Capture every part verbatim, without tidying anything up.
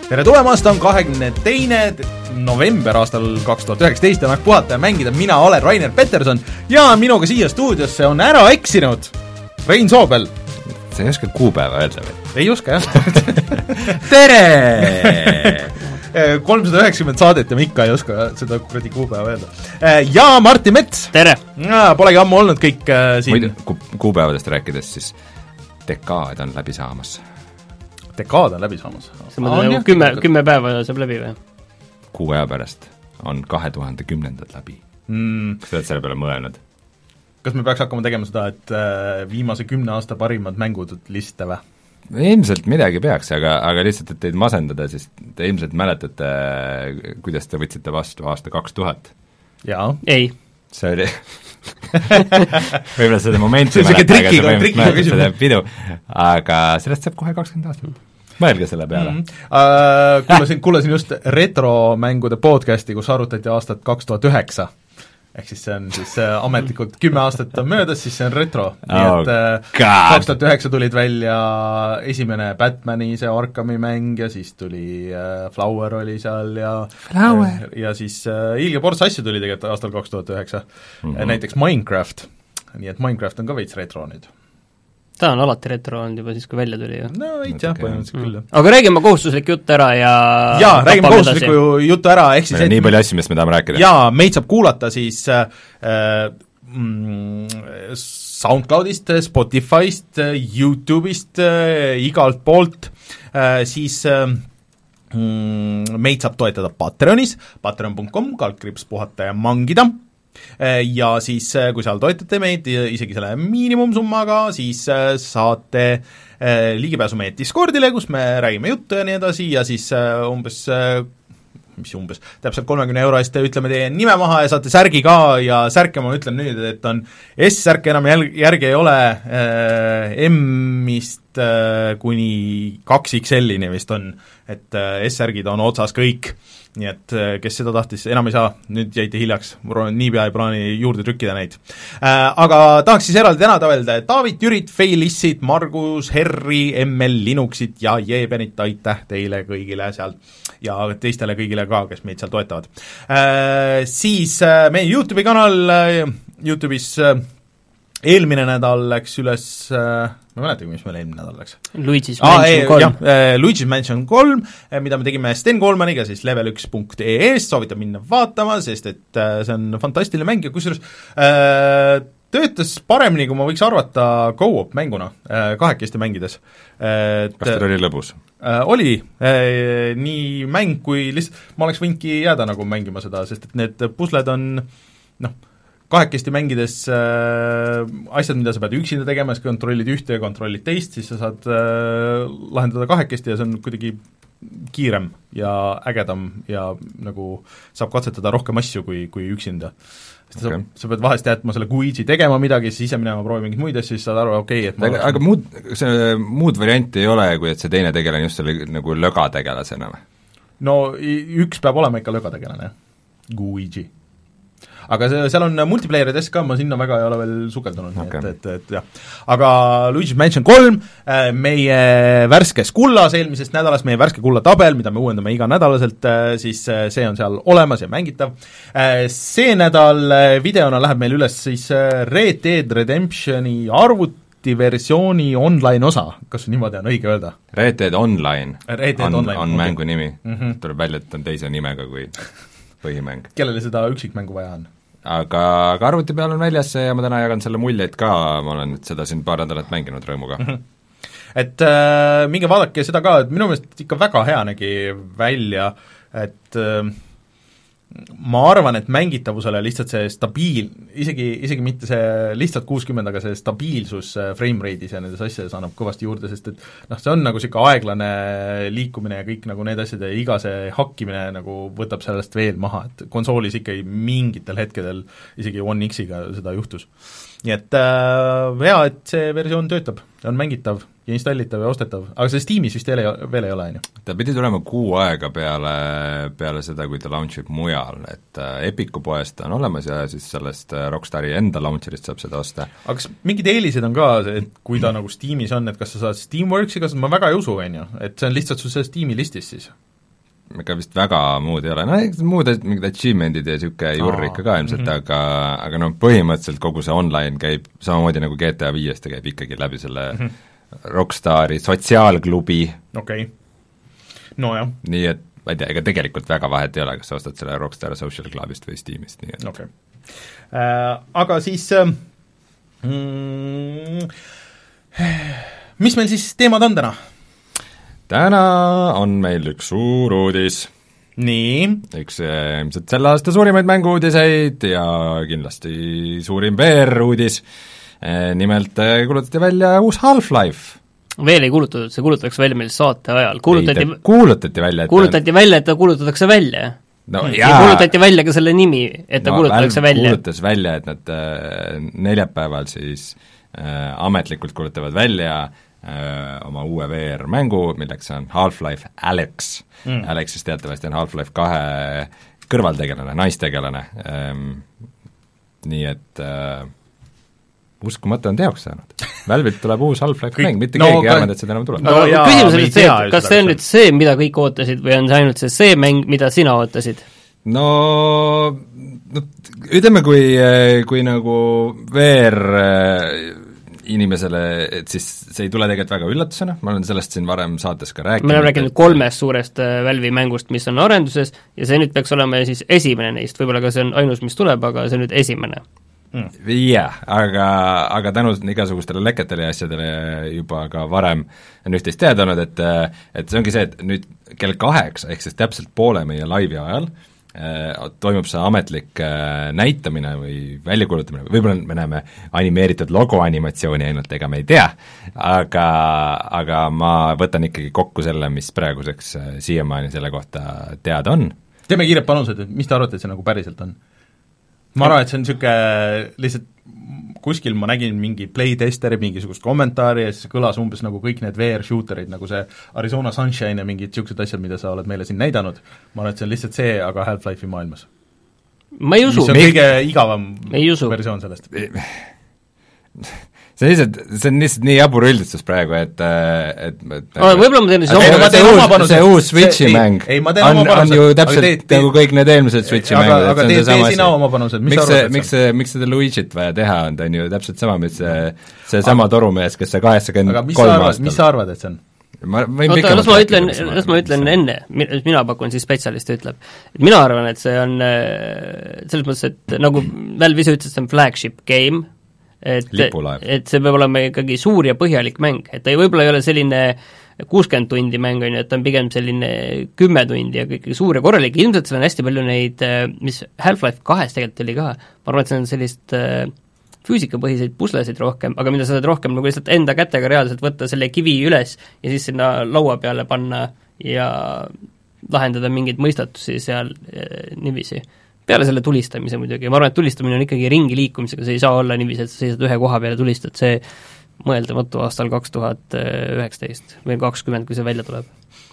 tere tulemast, on kahekümne teine november aastal kaks tuhat üheksateist ja aeg puhata ja mängida, mina olen Rainer Peterson ja minuga siia stuudiosse on ära eksinud Rein Soobel. Sa ei oska kuupäeva öelda või? Ei oska, jah. Tere! kolmsada üheksakümmend saadet ja ma ikka ei oska seda kuradi kuupäeva öelda. Ja Martti Mets! Tere! Polegi ammu olnud kõik siin. Muidu ku- kuupäevadest rääkides, siis dekaad on läbi saamas. Dekaad on läbi saamas. See mõtleb nagu kümme, kümme päeva saab läbi või? Kuu aja pärast on kahe tuhande kümnendad läbi. Mm. Kas sa oled selle peale mõelnud? Kas me peaks hakkama tegema seda, et viimase kümne aasta parimad mängud liste või? Ilmselt midagi peaks, aga, aga lihtsalt, et teid masendada, siis te ilmselt mäletate, kuidas te võtsite vastu aasta kaks tuhat. Jaa. Ei. See oli võib-olla seda momenti see on siuke trikiga, trikiga küsimus. Pidu, aga sellest saab kohe kakskümmend aastat. Mõelge selle peale. Mm-hmm. Uh, kuulasin, kuulasin just retromängude podcasti, kus arutati aastat kaks tuhat üheksa. Ehk siis see on siis uh, ametlikult kümme aastat on möödas, siis see on retro. Nii oh, et uh, kaks tuhat üheksa tulid välja esimene Batmani see Arkami mäng ja siis tuli uh, Flower oli seal ja Flower. Uh, ja siis uh, ilge ports asju tuli tegelikult aastal kaks tuhat üheksa. Mm-hmm. Näiteks Minecraft. Nii et Minecraft on ka veits retro nüüd. Ta on alati retro olnud juba siis, kui välja tuli. Ju. No veits jah, põhimõtteliselt küll. Mm. Aga räägime kohustuslik jutt ära ja jaa, räägime kohustusliku jutu ära, ehk siis et... nii palju asju, mis me tahame rääkida. Jaa, meid saab kuulata siis äh, mm, SoundCloudist, Spotifyst, YouTube'ist äh,, igalt poolt äh, siis äh, mm, meid saab toetada Patreonis, patreon punkt com, kaldkriips puhata ja mangida. Ja siis, kui seal toetate meid isegi selle miinimumsummaga, siis saate ligipääsu meie Discordile, kus me räägime juttu ja nii edasi ja siis umbes, mis umbes, täpselt kolmekümne euro eest ütleme teie nime maha ja saate särgi ka ja särke ma ütlen nüüd, et on S-särke enam järgi ei ole M-ist kuni kaks X L-ini vist on, et S-särgid on otsas kõik. Nii et kes seda tahtis, enam ei saa, nüüd jäite hiljaks, niipea ei plaani juurde trükkida neid. Äh, aga tahaks siis eraldi tänada öelda, et David, Jürit, Feilissit, Margus, Herri, M L, Linuxit ja Jeebenit, aitäh teile kõigile seal ja teistele kõigile ka, kes meid seal toetavad. Äh, siis äh, meie YouTube'i kanal, äh, YouTube'is äh, eelmine nädal läks üles äh, ma mäletagi, mis meil eelmine nädal läks. Luigi's Mansion kolm. Jah, Luigi's Mansion kolm, mida me tegime Sten Koolmaniga siis level üks punkt ee est, soovitan minna vaatama, sest et see on fantastiline mäng ja kusjuures äh, töötas paremini, kui ma võiks arvata go-op mänguna, äh, kahekesti mängides. Kas teil oli lõbus? Äh, oli, äh, nii mäng kui lihtsalt, ma oleks võinudki jääda nagu mängima seda, sest et need pusled on noh, kahekesti mängides äh, asjad, mida sa pead üksinda tegema, siis kontrollid ühte ja kontrollid teist, siis sa saad äh, lahendada kahekesti ja see on kuidagi kiirem ja ägedam ja nagu saab katsetada rohkem asju kui, kui üksinda. Okay. Sa, sa pead vahest jätma selle Guigi tegema midagi, siis ise minema proovi mingit muid asju, siis saad aru, okei okay,, et aga, aga muud, see muud varianti ei ole, kui et see teine tegelane just selle nagu lögategelasena või? No üks peab olema ikka lögategelane, Guigi. Aga see, seal on multiplayeridest ka, ma sinna väga ei ole veel sukeldunud, okay. et, et, et jah. Aga Luigi's Mansion kolm, meie värskes kullas eelmisest nädalast, meie värske kulla tabel, mida me uuendame iga nädalaselt, siis see on seal olemas ja mängitav. See nädal videona läheb meil üles siis Red Dead Redemptioni arvuti versiooni online osa, kas niimoodi on õige öelda? Red Dead Online Red Dead on, online. on okay. mängu nimi, mm-hmm. tuleb välja, et on teise nimega kui põhimäng. Kellele seda üksikmängu vaja on? Aga, aga arvuti peal on väljas ja ma täna jagan selle muljeid ka, ma olen nüüd seda siin paar nädalat mänginud rõõmuga. Mm-hmm. Et äh, minge vaadake seda ka, et minu meelest ikka väga hea nägi välja, et äh, ma arvan, et mängitavusele lihtsalt see stabiil, isegi, isegi mitte see lihtsalt kuuskümmend, aga see stabiilsus frame rate'is ja nendes asjades annab kõvasti juurde, sest et noh, see on nagu siuke aeglane liikumine ja kõik nagu need asjad ja iga see hakkimine nagu võtab sellest veel maha, et konsoolis ikka mingitel hetkedel isegi One X-iga seda juhtus. Nii et äh, hea, et see versioon töötab, on mängitav ja installitav ja ostetav, aga see Steamis vist veel ei, veel ei ole, on ju? Ta pidi tulema kuu aega peale, peale seda, kui ta launchib mujal, et Epicu poest on olemas ja siis sellest Rockstari enda launcherist saab seda osta. aga kas mingid eelised on ka, et kui ta nagu Steamis on, et kas sa saad Steamworksi, kas ma väga ei usu, on ju, et see on lihtsalt sul see Steami listis siis? ega vist väga muud ei ole, no muud mingid achievement'id ja niisugune jurr ikka ka ilmselt mm, -hmm. aga aga noh, põhimõtteliselt kogu see online käib samamoodi nagu G T A viies, ta käib ikkagi läbi selle mm -hmm. Rockstari sotsiaalklubi. okei okay., nojah. nii et ma ei tea, ega tegelikult väga vahet ei ole, kas sa ostad selle Rockstar Social Clubist või Steamist, nii et okei okay. äh,. Aga siis äh, mm, mis meil siis teemad on täna? täna on meil üks suur uudis. nii? üks ilmselt selle aasta suurimaid mängu-uudiseid ja kindlasti suurim V R-uudis. Nimelt kuulutati välja uus Half-Life. veel ei kuulutatud, see kuulutatakse välja meil saate ajal. kuulutati, ei, kuulutati välja, et kuulutati välja, et ta kuulutatakse välja. No, ja kuulutati välja ka selle nimi, et ta no, kuulutatakse välja. kuulutas välja, et nad äh, neljapäeval siis äh, ametlikult kuulutavad välja äh, oma uue V R-mängu, milleks on Half-Life Alyx mm.. Alyxis teatavasti on Half-Life kahe kõrvaltegelane, naistegelane ähm,, nii et äh, uskumatu on teoks saanud. Valve'ilt tuleb uus Half-Life mäng, mitte no, keegi ei arvanud, et seda enam tuleb. No, no, küsimus on nüüd see, et kas see on nüüd see, mida kõik ootasid, või on see ainult see see mäng, mida sina ootasid? No, no ütleme, kui, kui nagu V R inimesele, et siis see ei tule tegelikult väga üllatusena, ma olen sellest siin varem saates ka rääkinud. me oleme rääkinud et... kolmest suurest Valve'i mängust, mis on arenduses, ja see nüüd peaks olema siis esimene neist, võib-olla ka see on ainus, mis tuleb, aga see on nüüd esimene. Mm. jah, aga, aga tänu igasugustele leketele ja asjadele juba ka varem on üht-teist teada olnud, et et see ongi see, et nüüd kell kaheksa, ehk siis täpselt poole meie laivi ajal äh, toimub see ametlik äh, näitamine või väljakuulutamine, võib-olla me näeme animeeritud logoanimatsiooni ainult, ega me ei tea, aga, aga ma võtan ikkagi kokku selle, mis praeguseks äh, siiamaani selle kohta teada on. Teeme kiired panused, et mis te arvate, et see nagu päriselt on? ma arvan, et see on niisugune, lihtsalt kuskil ma nägin mingi playtesteri mingisugust kommentaari ja siis kõlas umbes nagu kõik need V R-shooterid, nagu see Arizona Sunshine ja mingid niisugused asjad, mida sa oled meile siin näidanud, ma arvan, et see on lihtsalt see, aga Half-Life'i maailmas. ma ei usu. mis on kõige igavam versioon sellest. see on lihtsalt, see on lihtsalt nii jabur üldistus praegu, et et, et oh, võib-olla ma teen siis okay, oma, see, uus, see uus Switchi mäng ei, ei, on, on ju täpselt te, nagu kõik need eelmised Switchi aga, mängud, aga tee, tee sina oma panused, mis miks sa arvad, miks see, miks seda Luigi't vaja teha on, ta on ju täpselt sama, mis see, see sama torumees, kes see kaheksakümmend kolm aastal. mis sa arvad, et see on? ma võin oota, las ma ütlen, las ma ütlen enne, mina pakun, siis spetsialist ütleb. Et mina arvan, et see on selles mõttes, et nagu Valve ise ütles, see on flagship game, et, et see peab olema ikkagi suur ja põhjalik mäng, et ta ei, võib-olla ei ole selline kuuskümmend tundi mäng, on ju, et ta on pigem selline kümme tundi ja kõik suur ja korralik, ilmselt seal on hästi palju neid, mis Half-Life kahes tegelikult oli ka, ma arvan, et see on sellist füüsikapõhiseid puslesid rohkem, aga mida sa saad rohkem nagu lihtsalt enda kätega reaalselt võtta selle kivi üles ja siis sinna laua peale panna ja lahendada mingeid mõistatusi seal niiviisi. Peale selle tulistamise muidugi, ma arvan, et tulistamine on ikkagi ringi liikumisega, see ei saa olla niiviisi, et sa seisad ühe koha peale tulistad, see mõeldamatu aastal kaks tuhat üheksateist või kakskümmend, kui see välja tuleb.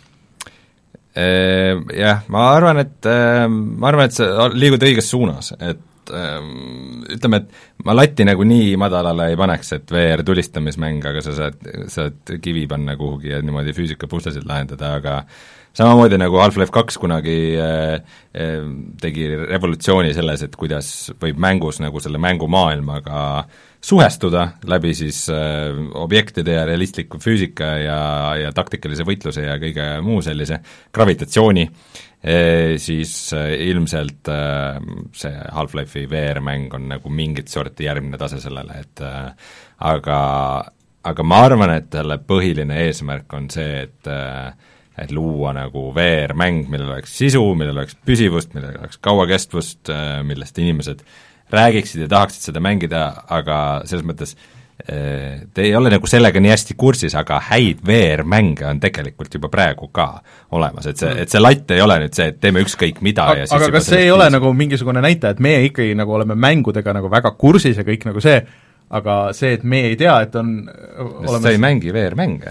Jah, ma arvan, et ma arvan, et sa liigud õiges suunas, et ütleme, et ma latti nagu nii madalale ei paneks, et V R tulistamismäng, aga sa saad, saad kivi panna kuhugi ja niimoodi füüsikapuslesid lahendada, aga samamoodi nagu Half-Life kaks kunagi äh, äh, tegi revolutsiooni selles, et kuidas võib mängus nagu selle mängumaailmaga suhestuda läbi siis äh, objektide ja realistliku füüsika ja, ja taktikalise võitluse ja kõige muu sellise, gravitatsiooni, e, siis äh, ilmselt äh, see Half-Life'i V R-mäng on nagu mingit sorti järgmine tase sellele, et äh, aga, aga ma arvan, et selle põhiline eesmärk on see, et äh, et luua nagu V R-mäng, millel oleks sisu, millel oleks püsivust, millel oleks kauakestvust, millest inimesed räägiksid ja tahaksid seda mängida, aga selles mõttes te ei ole nagu sellega nii hästi kursis, aga häid V R-mänge on tegelikult juba praegu ka olemas, et see, et see latt ei ole nüüd see, et teeme ükskõik mida aga, ja siis aga kas see ei piis. Ole nagu mingisugune näitaja, et meie ikkagi nagu oleme mängudega nagu väga kursis ja kõik nagu see, aga see, et me ei tea, et on olemas... sa ei mängi V R-mänge?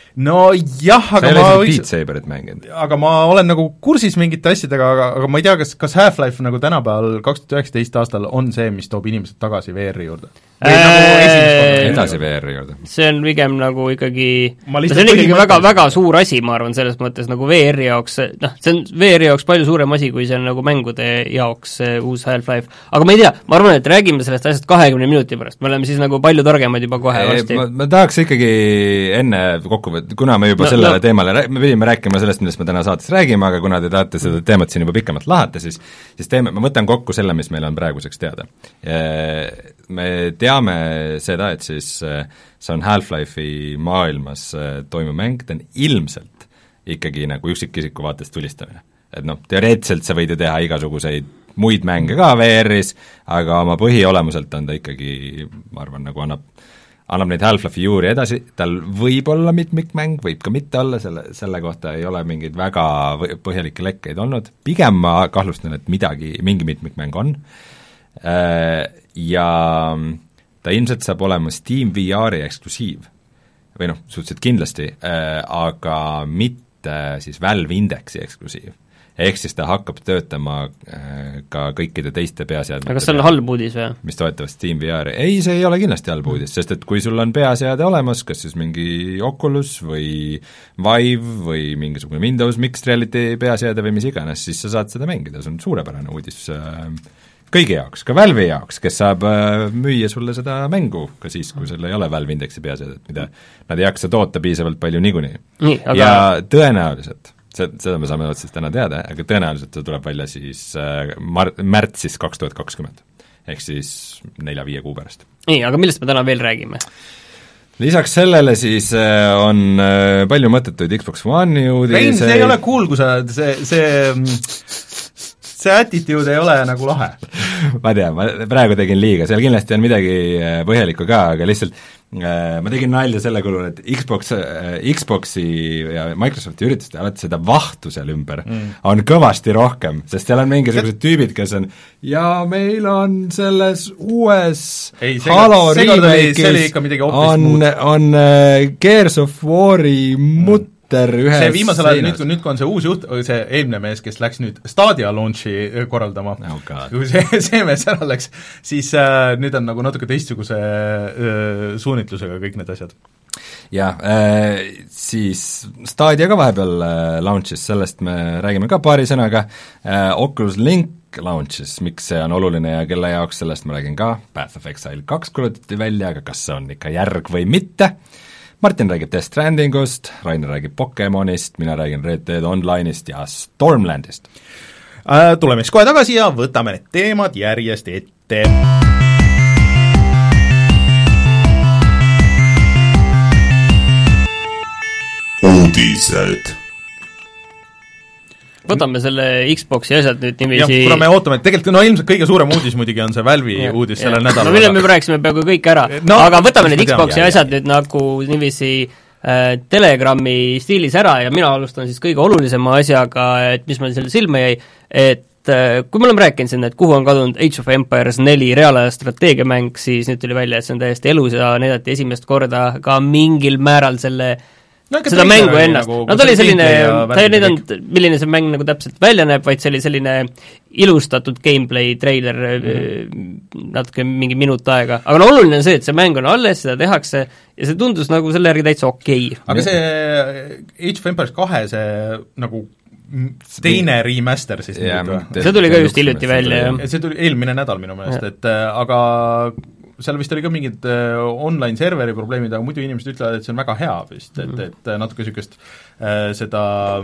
no jah, aga ma võiks Beat Saberit mänginud. aga ma olen nagu kursis mingite asjadega, aga, aga ma ei tea, kas, kas Half-Life nagu tänapäeval kaks tuhat üheksateist aastal on see, mis toob inimesed tagasi V R-i juurde? Või Äh, nagu edasi V R-i juurde. see on pigem nagu ikkagi, Ma see lihtsalt on ikkagi väga, põhimõtteliselt- väga suur asi, ma arvan, selles mõttes nagu V R-i jaoks, noh, see on V R-i jaoks palju suurem asi, kui see on nagu mängude jaoks see uus Half-Life. aga ma ei tea, ma arvan, et räägime sellest asjast kahekümne minuti pärast, me oleme siis nagu palju targemad juba kohe varsti. ma, ma tahaks ikkagi enne kokku võtta, kuna me juba No, no, sellele no. no. teemale, me pidime rääkima sellest, millest me täna saates räägime, aga kuna te tahate seda teemat siin juba pikemalt lahata, siis siis teeme, ma võtan kokku selle, mis meil on praeguseks teada. Me teame seda, et siis see on Half-Life'i maailmas toimuv mäng, ta on ilmselt ikkagi nagu üksikisiku vaatest tulistamine. Et noh, teoreetiliselt sa võid ju teha igasuguseid muid mänge ka V R-is, aga oma põhiolemuselt on ta ikkagi, ma arvan, nagu annab annab neid Half-Life'i juuri edasi, tal võib olla mitmikmäng, võib ka mitte olla, selle, selle kohta ei ole mingeid väga põhjalikke lekkeid olnud, pigem ma kahtlustan, et midagi, mingi mitmikmäng on, ja ta ilmselt saab olema Steam V R-i eksklusiiv, või noh, suhteliselt kindlasti, aga mitte siis Valve Indexi eksklusiiv. Ehk siis ta hakkab töötama ka kõikide teiste peaseadmete aga kas see on halb uudis või? mis toetavad Steam V R-i. Ei, see ei ole kindlasti halb uudis, sest et kui sul on peaseade olemas, kas siis mingi Oculus või Vive või mingisugune Windows Mixed Reality peaseade või mis iganes, siis sa saad seda mängida, see on suurepärane uudis kõigi jaoks, ka Valve'i jaoks, kes saab müüa sulle seda mängu ka siis, kui sul ei ole Valve Indexi peaseadet, mida nad ei jaksa toota piisavalt palju niikuinii. Nii, aga... ja tõenäoliselt see, seda me saame otseselt täna teada, aga tõenäoliselt see tuleb välja siis äh, mar-, märtsis kaks tuhat kakskümmend. Ehk siis nelja-viie kuu pärast. Nii, aga millest me täna veel räägime? Lisaks sellele siis äh, on äh, palju mõttetuid Xbox One'i uudiseid. Rein, see ei ole cool, kui sa, see, see see attitude ei ole nagu lahe. ma tean, ma praegu tegin liiga, seal kindlasti on midagi põhjalikku ka, aga lihtsalt äh, ma tegin nalja selle kulul, et Xbox äh,, Xboxi ja Microsofti ürituste alati seda vahtu seal ümber mm. on kõvasti rohkem, sest seal on mingisugused tüübid, kes on ja meil on selles uues ei, Halo remake'is on, on äh, Gears of War'i mutt ühes see viimasel ajal, nüüd, nüüd kui on see uus juht, see eelmine mees, kes läks nüüd Stadia launchi korraldama oh, kui see, see mees ära läks, siis äh, nüüd on nagu natuke teistsuguse äh, suunitlusega kõik need asjad. Jah, äh, siis Stadia ka vahepeal äh, launchis, sellest me räägime ka paari sõnaga, äh, Oculus Link launchis, miks see on oluline ja kelle jaoks, sellest ma räägin ka, Path of Exile kaks kuulutati välja, aga kas see on ikka järg või mitte, Martin räägib Death Strandingust, Rainer räägib Pokemonist, mina räägin Red Dead Online'ist ja Stormlandist. Tuleme siis kohe tagasi ja võtame need teemad järjest ette. Uudised. Võtame selle Xboxi asjad nüüd niiviisi jah, kuna me ootame, et tegelikult no ilmselt kõige suurem uudis muidugi on see Valve'i ja, uudis sellel nädalal. no mille me rääkisime peaaegu kõik ära no,, aga võtame need Xboxi tean, asjad jah, nüüd nagu niiviisi äh, Telegrami stiilis ära ja mina alustan siis kõige olulisema asjaga, et mis meil selle silma jäi, et äh, kui me oleme rääkinud siin, et kuhu on kadunud Age of Empires neli reaalaja strateegiamäng, siis nüüd tuli välja, et see on täiesti elus ja näidati esimest korda ka mingil määral selle no, seda mängu ennast, nagu, no ta oli selline, ta ei näidanud, milline see mäng nagu täpselt välja näeb, vaid see oli selline ilustatud gameplay treiler mm-hmm. natuke mingi minut aega, aga no oluline on see, et see mäng on alles, seda tehakse ja see tundus nagu selle järgi täitsa okei okay.. aga see Age of Empires kahe see nagu teine remaster siis yeah, nüüd või? see tuli ka just hiljuti välja, jah. see tuli eelmine nädal minu meelest, et aga seal vist oli ka mingid äh, online serveri probleemid, aga muidu inimesed ütlevad, et see on väga hea vist, et, et natuke niisugust äh, seda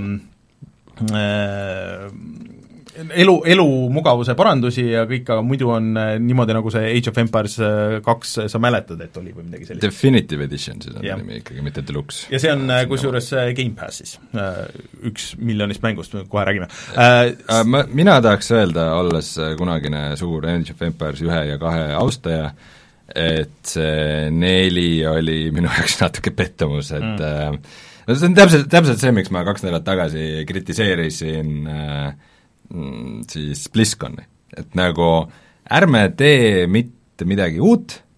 äh, elu, elu mugavuse parandusi ja kõik, aga muidu on äh, niimoodi, nagu see Age of Empires kaks äh, sa mäletad, et oli või midagi sellist. Definitive Edition siis on yeah. nimi ikkagi, mitte Deluxe. ja see on äh, kusjuures äh, Game Passis äh, üks miljonist mängust, kohe räägime äh,. Äh, ma, mina tahaks öelda, olles kunagine suur Age of Empires ühe ja kahe austaja, et see neli oli minu jaoks natuke pettumus, et mm. äh, no see on täpselt, täpselt see, miks ma kaks nädalat tagasi kritiseerisin äh, siis BlizzConi, et nagu ärme tee mitte midagi uut,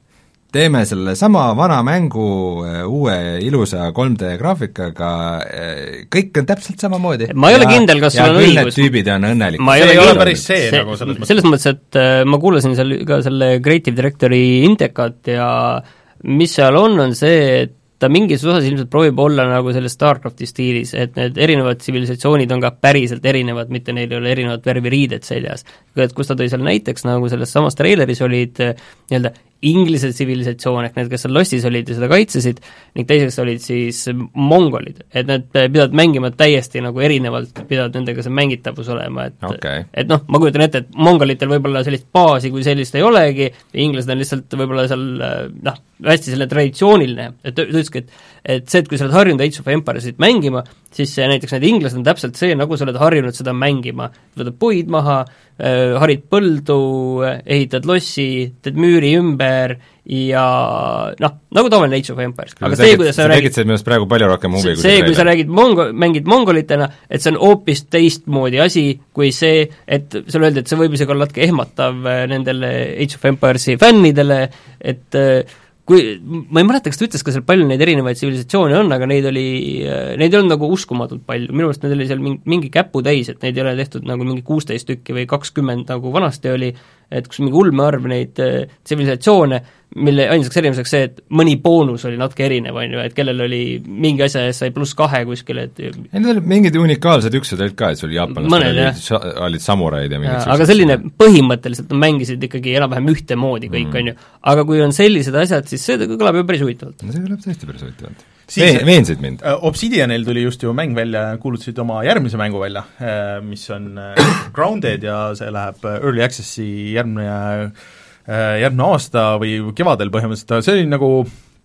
teeme selle sama vana mängu uue ilusa kolm D graafikaga, kõik on täpselt samamoodi. ma ei ja, ole kindel, kas sul on õigus. Need tüübid on õnnelikud. see ei ole päris see, see nagu selles mõttes. selles mõttes, et ma kuulasin seal ka selle Creative Directori Intekat ja mis seal on, on see, et ta mingis osas ilmselt proovib olla nagu selles StarCrafti stiilis, et need erinevad tsivilisatsioonid on ka päriselt erinevad, mitte neil ei ole erinevad värvi riided seljas. Et kus ta tõi seal näiteks, nagu selles samas treileris olid nii-öelda Inglise tsivilisatsioon, ehk need, kes seal lossis olid ja seda kaitsesid, ning teiseks olid siis mongolid, et need pidavad mängima täiesti nagu erinevalt, pidavad nendega see mängitavus olema, et okay. et noh, ma kujutan ette, et mongolitel võib-olla sellist baasi kui sellist ei olegi, inglased on lihtsalt võib-olla seal noh, hästi selle traditsiooniline, et ta ütleski, et et see, et kui sa oled harjunud Age of Empiresit mängima, siis see, näiteks need inglased on täpselt see, nagu sa oled harjunud seda mängima, võtad puid maha, harid põldu, ehitad lossi, teed müüri ümber ja noh, nagu tavaline Age of Empires. aga see, kuidas sa räägid, see minust praegu palju rohkem huvi, kui see, kui sa räägid mongo-, mängid mongolitena, et see on hoopis teistmoodi asi kui see, et sulle öeldi, et see võib isegi olla natuke ehmatav nendele Age of Empiresi fännidele, et kui, ma ei mäleta, kas ta ütles ka seal palju neid erinevaid tsivilisatsioone on, aga neid oli, neid ei olnud nagu uskumatult palju, minu arust need oli seal mingi, mingi käputäis, et neid ei ole tehtud nagu mingi kuusteist tükki või kakskümmend, nagu vanasti oli, et kus mingi ulmearv neid tsivilisatsioone, mille ainsaks erinevuseks see, et mõni boonus oli natuke erinev, on ju, et kellel oli mingi asja eest sai pluss kahe kuskil, et ei, need olid mingid unikaalsed üksused olid ka, et sul jaapanlastel olid, olid samuraid ja mingid aga selline põhimõtteliselt mängisid ikkagi enam-vähem ühtemoodi kõik mm., on ju, aga kui on sellised asjad, siis see kõlab ju päris huvitavalt. no see kõlab tõesti päris huvitavalt. Veen, veensid mind. Obsidianil tuli just ju mäng välja, kuulutasid oma järgmise mängu välja, mis on Grounded ja see läheb Early Accessi järgmine järgmine aasta või kevadel põhimõtteliselt, see oli nagu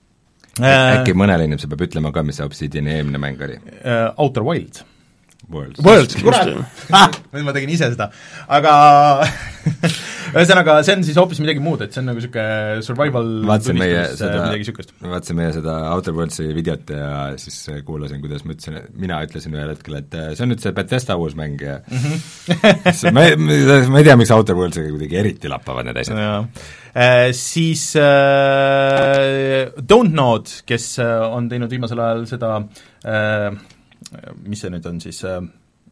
äh, äkki mõnele inimese peab ütlema ka, mis see Obsidiani eelmine mäng oli äh,? Outer Wilds. Worlds, Worlds, kurat! nüüd ma tegin ise seda, aga ühesõnaga, see on siis hoopis midagi muud, et see on nagu niisugune survival vaatasin meie seda, midagi niisugust. vaatasin meie seda Outer Worldsi videot ja siis kuulasin, kuidas ma ütlesin, mina ütlesin ühel hetkel, et see on nüüd see Bethesda uus mäng ja mm -hmm. ma, ma ei tea, miks Outer Worldsiga kuidagi eriti lappavad need asjad. Äh, siis äh, Don't Nod, kes on teinud viimasel ajal seda äh, mis see nüüd on siis äh,,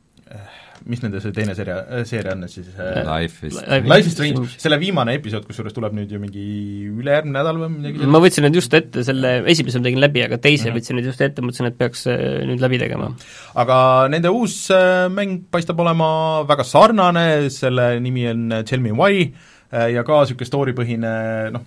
mis nende see teine seeria, seeria on siis äh, Life is Life, Life is Strange, selle viimane episood, kusjuures tuleb nüüd ju mingi ülejärgmine nädal või midagi ma võtsin nüüd just ette, selle esimese ma tegin läbi, aga teise mm-hmm. võtsin nüüd just ette, mõtlesin, et peaks nüüd läbi tegema. Aga nende uus äh, mäng paistab olema väga sarnane, selle nimi on Tell Me Why äh, ja ka niisugune story-põhine noh,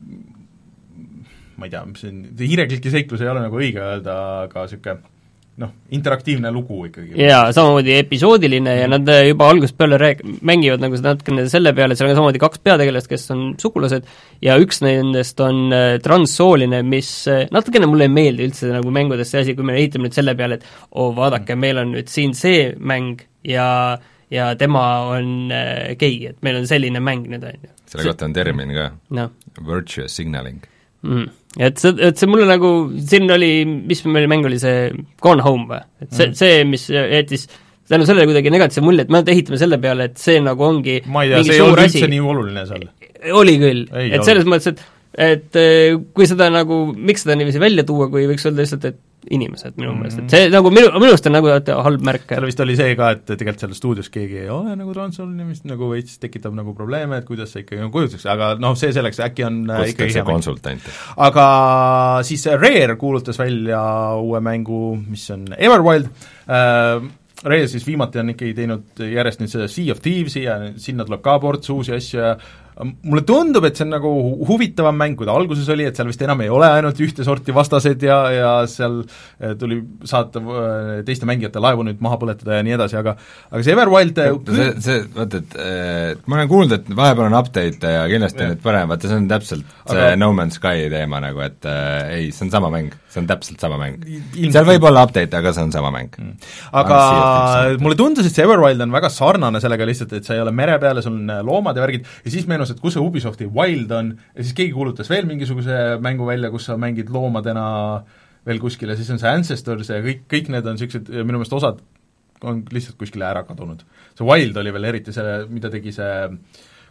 ma ei tea, mis see on, hiirekliki seiklus ei ole nagu õige öelda, aga niisugune noh, interaktiivne lugu ikkagi. jaa, samamoodi episoodiline ja nad juba algusest peale rääk-, mängivad nagu seda natukene selle peale, et seal on samamoodi kaks peategelast, kes on sugulased ja üks nendest on transsooline, mis natukene mulle ei meeldi üldse nagu mängudes see asi, kui me ehitame nüüd selle peale, et oo, vaadake, meil on nüüd siin see mäng ja ja tema on gei, et meil on selline mäng nüüd, on ju. selle kohta on termin ka no., virtuous signaling mm.. Et see, et see mulle nagu, siin oli, mis meil mäng oli, see Gone Home või? Et see, see, mis jättis tänu sellele kuidagi negatiivse mulje, et me ehitame selle peale, et see nagu ongi ma ei tea, see ei olnud üldse nii oluline seal. Oli küll, ei et selles mõttes, et et kui seda nagu, miks seda niiviisi välja tuua, kui võiks öelda lihtsalt, et inimesed minu meelest, et see nagu minu, minu arust on nagu halb märk. seal vist oli see ka, et tegelikult seal stuudios keegi ei ole nagu transsooline, mis nagu veits tekitab nagu probleeme, et kuidas see ikkagi nagu kujutaks, aga noh, see selleks äkki on kutsutakse konsultante. aga siis Rare kuulutas välja uue mängu, mis on Everwild, äh, Rare siis viimati on ikkagi teinud järjest nüüd seda Sea of Thieves'i ja sinna tuleb ka ports uusi asju ja mulle tundub, et see on nagu huvitavam mäng, kui ta alguses oli, et seal vist enam ei ole ainult ühte sorti vastased ja, ja seal tuli saata teiste mängijate laevu nüüd maha põletada ja nii edasi, aga aga see Everwild see, see, vaata, et et ma olen kuulnud, et vahepeal on update ja kindlasti ja. Nüüd parem, vaata see on täpselt see aga, No Man's Sky teema nagu, et äh, ei, see on sama mäng, see on täpselt sama mäng. seal võib olla update, aga see on sama mäng mm.. aga mulle tundus, et see Everwild on väga sarnane sellega lihtsalt, et sa ei ole mere peal ja sul on loomad ja värgid ja siis meenus, et kus see Ubisofti Wild on ja siis keegi kuulutas veel mingisuguse mängu välja, kus sa mängid loomadena veel kuskil ja siis on see Ancestors ja kõik, kõik need on niisugused, minu meelest osad on lihtsalt kuskile ära kadunud. see Wild oli veel eriti see, mida tegi see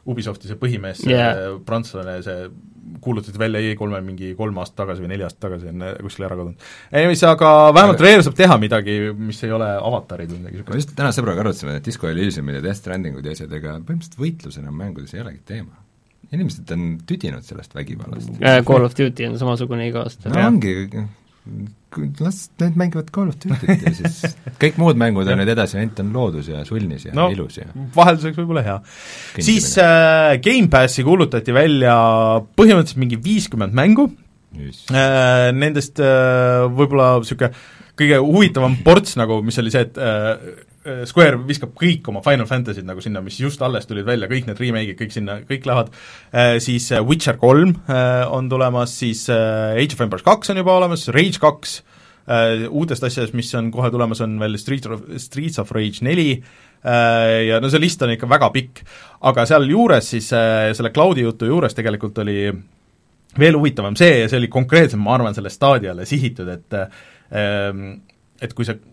Ubisofti see põhimees yeah., see prantslane, see kuulutati välja E kolme mingi kolm aastat tagasi või neli aastat tagasi, on kuskil ära kadunud. Anyways, aga vähemalt Rare saab teha midagi, mis ei ole avatarid või midagi ma just täna sõbraga arutasime, et Disco Elysiumid ja Death Strandingud ja asjad, ega põhimõtteliselt võitlus enam mängudes ei olegi teema. Inimesed on tüdinud sellest vägivallast. Call of Duty on samasugune iga aasta. no ongi, las need mängivad Call of Duty't ja siis kõik muud mängud on nüüd edasi, ainult on loodus ja sulnis ja no, ilus ja vahelduseks võib-olla hea. Siis äh, Game Passi kuulutati välja põhimõtteliselt mingi viiskümmend mängu, äh, nendest äh, võib-olla niisugune kõige huvitavam ports nagu, mis oli see, et äh, Square viskab kõik oma Final Fantasy'd nagu sinna, mis just alles tulid välja, kõik need remake'id, kõik sinna, kõik lähevad, siis Witcher kolm on tulemas, siis Age of Empires kaks on juba olemas, Rage kaks, uutest asjadest, mis on kohe tulemas, on veel Streets of, Streets of Rage neli, ja no see list on ikka väga pikk, aga seal juures siis, selle cloudi jutu juures tegelikult oli veel huvitavam see, ja see oli konkreetselt, ma arvan, selle staadiale sihitud, et et kui see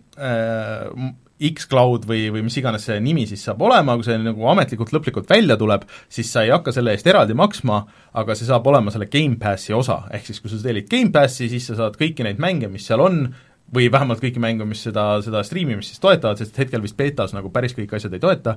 X-Cloud või, või mis iganes see nimi siis saab olema, kui see nagu ametlikult lõplikult välja tuleb, siis sa ei hakka selle eest eraldi maksma, aga see saab olema selle Game Passi osa, ehk siis kui sa tellid Game Passi, siis sa saad kõiki neid mänge, mis seal on, või vähemalt kõiki mänge, mis seda, seda streamimist siis toetavad, sest hetkel vist betas nagu päris kõik asjad ei toeta,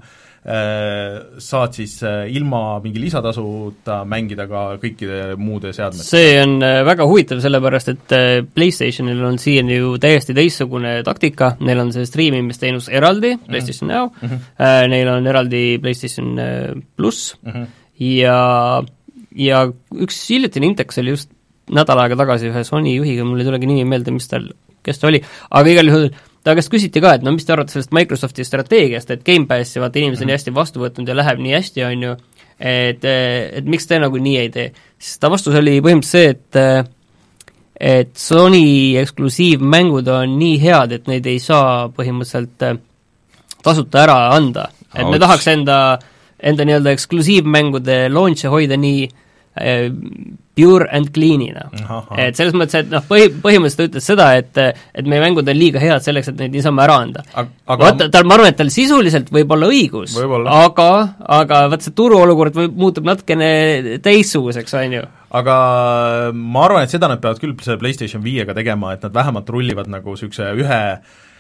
saad siis ilma mingi lisatasuta mängida ka kõikide muude seadmete. See on väga huvitav, sellepärast et PlayStationil on siiani ju täiesti teistsugune taktika, neil on see streamimisteenus eraldi, PlayStation Now, mm -hmm. neil on eraldi PlayStation pluss mm -hmm. ja, ja üks hiljutine Intex oli just nädal aega tagasi ühe Sony juhiga, mul ei tulegi nimi meelde, mis tal kes ta oli, aga igal juhul ta käest küsiti ka, et no mis te arvate sellest Microsofti strateegiast, et Game Passi vaata inimesed on mm -hmm. hästi vastu võtnud ja läheb nii hästi, on ju, et, et miks te nagu nii ei tee. Siis ta vastus oli põhimõtteliselt see, et et Sony eksklusiivmängud on nii head, et neid ei saa põhimõtteliselt tasuta ära anda. Et Ouch. me tahaks enda, enda nii-öelda eksklusiivmängude launch'e hoida nii pure and clean'ina. Et selles mõttes, et noh, põhi, põhimõtteliselt ütles seda, et et meie mängud on liiga head selleks, et neid niisama ära anda. Aga vaata, tal, ma arvan, et tal sisuliselt võib olla õigus, aga, aga vaat see turuolukord võib, muutub natukene teistsuguseks, on ju. Aga ma arvan, et seda nad peavad küll selle PlayStation viiega tegema, et nad vähemalt rullivad nagu niisuguse ühe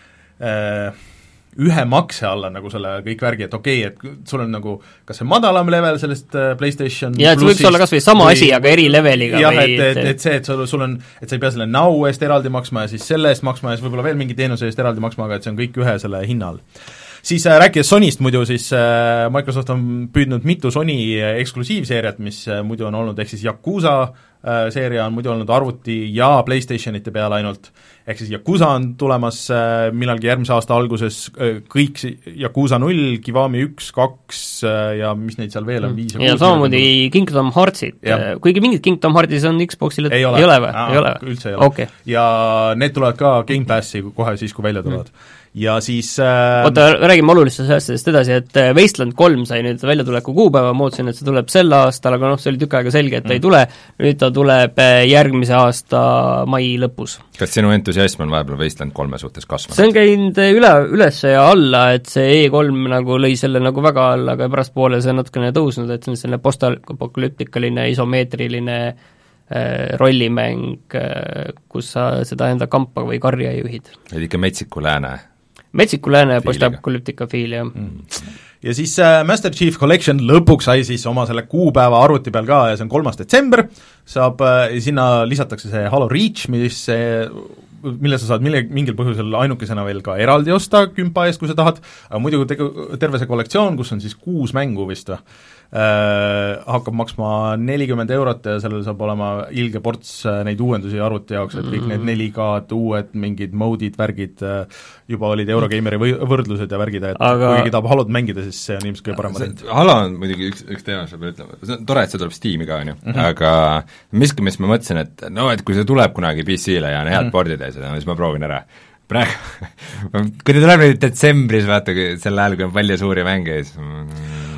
äh, ühe makse alla nagu selle kõik värgi, et okei okay,, et sul on nagu kas see madalam level sellest PlayStation ja et see võiks olla kas või sama või, asi, aga eri leveliga jah, et, et, et see, et sul, sul on, et sa ei pea selle Now eest eraldi maksma ja siis selle eest maksma ja siis võib-olla veel mingi teenuse eest eraldi maksma, aga et see on kõik ühe selle hinnal. Siis äh, rääkides Sonyst muidu, siis äh, Microsoft on püüdnud mitu Sony eksklusiivseeriat, mis äh, muidu on olnud, ehk siis Yakuza äh, seeria on muidu olnud arvuti ja PlayStationite peal ainult, ehk siis Yakuza on tulemas äh, millalgi järgmise aasta alguses äh, kõik Yakuza null, Kiwami üks, kaks äh, ja mis neid seal veel on, viis ja kuus. ja samamoodi Kingdom Heartsid, kuigi mingid Kingdom Heartsis on Xboxil, ei ole, ei ole või? Ei ole? Üldse ei ole okay.. ja need tulevad ka Game Passi kohe siis, kui välja tulevad mm. ja siis äh... oota, räägime olulistest asjadest edasi, et Wasteland kolm sai nüüd väljatuleku kuupäeva, ma ootasin, et see tuleb sel aastal, aga noh, see oli tükk aega selge, et ta mm. ei tule, nüüd ta tuleb järgmise aasta mai lõpus. Kas sinu entusiasm on vahepeal Wasteland kolme suhtes kasvanud? See on käinud üle, üles ja alla, et see E kolm nagu lõi selle nagu väga alla, aga pärastpoole see on natukene tõusnud, et see on selline postapokalüptikaline, isomeetriline äh, rollimäng, äh, kus sa seda enda kampa või karja juhid. et ikka metsiku lääne metsiku lääne postapokalüptika fiil, jah mm.. ja siis äh, Master Chief Collection lõpuks sai siis oma selle kuupäeva arvuti peal ka ja see on kolmas detsember, saab äh,, sinna lisatakse see Halo Reach, mis äh, mille sa saad mille, mingil põhjusel ainukesena veel ka eraldi osta kümpa eest, kui sa tahad, aga muidu tegu, terve see kollektsioon, kus on siis kuus mängu vist või, äh, hakkab maksma nelikümmend eurot ja sellel saab olema ilge ports neid uuendusi arvuti jaoks, et kõik need neli K-d, uued mingid mode'id, värgid, juba olid Eurogeimeri või, võrdlused ja värgid, et aga kui keegi tahab Halot mängida, siis see on ilmselt kõige parem variant. Halo on muidugi üks, üks teema, sa pead ütlema, see on tore, et see tuleb Steam'i ka, on ju, aga miski, mis ma mõtlesin, et no, et kui see tuleb kunagi P C-le ja on head mm -hmm. pordid ja seda, siis ma proovin ära. Praegu, kui ta tuleb nüüd detsembris, vaata, sel ajal, kui on palju suuri mänge, siis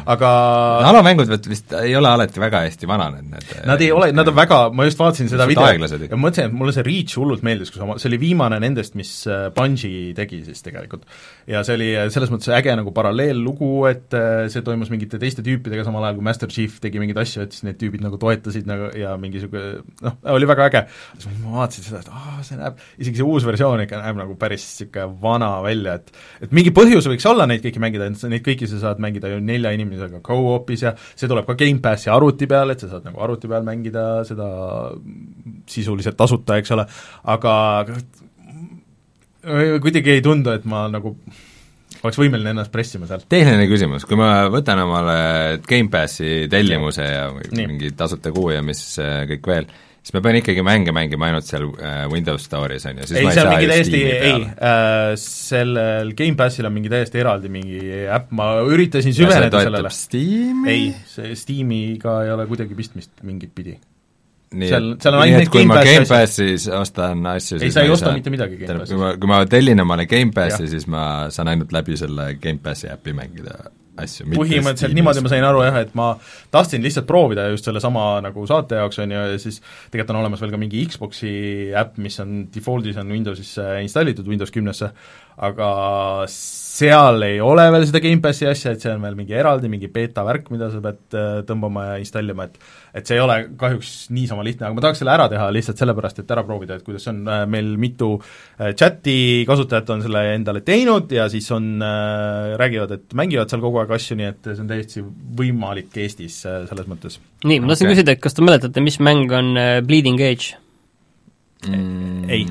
aga Halo mängud vist ei ole alati väga hästi vananenud, need nad ei ole, nad on väga, ma just vaatasin seda video ja mõtlesin, et mulle see Reach hullult meeldis, kus see oli viimane nendest, mis Bungie tegi siis tegelikult. Ja see oli selles mõttes äge nagu paralleellugu, et see toimus mingite teiste tüüpidega samal ajal, kui Master Chief tegi mingeid asju, et siis need tüübid nagu toetasid nagu ja mingisugune, noh, oli väga äge. Siis ma vaatasin seda, et aah, see näeb, isegi see uus versioon ikka näeb nagu päris siuke vana välja, et et mingi põhjus võiks olla neid kõiki mängida, et neid kõiki sa saad mängida ju nelja inimesega co-op'is ja see tuleb ka Game Passi arvuti peal, et sa saad nagu arvuti peal mängida seda sisuliselt tasuta, eks ole, aga kuidagi ei tundu, et ma nagu oleks võimeline ennast pressima sealt. Tehniline küsimus, kui ma võtan omale Game Passi tellimuse ja Nii. mingi tasuta kuu ja mis kõik veel, siis ma pean ikkagi mänge mängima ainult seal Windows Store'is, on ju, siis ei, ma ei saa ju täiesti, Steam'i peale. ei äh,, sellel Game Passil on mingi täiesti eraldi mingi äpp, ma üritasin süveneda sellele. Steam'i? ei, see Steamiga ei ole kuidagi pistmist mingit pidi. Nii, seal, seal on nii ainult et kui ma Game Passis ostan asju, ei, sa ei osta mitte midagi Game Passis. Kui ma, kui ma tellin omale Game Passi, siis ma saan ainult läbi selle Game Passi äppi mängida asju. Põhimõtteliselt niimoodi ma sain aru jah, et ma tahtsin lihtsalt proovida just selle sama nagu saate jaoks, on ju, ja siis tegelikult on olemas veel ka mingi Xboxi äpp, mis on defaultis on Windowsisse installitud, Windows kümnesse, aga seal ei ole veel seda Game Passi asja, et see on veel mingi eraldi, mingi beta värk, mida sa pead tõmbama ja installima, et et see ei ole kahjuks niisama lihtne, aga ma tahaks selle ära teha lihtsalt sellepärast, et ära proovida, et kuidas on, meil mitu chati kasutajat on selle endale teinud ja siis on, räägivad, et mängivad seal kogu aeg asju, nii et see on täiesti võimalik Eestis selles mõttes. Nii, ma tahtsin okay. küsida, et kas te mäletate, mis mäng on Bleeding Edge? Mm, ei.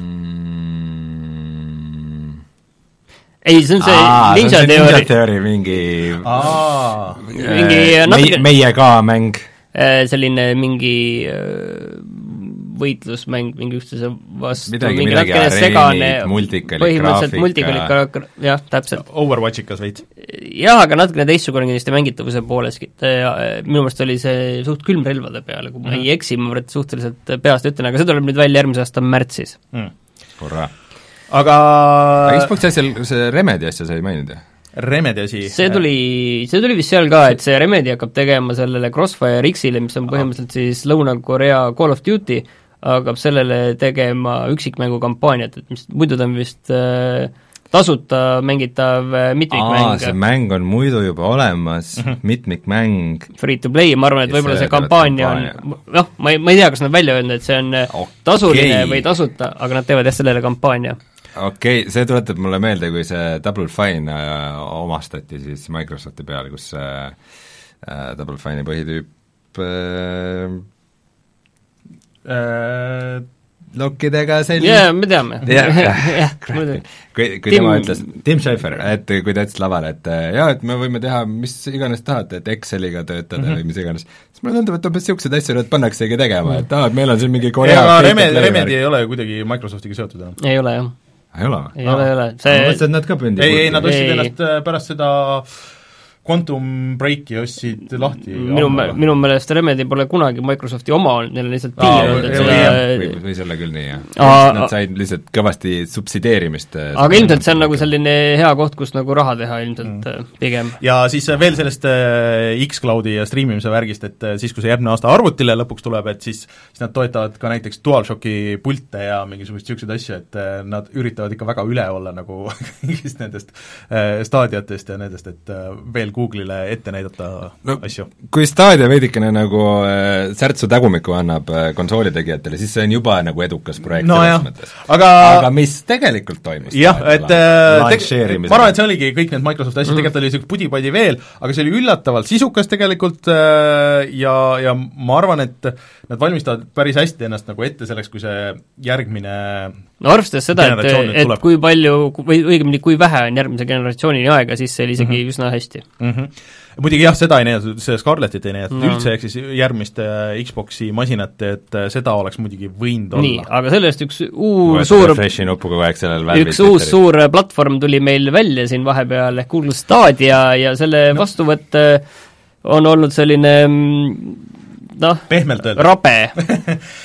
ei, see on see Aa, Ninja Theory. Ninja Theory mingi Aa, mingi natuke meie ka mäng. Selline mingi võitlusmäng mingi üksteise vastu, midagi, mingi midagi areenid, multikali graafika. Jah, täpselt. Overwatchikas veits. Jah, aga natukene teistsugune kindlasti mängitavuse pooleski. Minu meelest oli see suht külmrelvade peale, kui ma mm. ei eksi, ma suhteliselt peast ütlen, aga see tuleb nüüd välja järgmise aasta märtsis. Mm. Hurraa. Aga Xbox asjal, see Remedi asja sa ei maininud, jah? Remedi asi. See tuli, see tuli vist seal ka, et see Remedi hakkab tegema sellele Crossfire X-ile, mis on põhimõtteliselt siis Lõuna-Korea Call of Duty, hakkab sellele tegema üksikmängu kampaaniat, et mis muidu ta on vist äh, tasuta mängitav äh, mitmikmäng. Aa, see mäng on muidu juba olemas, mm-hmm. mitmikmäng. Free to play, ma arvan, et võib-olla see kampaania on, noh, ma ei, ma ei tea, kas nad välja öelnud, et see on okay. tasuline või tasuta, aga nad teevad jah sellele kampaania. Okei okay,, see tuletab mulle meelde, kui see Double Fine äh, omastati siis Microsofti peale, kus äh, Double Fine'i põhitüüp äh, äh, lokkidega selline jaa, me teame. jah, kui, kui Tim... tema ütles, Tim Schafer, et kui ta ütles lavale, et jaa, et me võime teha mis iganes tahate, et Exceliga töötada mm -hmm. või mis iganes, siis mulle tundub, et umbes niisugused asjad pannaksegi tegema, et aa, et meil on siin mingi Korea ja Remedi, Remedi ei ole ju kuidagi Microsoftiga seotud enam. ei ole, jah. ei ole? ei ole, ei ole. See... ma mõtlesin, et nad ka pündi ei, ei, nad ostsid ennast pärast seda Quantum Breaki ostsid lahti. Minu, minu meelest Remedi pole kunagi Microsofti oma olnud, neil on lihtsalt piiranud, et seda või, või selle küll nii, jah. Nad said lihtsalt kõvasti subsideerimist. Aga ilmselt see on nagu selline hea koht, kus nagu raha teha ilmselt mm. pigem. Ja siis veel sellest X-Cloudi ja streamimise värgist, et siis, kui see järgmine aasta arvutile lõpuks tuleb, et siis, siis nad toetavad ka näiteks DualShocki pilte ja mingisugust niisuguseid asju, et nad üritavad ikka väga üle olla nagu kõigist nendest staadiatest ja nendest, et veel Google'ile ette näidata no, asju. Kui Stadia veidikene nagu äh, särtsu tagumiku annab äh, konsoolitegijatele, siis see on juba nagu edukas projekt no, selles mõttes. Aga... aga mis tegelikult toimus? jah, et äh, ma arvan, et see oligi kõik need Microsofti asjad mm., tegelikult oli niisugune pudi-padi veel, aga see oli üllatavalt sisukas tegelikult äh, ja, ja ma arvan, et nad valmistavad päris hästi ennast nagu ette selleks, kui see järgmine no arvestades seda, et, et tuleb. Kui palju, või õigemini kui vähe on järgmise generatsioonini aega, siis see oli isegi mm -hmm. üsna hästi. Mm-hmm. muidugi jah, seda ei näidatud, see Scarlettit ei näidatud no. üldse, ehk siis järgmist Xboxi masinat, et seda oleks muidugi võinud olla. nii, aga sellest üks uus suur üks uus suur platvorm tuli meil välja siin vahepeal, ehk Google Stadia ja selle no. vastuvõtt on olnud selline noh, pehmelt öelda rabe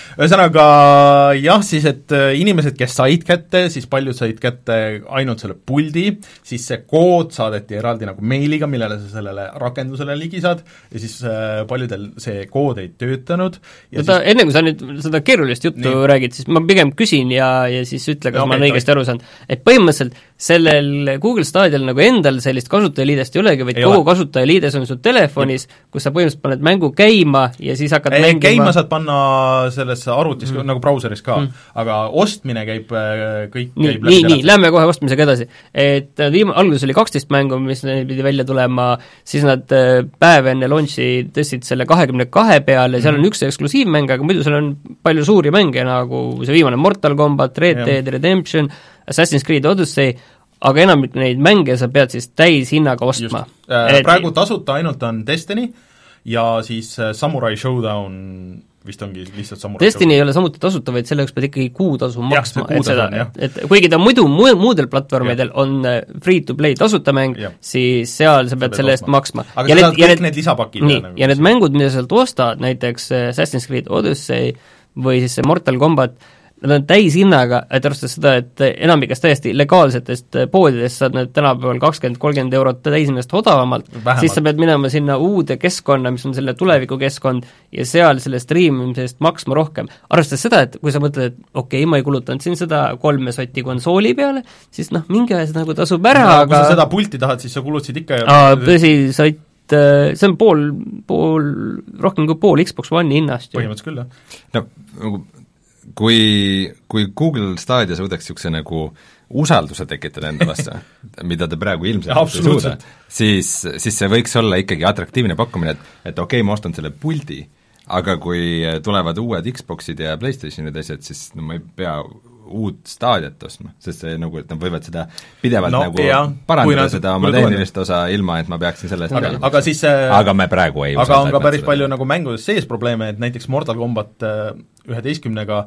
ühesõnaga jah, siis et inimesed, kes said kätte, siis paljud said kätte ainult selle puldi, siis see kood saadeti eraldi nagu meiliga, millele sa sellele rakendusele ligi saad, ja siis paljudel see kood ei töötanud ja no ta, siis... enne kui sa nüüd seda keerulist juttu nii. räägid, siis ma pigem küsin ja, ja siis ütle, kas no, ma olen okay, õigesti aru saanud. Et põhimõtteliselt sellel Google Stadial nagu endal sellist kasutajaliidest ei olegi, vaid ei kogu ole. Kasutajaliides on su telefonis, kus sa põhimõtteliselt paned mängu käima ja siis hakkad ei, mängima käima saad panna selles arvutis mm. nagu brauseris ka mm., aga ostmine käib kõik nii, käib nii, nii, lähme kohe ostmisega edasi. Et viim-, alguses oli kaksteist mängu, mis neil pidi välja tulema, siis nad päev enne launchi tõstsid selle kahekümne kahe peale ja seal mm. on üks eksklusiivmäng, aga muidu seal on palju suuri mänge, nagu see viimane Mortal Combat, Red Dead Redemption, Assassin's Creed Odyssey, aga enamik neid mänge sa pead siis täishinnaga ostma. Äh, et... praegu tasuta ainult on Destiny ja siis Samurai Showdown vist ongi lihtsalt Samurai Destiny Showdown. Ei ole samuti tasuta, vaid selleks pead ikkagi kuutasu maksma, et seda, et, et kuigi ta muidu mu, muudel platvormidel ja. On free-to-play tasuta mäng, ja. Siis seal sa pead selle eest maksma. aga ja sa saad kõik need lisapakid. Nii, nagu ja need mängud, mida sealt ostad, näiteks Assassin's Creed Odyssey või siis see Mortal Combat, nad on täishinnaga, et arvestades seda, et enamikest täiesti legaalsetest poodidest saad need tänapäeval kakskümmend kolmkümmend eurot täishinnast odavamalt, vähemalt. Siis sa pead minema sinna uude keskkonna, mis on selle tulevikukeskkond, ja seal selle striimimisest maksma rohkem. Arvestades seda, et kui sa mõtled, et okei okay,, ma ei kulutanud siin seda kolme sotti konsooli peale, siis noh, mingi ajas nagu tasub ära, no, aga kui sa seda pulti tahad, siis sa kulutasid ikka Aa, tõsi, sott see on pool, pool, rohkem kui pool Xbox One'i hinnast. Põhimõtteliselt küll, jah. No, kui, kui Google Stadia suudaks niisuguse nagu usalduse tekitada enda vastu, mida ta praegu ilmselt ei suuda, siis, siis see võiks olla ikkagi atraktiivne pakkumine, et, et okei okay,, ma ostan selle puldi, aga kui tulevad uued Xboxid ja PlayStationid asjad, siis no ma ei pea uut staadiat ostma, sest see nagu, et nad võivad seda pidevalt no, nagu jah, parandada nad, seda oma tehnilist osa ilma, et ma peaksin selle eest aga, aga, siis, aga me praegu ei aga on ka päris palju nagu mängudes sees probleeme, et näiteks Mortal Combat üheteistkümnega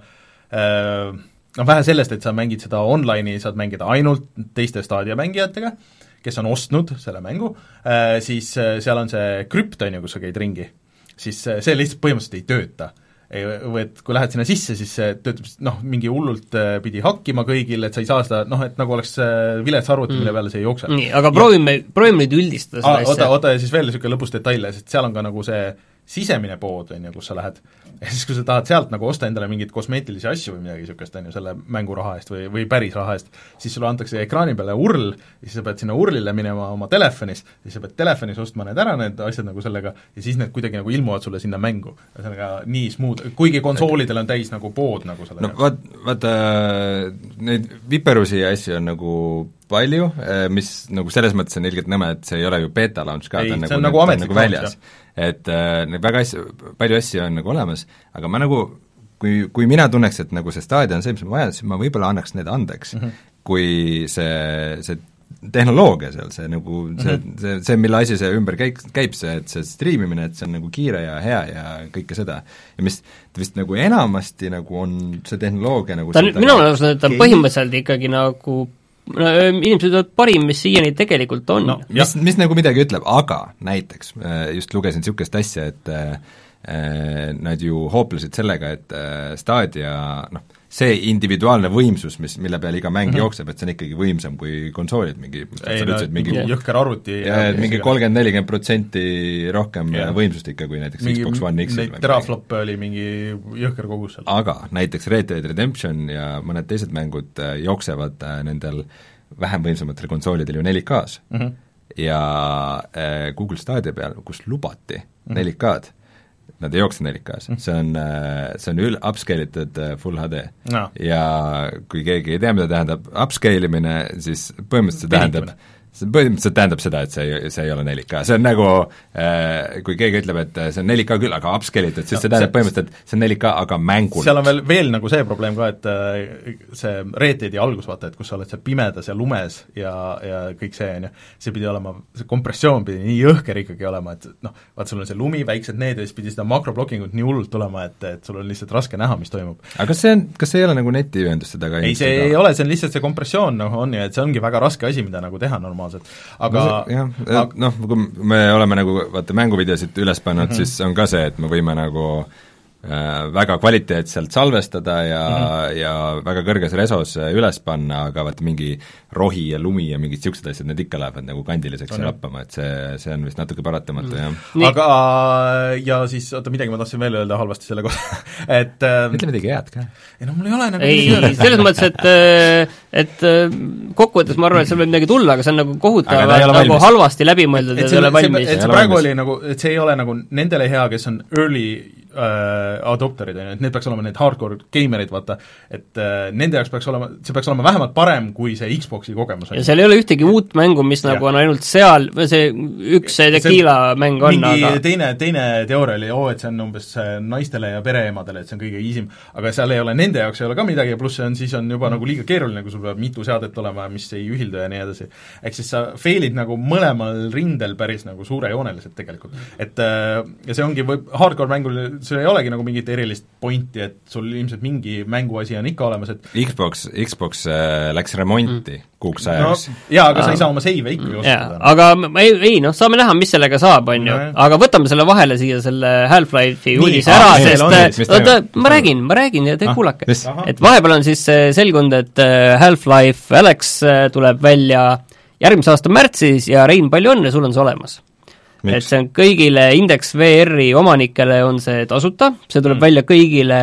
noh, vähe sellest, et sa mängid seda online'i, saad mängida ainult teiste staadia mängijatega, kes on ostnud selle mängu, siis seal on see krüpt, on ju, kus sa käid ringi, siis see lihtsalt põhimõtteliselt ei tööta. Või et kui lähed sinna sisse, siis see töötab noh, mingi hullult pidi hakkima kõigil, et sa ei saa seda, noh, et nagu oleks vilets arvuti, mille peale see ei jookse. Nii, aga proovime, proovime nüüd üldistada seda asja. Oota, oota ja siis veel niisugune lõbus detaile, sest seal on ka nagu see sisemine pood, on ju, kus sa lähed, ja siis kui sa tahad sealt nagu osta endale mingeid kosmeetilisi asju või midagi niisugust, on ju, selle mänguraha eest või, või päris raha eest, siis sulle antakse ekraani peale url, ja siis sa pead sinna urlile minema oma telefonis, siis sa pead telefonis ostma need ära, need asjad nagu sellega, ja siis need kuidagi nagu ilmuvad sulle sinna mängu. Ühesõnaga nii smooth, kuigi konsoolidel on täis nagu pood nagu selle no vaat, vaata, neid viperusi asju on nagu palju, mis nagu selles mõttes on ilgelt nõme, et see ei ole ju beta launch ka, ei, ta on see nagu, on nagu ametlik nagu väljas. Et äh, need väga asju, palju asju on nagu olemas, aga ma nagu, kui, kui mina tunneks, et nagu see staadia on see, mis ma vajan, siis ma võib-olla annaks need andeks mm, -hmm. kui see, see tehnoloogia seal, see nagu see mm, -hmm. see, see, mille asi see ümber käib, käib see, et see striimimine, et see on nagu kiire ja hea ja kõike seda. Ja mis vist nagu enamasti nagu on see tehnoloogia nagu ta on, minu arust, et ta on põhimõtteliselt ikkagi nagu no, inimesed ütlevad parim, mis siiani tegelikult on no,. mis, mis nagu midagi ütleb, aga näiteks just lugesin niisugust asja, et äh, nad ju hooplesid sellega, et äh, Stadia, noh, see individuaalne võimsus, mis, mille peale iga mäng mm -hmm. jookseb, et see on ikkagi võimsam kui konsoolid, mingi ei no, mingi jõhker arvuti ja, ja mingi kolmkümmend nelikümmend protsenti rohkem yeah. võimsust ikka kui näiteks mingi, Xbox One X. Neid terafloppe oli mingi jõhker kogus seal. Aga näiteks Red Dead Redemption ja mõned teised mängud jooksevad nendel vähem võimsamatel konsoolidel ju neli K-s mm -hmm. ja äh, Google Stadia peal, kus lubati mm -hmm. neli K-d, nad ei jookse neli K-s, see on, see on ül-, upscale itud full H D no. Ja kui keegi ei tea, mida tähendab upscale imine, siis põhimõtteliselt see tähendab see põhimõtteliselt tähendab seda, et see ei, see ei ole neli K, see on nagu äh, kui keegi ütleb, et see on neli K küll, aga upscale itud, siis no, see tähendab see, põhimõtteliselt, et see on neli K, aga mängul. Seal on veel, veel nagu see probleem ka, et see Red Deadi algus, vaata, et kus sa oled seal pimedas ja lumes ja, ja kõik see, on ju, see pidi olema, see kompressioon pidi nii jõhker ikkagi olema, et noh, vaat sul on see lumi, väiksed need ja siis pidi seda makroblockingut nii hullult tulema, et, et sul on lihtsalt raske näha, mis toimub. aga kas see on, kas see ei ole nagu netiühenduste taga? ei, see ei ole, see on lihtsalt see kompressioon, noh, on ju, et see ongi väga raske asi, mida nagu teha normaalselt. aga no, jah, et noh, kui me oleme nagu vaata mänguvideosid üles pannud mm, -hmm. siis on ka see, et me võime nagu äh, väga kvaliteetselt salvestada ja mm-hmm. ja väga kõrges resos üles panna, aga vaata mingi rohi ja lumi ja mingid niisugused asjad, need ikka lähevad nagu kandiliseks ja lappama, et see, see on vist natuke paratamatu mm., jah. aga ja siis, oota, midagi ma tahtsin veel öelda halvasti selle kohta, et ütle midagi head ka. ei no mul ei ole nagu ei, selles mõttes, et et kokkuvõttes ma arvan, et seal võib midagi tulla, aga see on nagu kohutavalt nagu valmis. Halvasti läbimõeldud ja see ei ole valmis. et see praegu oli nagu, et see ei ole nagu nendele hea, kes on early äh, adopterid, et need peaks olema need hardcore gamerid, vaata, et äh, nende jaoks peaks olema, see peaks olema vähemalt parem kui see Xboxi kogemus. ja seal ei ole ühtegi uut mängu, mis ja. nagu on ainult seal, see üks see tequila mäng on, mingi aga teine, teine teooria oli, oo, et see on umbes naistele ja pereemadele, et see on kõige easim, aga seal ei ole, nende jaoks ei ole ka midagi ja pluss see on, siis on juba mm. nagu liiga keeruline, kui sul peab mitu seadet olema, mis ei ühildu ja nii edasi. Ehk siis sa failid nagu mõlemal rindel päris nagu suurejooneliselt tegelikult. Et ja see ongi, võib, hardcore mängul see ei olegi nagu mingit erilist pointi, et sul ilmselt mingi mänguasi on ikka olemas, et Xbox, Xbox äh, läks remonti mm. kuuks ajaks no,. jaa, aga sa ei saa oma seive ikkagi osutada. Aga ei, ei noh, saame näha, mis sellega saab, on ju, aga võtame selle vahele siia selle Half-Life'i uudise ära, sest oota, ma räägin, ma räägin ja te ah, kuulake. Et vahepeal on siis selgunud, et Half-Life Alyx tuleb välja järgmise aasta märtsis ja Rein, palju õnne, sul on see olemas. Miks? Et see on kõigile Index V R-i omanikele on see tasuta, see tuleb mm. välja kõigile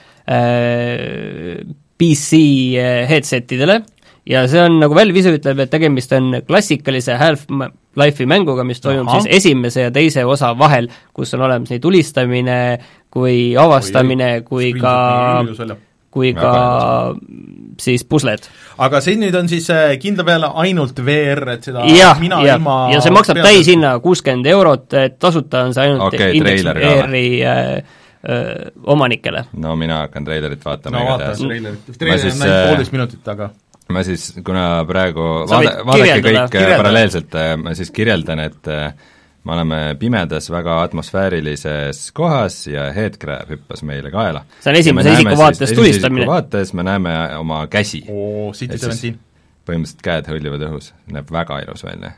äh, P C headsetidele ja see on, nagu Valve ütleb, et tegemist on klassikalise Half-Life'i mänguga, mis toimub Aha. siis esimese ja teise osa vahel, kus on olemas nii tulistamine kui avastamine, kui, kui ka kui ka siis pusled. Aga see nüüd on siis kindla peale ainult V R, et seda ja, mina ja, ilma ja see maksab täishinna kuuskümmend eurot, et tasuta on see ainult okay, Index V R-i äh, äh, omanikele. No mina hakkan treilerit vaatama. No vaata treilerit, treilerit on ainult poolteist minutit, aga ma siis, kuna praegu vaada, vaadake kõik kirjeldada. Paralleelselt, ma siis kirjeldan, et me oleme pimedas väga atmosfäärilises kohas ja Headcrab hüppas meile kaela. See on esimese isiku vaates tulistamine. vaates me näeme oma käsi. Oo, City seventeen. Põhimõtteliselt käed hõljuvad õhus, näeb väga ilus välja.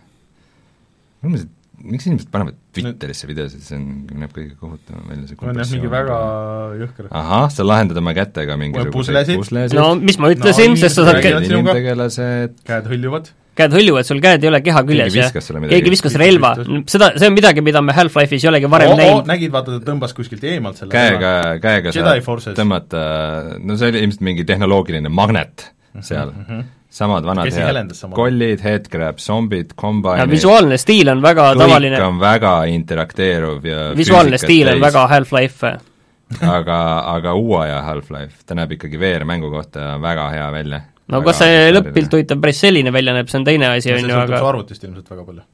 Miks inimesed panevad Twitterisse videosid, see on, näeb kõige kohutavam välja. See on jah mingi väga jõhker. Ahah, sa lahendad oma kätega mingisuguseid puslesid. No mis ma ütlesin, no, sest sa saad käed inimtegelased. Käed hõljuvad. Käed hõljuvad, sul käed ei ole keha küljes, jah? Keegi viskas relva. Seda, see on midagi, mida me Half-Life'is ei olegi varem oh, näinud. Oh, nägid, vaata, ta tõmbas kuskilt eemalt selle käega, käega sa tõmmata, no see oli ilmselt mingi tehnoloogiline magnet seal. Mm -hmm. Samad vanad head kollid, headcrab, zombid, combine. Visuaalne stiil on väga kõik tavaline. Kõik on väga interakteeruv ja visuaalne stiil on väga Half-Life. aga, aga uue aja Half-Life, ta näeb ikkagi V R-mängu kohta väga hea välja. No kas see lõppilt võitab päris selline välja näeb, see on teine asi, on ju, aga see sõltub arvutist ilmselt väga palju.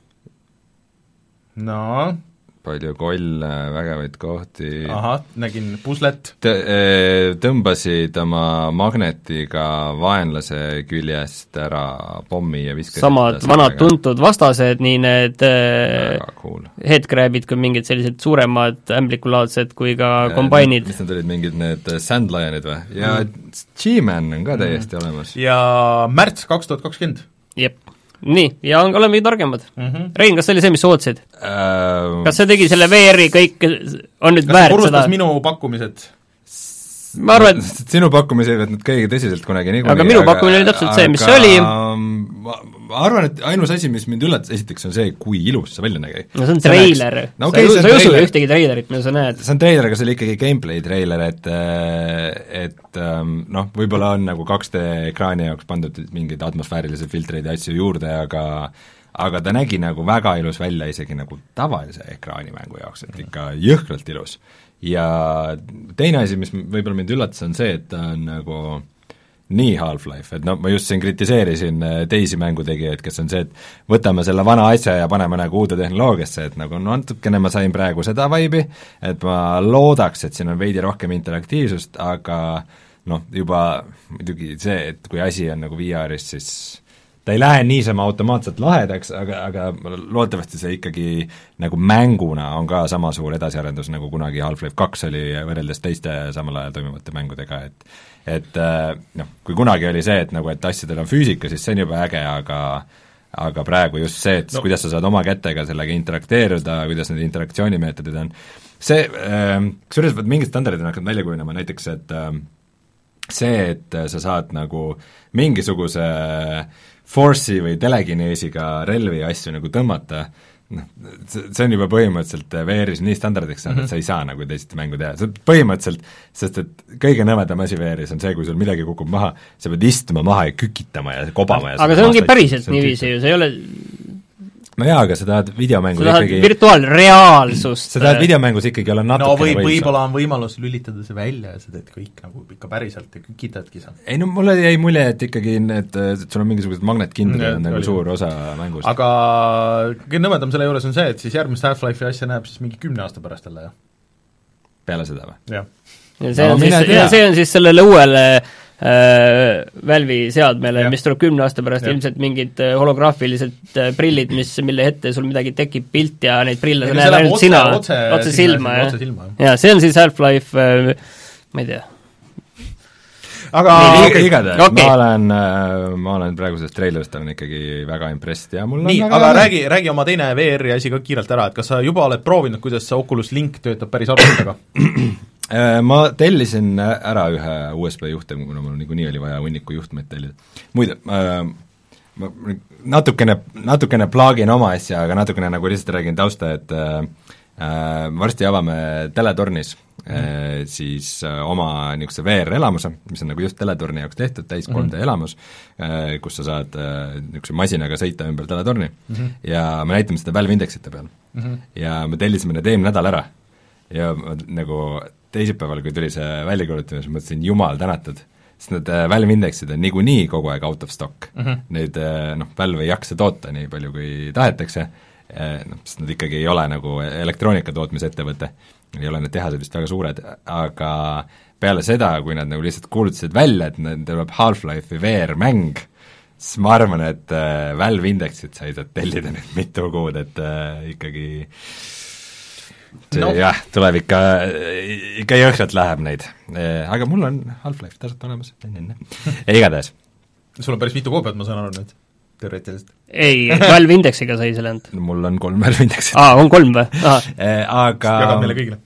No palju kolle, vägevaid kohti. Ahah, nägin puslet. T- tõmbasid oma magnetiga vaenlase küljest ära pommi ja viskasid samad vanad tuntud vastased, nii need cool. headcrabid kui mingid sellised suuremad ämblikulaadsed kui ka kombainid. Mis need olid, mingid need Sandlionid või? Ja mm. G-Man on ka täiesti mm. olemas. Ja märts kaks tuhat kakskümmend. Jep. Nii, ja on, oleme targemad mm. -hmm. Rein, kas see oli see, mis sa ootasid uh,? Kas see tegi selle V R-i kõik, on nüüd väärt seda? Kas purustas minu pakkumised? Ma arvan, et sinu pakkumisi ei võtnud kõige tõsiselt kunagi niikuinii. Aga minu pakkumine oli täpselt see, mis see oli. Ma, ma arvan, et ainus asi, mis mind üllatas esiteks, on see, kui ilus see välja nägi. No see on treiler. No, okay, sa ei usu ühtegi treilerit, mida sa näed. See on treiler, aga see oli ikkagi gameplay treiler, et et noh, võib-olla on nagu kaks D ekraani jaoks pandud mingeid atmosfäärilisi filtreid ja asju juurde, aga aga ta nägi nagu väga ilus välja isegi nagu tavalise ekraanimängu jaoks, et ikka jõhkralt ilus. Ja teine asi, mis võib-olla mind üllatas, on see, et ta on nagu nii Half-Life, et no ma just siin kritiseerisin teisi mängutegijaid, kes on see, et võtame selle vana asja ja paneme nagu uude tehnoloogiasse, et nagu no natukene ma sain praegu seda vibe'i, et ma loodaks, et siin on veidi rohkem interaktiivsust, aga noh, juba muidugi see, et kui asi on nagu V R-is, siis ta ei lähe niisama automaatselt lahedaks, aga, aga loodetavasti see ikkagi nagu mänguna on ka sama suur edasiarendus, nagu kunagi Half-Life kaks oli võrreldes teiste samal ajal toimuvate mängudega, et et noh, kui kunagi oli see, et nagu, et asjadel on füüsika, siis see on juba äge, aga aga praegu just see, et no. kuidas sa saad oma kätega sellega interakteeruda, kuidas need interaktsioonimeetodid on, see äh,, kusjuures võt mingid standardid on hakanud välja kujunema, näiteks et äh, see, et sa saad nagu mingisuguse force'i või telekineesiga relvi ja asju nagu tõmmata, noh, see on juba põhimõtteliselt V R-is nii standardiks saanud mm, -hmm. et sa ei saa nagu teisiti mängu teha, see põhimõtteliselt, sest et kõige nõmedam asi V R-is on see, kui sul midagi kukub maha, sa pead istuma maha ja kükitama ja kobama ja aga see ongi päriselt niiviisi ju, see ei ole no jaa, aga sa tahad videomängus sa tahad ikkagi virtuaalreaalsust sa tahad videomängus ikkagi olla natukene no või, võib-olla on võimalus lülitada see välja ja sa teed kõik nagu ikka päriselt ja kükitadki sa. ei no mulle jäi mulje, et ikkagi need, et sul on mingisugused magnetkindlad on nagu suur osa mängust. aga kõige nõmedam selle juures on see, et siis järgmist Half-Life'i asja näeb siis mingi kümne aasta pärast jälle, jah? peale seda või? jah. ja see on no, siis, see on siis sellele uuele äh, Valve'i seadmele, mis tuleb kümne aasta pärast, ilmselt mingid holograafilised äh, prillid, mis, mille ette sul midagi tekib pilt ja neid prille sa näed ainult sina, otse, otse silma, jah. ja see on siis Half-Life äh, ma ei tea. aga okay. igatahes okay. ma olen, ma olen praegusest treilerist olen ikkagi väga impressed ja mul on nii, aga hea. räägi, räägi oma teine V R-i asi ka kiirelt ära, et kas sa juba oled proovinud, kuidas see Oculus Link töötab päris arvutitega? Ma tellisin ära ühe U S B juhte, kuna mul niikuinii oli vaja hunniku juhtmeid tellida. muide, ma natukene, natukene plaagin oma asja, aga natukene nagu lihtsalt räägin tausta, et äh, varsti avame teletornis mm. äh, siis äh, oma niisuguse V R-elamuse, mis on nagu just teletorni jaoks tehtud, täis kolm D mm. elamus, äh, kus sa saad äh, niisuguse masinaga sõita ümber teletorni mm -hmm. ja me näitame seda Valve Indexite peal mm. -hmm. ja me tellisime need eelmine nädal ära ja ma, nagu teisipäeval, kui tuli see väljakuulutamine, siis mõtlesin, jumal tänatud, sest need äh, Valve Indexid on niikuinii kogu aeg out of stock mm. -hmm. Neid äh, noh, Valve ei jaksa toota nii palju, kui tahetakse äh,, noh, sest nad ikkagi ei ole nagu elektroonika tootmisettevõte, ei ole need tehased vist väga suured, aga peale seda, kui nad nagu lihtsalt kuulutasid välja, et neil tuleb Half-Life'i V R-mäng, siis ma arvan, et äh, Valve Indexit sa ei saa tellida nüüd mitu kuud, et äh, ikkagi see no. jah, tuleb ikka, ikka jõhkralt läheb neid. Aga mul on Half-Life tasuta olemas, enne. Igatahes. Sul on päris mitu koopiat, ma saan aru nüüd, teoreetiliselt. Ei, Valve Indexiga sai selle anda. Mul on kolm Valve Indexit. Aa, on kolm või? Aga jagab meile kõigile.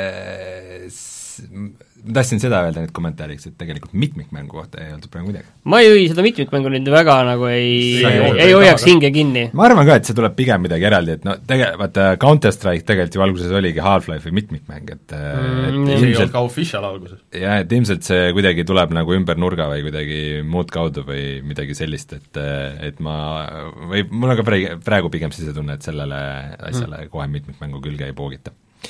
Ma tahtsin seda öelda nüüd kommentaariks, et tegelikult mitmikmängu kohta ei olnud praegu midagi. ma ei, seda mitmikmängu nüüd väga nagu ei, ei, ei, ei hoiaks hinge kinni. ma arvan ka, et see tuleb pigem midagi eraldi, et no tege-, vaata Counter-Strike tegelikult ju alguses oligi Half-Life'i mitmikmäng, et mm, et see ei olnud ka official alguses. jah, et ilmselt see kuidagi tuleb nagu ümber nurga või kuidagi muud kaudu või midagi sellist, et et ma, või mul on ka praegu, praegu pigem sisetunne, et sellele asjale mm. kohe mitmikmängu külge ei poogita.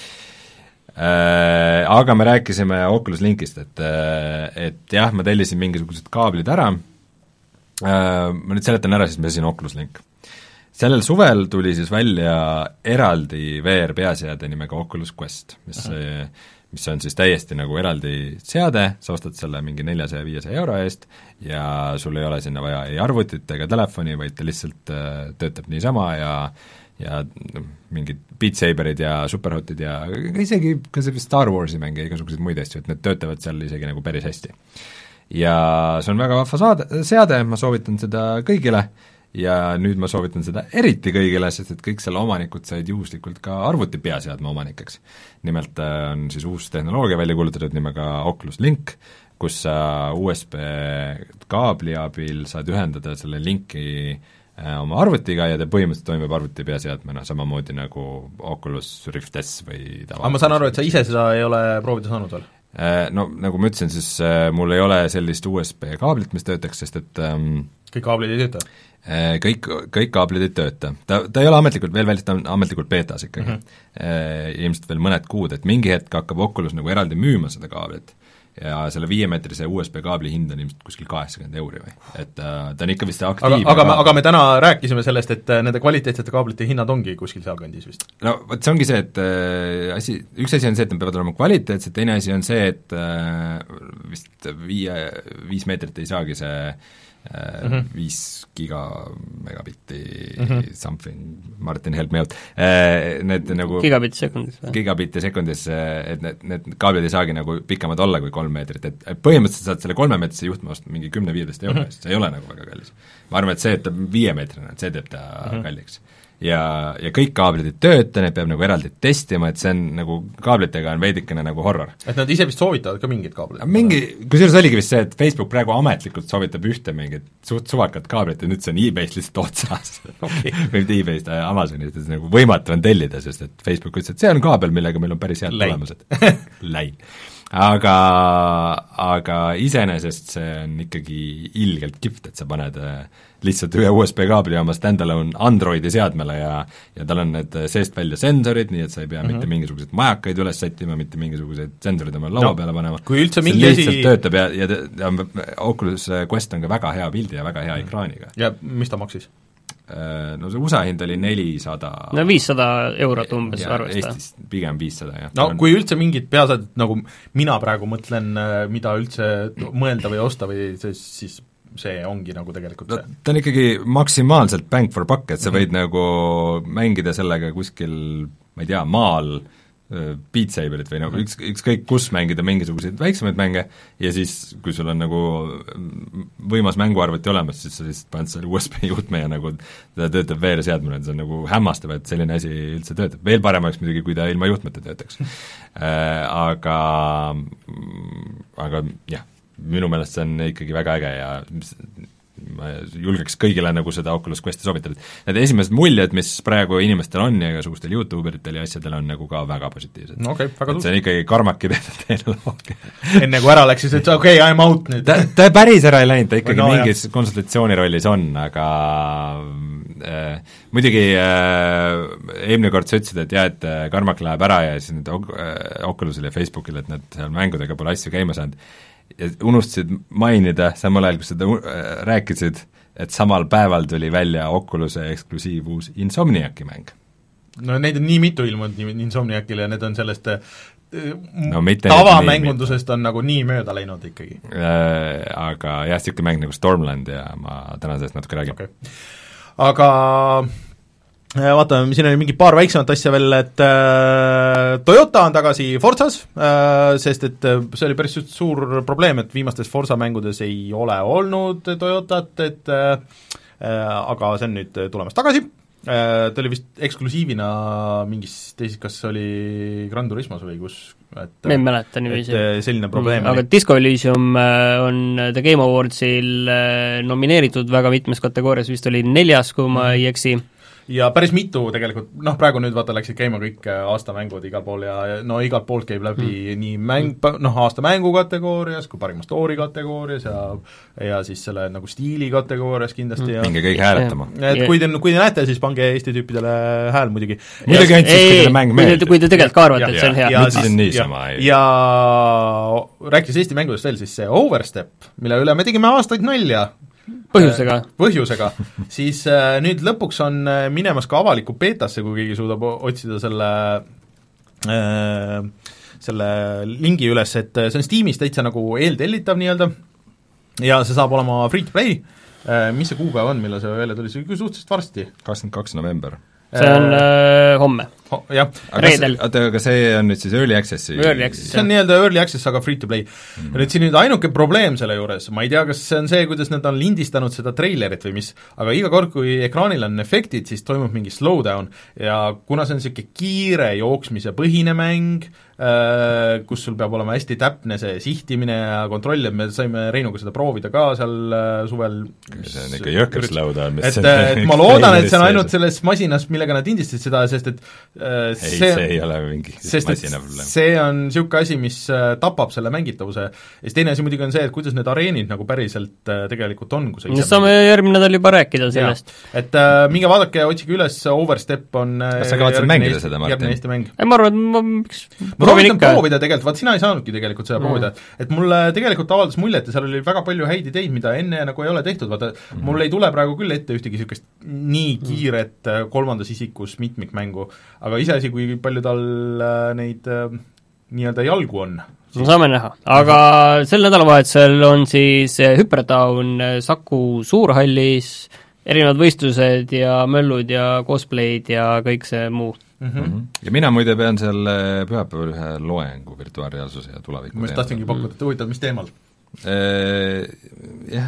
Äh, aga me rääkisime Oculus Linkist, et, et jah, ma tellisin mingisugused kaablid ära, äh, ma nüüd seletan ära, siis ma siin Oculus Link. sellel suvel tuli siis välja eraldi V R peaseade nimega Oculus Quest, mis, mis on siis täiesti nagu eraldi seade, sa ostad selle mingi neljasaja viiesaja euro eest ja sul ei ole sinna vaja ei arvutit ega telefoni, vaid ta lihtsalt äh, töötab niisama ja ja mingid Beat Saberid ja Superhotid ja isegi ka see Star Warsi mäng ja igasuguseid muid asju, et need töötavad seal isegi nagu päris hästi. Ja see on väga vahva saade, seade, ma soovitan seda kõigile ja nüüd ma soovitan seda eriti kõigile, sest et kõik selle omanikud said juhuslikult ka arvuti peaseadme omanikeks. Nimelt on siis uus tehnoloogia välja kuulutatud nimega Oculus Link, kus sa U S B kaabli abil saad ühendada selle linki oma arvutiga ja ta põhimõtteliselt toimib arvuti peaseadmena, samamoodi nagu Oculus Rift S või tava-. aga ma saan aru, et sa ise seda ei ole proovida saanud veel? No nagu ma ütlesin, siis mul ei ole sellist U S B kaablit, mis töötaks, sest et ähm, kõik kaablid ei tööta? Kõik, kõik kaablid ei tööta. Ta, ta ei ole ametlikult veel välja, ta on ametlikult beetas ikkagi mm. -hmm. Ilmselt veel mõned kuud, et mingi hetk hakkab Oculus nagu eraldi müüma seda kaablit ja selle viiemeetrise U S B kaabli hind on ilmselt kuskil kaheksakümmend euri või, et uh, ta on ikka vist aktiivne. aga, aga, me, aga me täna rääkisime sellest, et nende kvaliteetsete kaablite hinnad ongi kuskil sealkandis vist? no vot, see ongi see, et äh, asi, üks asi on see, et nad peavad olema kvaliteetsed, teine asi on see, et äh, vist viie, viis meetrit ei saagi see mm -hmm. viis giga megabitti mm -hmm. something, Martin, help me out, need nagu gigabitti sekundis või? gigabitti sekundis, et need, need kaablid ei saagi nagu pikemad olla kui kolm meetrit, et põhimõtteliselt saad selle kolmemeetrise juhtme osta mingi kümne-viieteist euro eest mm -hmm., see ei ole nagu väga kallis. ma arvan, et see, et ta viiemeetrine, et see teeb ta mm -hmm. kalliks. ja, ja kõik kaablid ei tööta, need peab nagu eraldi testima, et see on nagu, kaablitega on veidikene nagu horror. et nad ise vist soovitavad ka mingid kaablid? mingi, kusjuures oligi vist see, et Facebook praegu ametlikult soovitab ühte mingit suht suvakat kaablit ja nüüd see on e-Bay'st lihtsalt otsas okay. või mitte e-Bay'st, Amazonist, et nagu võimatu on tellida, sest et Facebook ütles, et see on kaabel, millega meil on päris head tulemused. Läin. aga, aga iseenesest see on ikkagi ilgelt kihvt, et sa paned lihtsalt ühe U S B kaabli oma stand-alone Androidi seadmele ja ja tal on need seest välja sensorid, nii et sa ei pea mm -hmm. mitte mingisuguseid majakaid üles sättima, mitte mingisuguseid sensorid oma laua no, peale panema. kui üldse mingi asi töötab ja, ja, ja Oculus Quest on ka väga hea pildi ja väga hea ekraaniga. ja mis ta maksis? No see U S A hind oli nelisada no viissada eurot umbes arvestada. Eestis pigem viissada, jah. no on... kui üldse mingid peaasjad, nagu mina praegu mõtlen, mida üldse mõelda või osta või siis, siis see ongi nagu tegelikult see. ta on ikkagi maksimaalselt bang for buck, et sa võid mm -hmm. nagu mängida sellega kuskil, ma ei tea, maal Beat Saberit või nagu üks, ükskõik kus mängida mingisuguseid väiksemaid mänge ja siis, kui sul on nagu võimas mänguarvuti olemas, siis sa lihtsalt paned selle U S B juhtme ja nagu ta töötab V R-seadmele, see on nagu hämmastav, et selline asi üldse töötab. veel parem oleks muidugi, kui ta ilma juhtmeta töötaks äh, aga aga jah, minu meelest see on ikkagi väga äge ja ma julgeks kõigile nagu seda Oculus Questi soovitada. Need esimesed muljed, mis praegu inimestel on ja igasugustel YouTuberitel ja asjadel on nagu ka väga positiivsed. no okay, väga et see on ikkagi karmaki tehnoloogia. enne kui ära läks, siis et okei okay,, I m out nüüd. ta, ta päris ära ei läinud, ta ikkagi no, mingis jah. konsultatsiooni rollis on, aga äh, muidugi äh, eelmine kord sa ütlesid, et jah, et karmak läheb ära ja siis nüüd äh, Oculusile ja Facebookile, et nad seal mängudega pole asju käima saanud, ja unustasid mainida samal ajal, kui seda äh, rääkisid, et samal päeval tuli välja Oculus'e eksklusiiv uus Insomniaci mäng. no neid on nii mitu ilmunud Insomniacile ja need on sellest äh, no, tavamängundusest on nagu nii mööda läinud ikkagi äh,. Aga jah, niisugune mäng nagu Stormland ja ma täna sellest natuke räägin okay.. Aga vaatame, siin oli mingi paar väiksemat asja veel, et äh, Toyota on tagasi Forzas äh,, sest et see oli päris suur probleem, et viimastes Forza mängudes ei ole olnud Toyotat, et äh, aga see on nüüd tulemas tagasi äh,, ta oli vist eksklusiivina mingis teises, kas oli Gran Turismos või kus, et ma ei mäleta niiviisi. selline probleem mm, aga Disco Elysium on The Game Awardsil nomineeritud väga mitmes kategoorias, vist oli neljas, kui ma ei eksi, ja päris mitu tegelikult, noh praegu nüüd vaata läksid käima kõik aastamängud igal pool ja no igalt poolt käib läbi mm. nii mäng, noh aasta mängu kategoorias kui parima story kategoorias ja ja siis selle nagu stiili kategoorias kindlasti mm. ja minge kõik hääletama. et kui te, kui te näete, siis pange Eesti tüüpidele hääl muidugi. muidugi ainult siis, kui teile mäng meeldib. kui te tegelikult ka arvate, et see on hea. ja, ja, niisama, ja, ja rääkides Eesti mängudest veel, siis see Overstep, mille üle me tegime aastaid nalja, põhjusega, põhjusega. siis äh, nüüd lõpuks on minemas ka avaliku beetasse, kui keegi suudab otsida selle äh, selle lingi üles, et see on Steamis täitsa nagu eeltellitav nii-öelda ja see saab olema free to play äh,, mis see kuupäev on, millal see välja tuli, see oli suhteliselt varsti. kakskümmend kaks november. see on äh, homme Ho, jah. reedel. oota, aga see on nüüd siis Early Access'i? Early Access, see on nii-öelda Early Access, aga free to play mm. -hmm. nüüd siin nüüd ainuke probleem selle juures, ma ei tea, kas see on see, kuidas nad on lindistanud seda treilerit või mis, aga iga kord, kui ekraanil on efektid, siis toimub mingi slowdown ja kuna see on niisugune kiire jooksmise põhine mäng, äh, kus sul peab olema hästi täpne see sihtimine ja kontroll, et me saime Reinuga seda proovida ka seal äh, suvel. see on ikka jõhker slowdown. et, et ma loodan, et see on ainult selles masinas, millega nad lindistasid seda, sest et ei, see, see ei ole mingi masina probleem. see on niisugune asi, mis tapab selle mängitavuse. ja siis teine asi muidugi on see, et kuidas need areenid nagu päriselt tegelikult on, kui sa ise saame järgmine nädal juba rääkida sellest. et äh, minge vaadake ja otsige üles, Overstep on kas sa kavatsed mängida seda, Martin? järgmine Eesti mäng. ma arvan, et ma miks ma soovitan proovida tegelikult, vaat sina ei saanudki tegelikult seda mm. proovida, et mulle tegelikult avaldas mulje, et seal oli väga palju häid ideid, mida enne nagu ei ole tehtud, vaata mm. mul ei tule praegu küll ette ühtegi niisugust nii kiiret kolmandas isikus mitmikmängu, aga iseasi, kui palju tal neid äh, nii-öelda jalgu on no saame näha, aga sel nädalavahetusel on siis Hypertown Saku Suurhallis, erinevad võistlused ja möllud ja cosplay'd ja kõik see muu. Mm-hmm. Ja mina muide pean seal pühapäeval ühe loengu virtuaalreaalsuse ja tuleviku ma just tahtsingi pakkuda, et huvitav, mis teemal? Jah.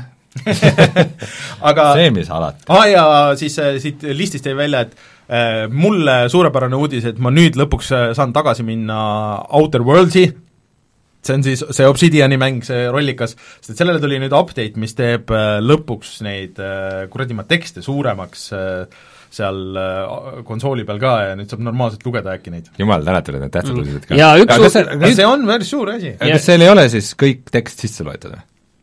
aga see, mis alati. Ah, ja siis siit listist jäi välja, et äh, mulle suurepärane uudis, et ma nüüd lõpuks saan tagasi minna Outer Worldsi, see on siis see Obsidiani mäng, see rollikas, sest et sellele tuli nüüd update, mis teeb äh, lõpuks neid äh, kuradima tekste suuremaks äh, seal äh, konsooli peal ka ja nüüd saab normaalselt lugeda äkki neid. Jumal tänatud, et need tähtsad mm. uudised ka. ja üks aga see, see on päris suur asi. kas seal ei ole siis kõik tekst sisse loetud või?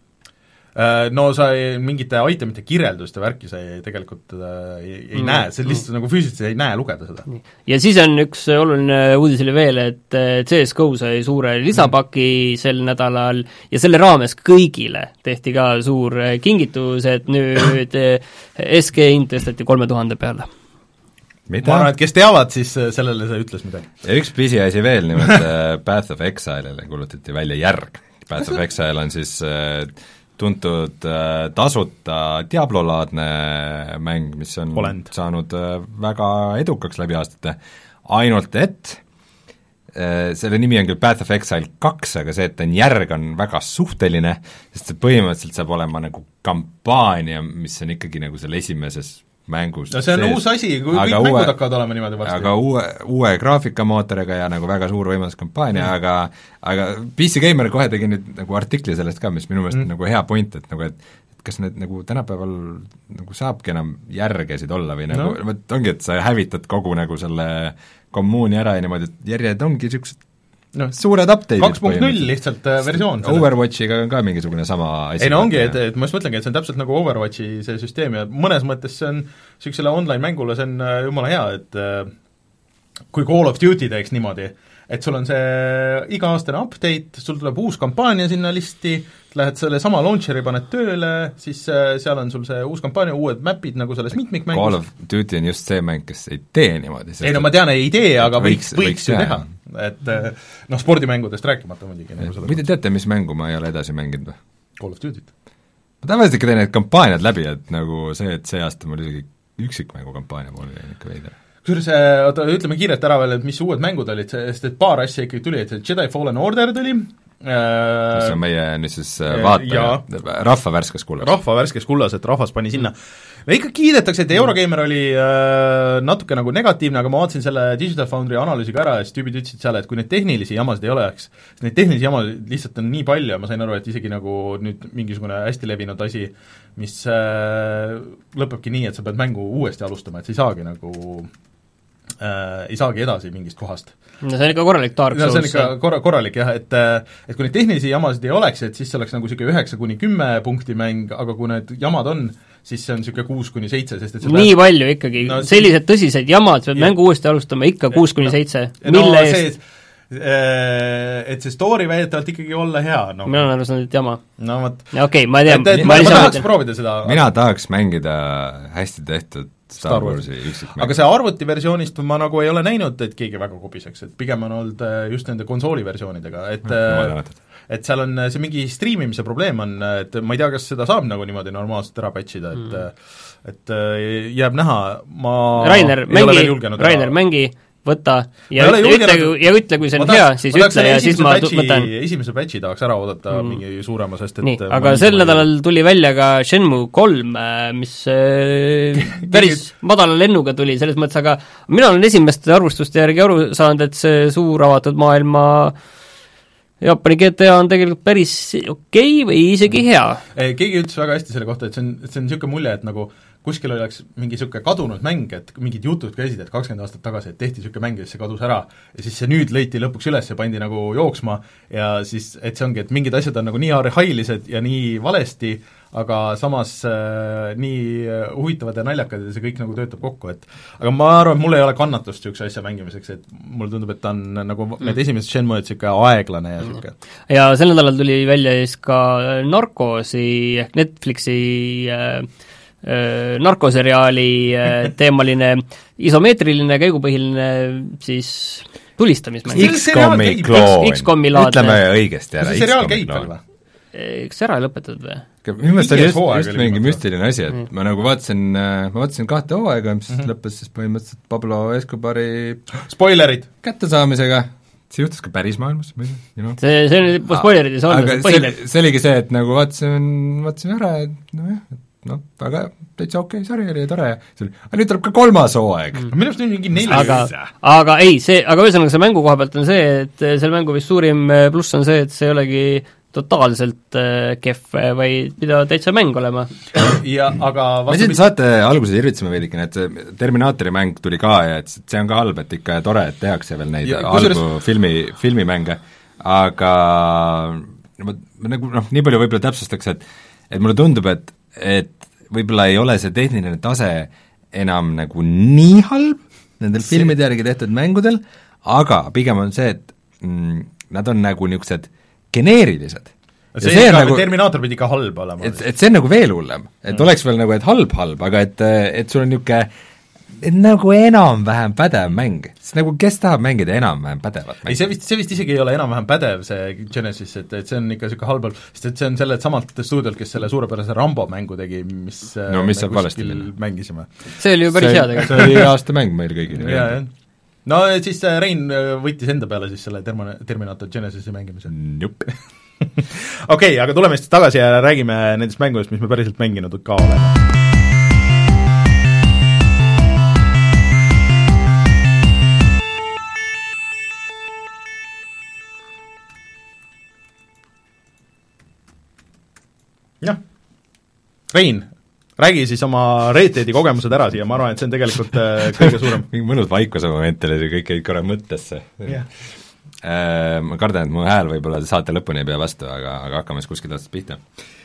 No sa ei, mingite itemite kirjeldust ja värki sa ei, tegelikult äh, ei, ei mm. näe, see lihtsalt mm. nagu füüsiliselt ei näe lugeda seda. Ja siis on üks oluline uudis oli veel, et C S G O sai suure lisapaki mm. sel nädalal ja selle raames kõigile tehti ka suur kingitus, et nüüd S G hind tõsteti kolme tuhande peale. Mida? Ma arvan, et kes teavad, siis sellele see ütles midagi. Ja üks pisiasi veel, nimelt Path of Exile'ile kuulutati välja järg. Path of Exile on siis tuntud äh, tasuta Diablo-laadne mäng, mis on Olend. saanud äh, väga edukaks läbi aastate, ainult et äh, selle nimi on küll Path of Exile kaks, aga see, et ta on järg, on väga suhteline, sest see põhimõtteliselt saab olema nagu kampaania, mis on ikkagi nagu selle esimeses mängus. no see on sees. Uus asi, kui kõik uue, mängud hakkavad olema niimoodi varsti. aga uue, uue graafikamootoriga ja nagu väga suur võimalus kampaania mm., aga aga P C Gamer kohe tegi nüüd nagu artikli sellest ka, mis minu meelest mm. nagu hea point, et nagu, et et kas need nagu tänapäeval nagu saabki enam järgesid olla või nagu no., vot ongi, et sa hävitad kogu nagu selle kommuuni ära ja niimoodi, et järjed ongi niisugused no, suured update'id. kaks punkt null lihtsalt äh, versioon. Overwatchiga on ka mingisugune sama asi. ei no ongi, et, et ma just mõtlengi, et see on täpselt nagu Overwatchi see süsteem ja mõnes mõttes see on niisugusele online-mängule, see on äh, jumala hea, et äh, kui Call of Duty teeks niimoodi, et sul on see iga-aastane update, sul tuleb uus kampaania sinna listi, lähed selle sama launcheri, paned tööle, siis äh, seal on sul see uus kampaania, uued mapid nagu selles mitmikmängus. Call of Duty on just see mäng, kes ei tee niimoodi. ei no ma tean, ei tee, aga võiks, võiks, võiks ju teha. Et noh, spordimängudest rääkimata muidugi. Või te teate, mis mängu ma ei ole edasi mänginud või? Call of Duty't. Ma tavaliselt ikka teen need kampaaniad läbi, et nagu see, et see aasta mul isegi üksikmängu kampaania poole on ikka veider. Kusjuures, oota, ütleme kiirelt ära veel, et mis uued mängud olid, sest et paar asja ikkagi tuli, et Jedi Fallen Order tuli, see on meie nüüd siis vaataja, rahva värskes kullas. rahva värskes kullas, et rahvas pani sinna. no ikka kiidetakse, et Eurogeimer oli äh, natuke nagu negatiivne, aga ma vaatasin selle Digital Foundry analüüsi ka ära ja siis tüübid ütlesid seal, et kui neid tehnilisi jamasid ei oleks, siis neid tehnilisi jamasid lihtsalt on nii palju ja ma sain aru, et isegi nagu nüüd mingisugune hästi levinud asi, mis äh, lõpebki nii, et sa pead mängu uuesti alustama, et sa ei saagi nagu äh, ei saagi edasi mingist kohast. no see on ikka korralik Dark Souls. no see on ikka korra-, korralik jah, et et kui neid tehnilisi jamasid ei oleks, et siis see oleks nagu niisugune üheksa kuni kümme punkti mäng, aga kui need jamad on, siis see on niisugune kuus kuni seitse, sest et seda nii palju ikkagi no,, sellised tõsised jamad, sa pead mängu uuesti alustama ikka kuus kuni seitse, mille no, eest? Et see story väidetavalt ikkagi olla hea no. mina olen aru saanud, et jama. no vot. okei okay,, ma ei tea. ma, ma, ma tahaks proovida seda. mina tahaks mängida hästi tehtud Star, Star Warsi üksikmäng. aga see arvutiversioonist ma nagu ei ole näinud, et keegi väga kobiseks, et pigem on olnud just nende konsooliversioonidega, et no, et seal on see mingi striimimise probleem on, et ma ei tea, kas seda saab nagu niimoodi normaalselt ära patch ida, et mm. et jääb näha, ma Rainer, mängi, Rainer, mängi võta ja ütle, ja ütle, kui see on hea, siis ütle ja siis ma võtan. esimese patchi tahaks ära oodata mm. mingi suurema, sest et nii, aga sel nädalal tuli välja ka Shenmue kolm, mis päris madala lennuga tuli, selles mõttes, aga mina olen esimeste arvustuste järgi aru saanud, et see suur avatud maailma Jaapani G T A on tegelikult päris okei okay või isegi hea. Keegi ütles väga hästi selle kohta, et see on, see on niisugune mulje, et nagu kuskil oleks mingi niisugune kadunud mäng, et mingid jutud käisid, et kakskümmend aastat tagasi, et tehti niisugune mäng ja siis see kadus ära ja siis see nüüd leiti lõpuks üles ja pandi nagu jooksma ja siis, et see ongi, et mingid asjad on nagu nii arhailised ja nii valesti, aga samas äh, nii huvitavad ja naljakad ja see kõik nagu töötab kokku, et aga ma arvan, et mul ei ole kannatust niisuguse asja mängimiseks, et mulle tundub, et ta on nagu mm. need esimesed Shenmue'd niisugune aeglane ja niisugune mm. ja sel nädalal tuli välja siis ka Narcosi ehk Netflixi äh, narkoseriaali teemaline isomeetriline käigupõhiline siis tulistamismäng. X-komi kloon, ütleme õigesti ära. kas see seriaal käib veel või? Kas see ära ei lõpetatud või? minu meelest oli just, just mingi müstiline asi, et mm. ma nagu vaatasin, ma vaatasin kahte hooaega, mis mm -hmm. lõppes siis põhimõtteliselt Pablo Escobari spoilerid kättesaamisega, see juhtus ka päris maailmas, you know. see, see on juba spoilerid ei saanud, see põhiline. See oligi see, et nagu vaatasin, vaatasin ära, et nojah, noh, väga täitsa okei okay, sari oli ja tore ja see oli, aga nüüd tuleb ka kolmas hooaeg mm.. minu arust on mingi neli aga, aga ei, see, aga ühesõnaga see mängu koha pealt on see, et selle mängu vist suurim pluss on see, et see ei olegi totaalselt äh, kehv, vaid pida täitsa mäng olema. ja aga me siin saate alguses irvitasime veidikene, et see Terminaatori mäng tuli ka ja et see on ka halb, et ikka tore, et tehakse veel neid ja, halbu kusures... filmi, filmimänge, aga ma, ma nagu noh, nii palju võib-olla täpsustaks, et et mulle tundub, et, et võib-olla ei ole see tehniline tase enam nagu nii halb nendel see... filmide järgi tehtud mängudel, aga pigem on see, et mm, nad on nagu niisugused geneerilised. see, see on nagu Terminaator pidi ka halb olema. et, et see on nagu veel hullem, et mm. oleks veel nagu, et halb-halb, aga et, et sul on niisugune nagu enam-vähem pädev mäng. Sest nagu kes tahab mängida enam-vähem pädevat mängi? ei, see vist, see vist isegi ei ole enam-vähem pädev, see Genesis, et, et see on ikka niisugune halb, sest et see on sellelt samalt stuudiolt, kes selle suurepärase Rambo mängu tegi, mis no mis saab valesti mängisime. see oli ju päris hea tegelikult. see oli aasta mäng meil kõigil. jaa, jah. No siis Rein võttis enda peale siis selle Termin- Terminator Genesis'i mängimise. Jupp. okei okay,, aga tuleme siis tagasi ja räägime nendest mängudest, mis me päriselt mänginud ka oleme. jah, Rein, räägi siis oma Red Deadi kogemused ära siia, ma arvan, et see on tegelikult äh, kõige suurem. mingi mõnus vaikuse moment oli, kõik jäid korra mõttesse. Yeah. Äh, ma kardan, et mu hääl võib-olla saate lõpuni ei pea vastu, aga, aga hakkame siis kuskilt otsast pihta.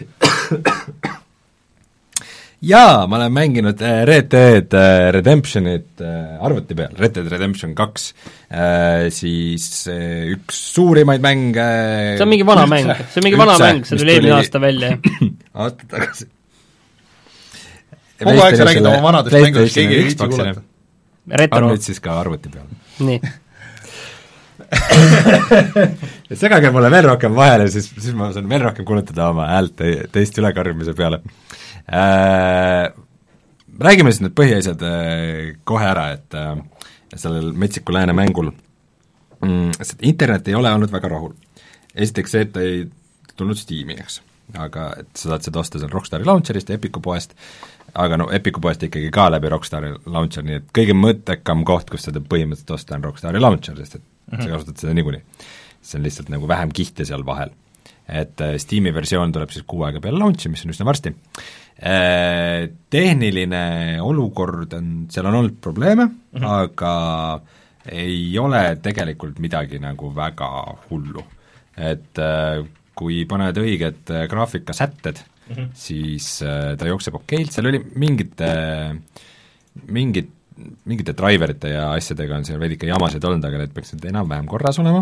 jaa, ma olen mänginud äh, Red Dead äh, Redemptionit äh, arvuti peal, Red Dead Redemption kaks, äh, siis äh, üks suurimaid mänge see on mingi vana üldse, mäng, see on mingi vana mäng, see tuli eelmine aasta välja. aasta tagasi kogu aeg sa räägid oma vanadest mängudest, keegi ei viitsi kuulata. on nüüd siis ka arvuti peal. nii. segage mulle veel rohkem vahele, siis, siis ma saan veel rohkem kulutada oma häält te, teist ülekarjumise peale äh,. Räägime siis need põhiasjad äh, kohe ära, et äh, sellel Metsiku lääne mängul mm, sest internet ei ole olnud väga rahul. Esiteks see, et ta ei tulnud Steam'i, eks, aga et sa saad seda osta seal Rockstari launcherist ja Epiku poest, aga no Epiku poest ikkagi ka läbi Rockstari launcher, nii et kõige mõttekam koht, kus seda põhimõtteliselt osta on Rockstari launcher, sest et mm-hmm. sa kasutad seda niikuinii. see on lihtsalt nagu vähem kihte seal vahel. et äh, Steam'i versioon tuleb siis kuu aega peale launchi, mis on üsna varsti. Äh, tehniline olukord on, seal on olnud probleeme mm, -hmm. aga ei ole tegelikult midagi nagu väga hullu. et äh, kui paned õiged äh, graafikasätted, mm -hmm. siis äh, ta jookseb okeilt, seal oli mingite äh, mingid, mingite driverite ja asjadega on seal veidike jamasid olnud, aga need peaks nüüd enam-vähem korras olema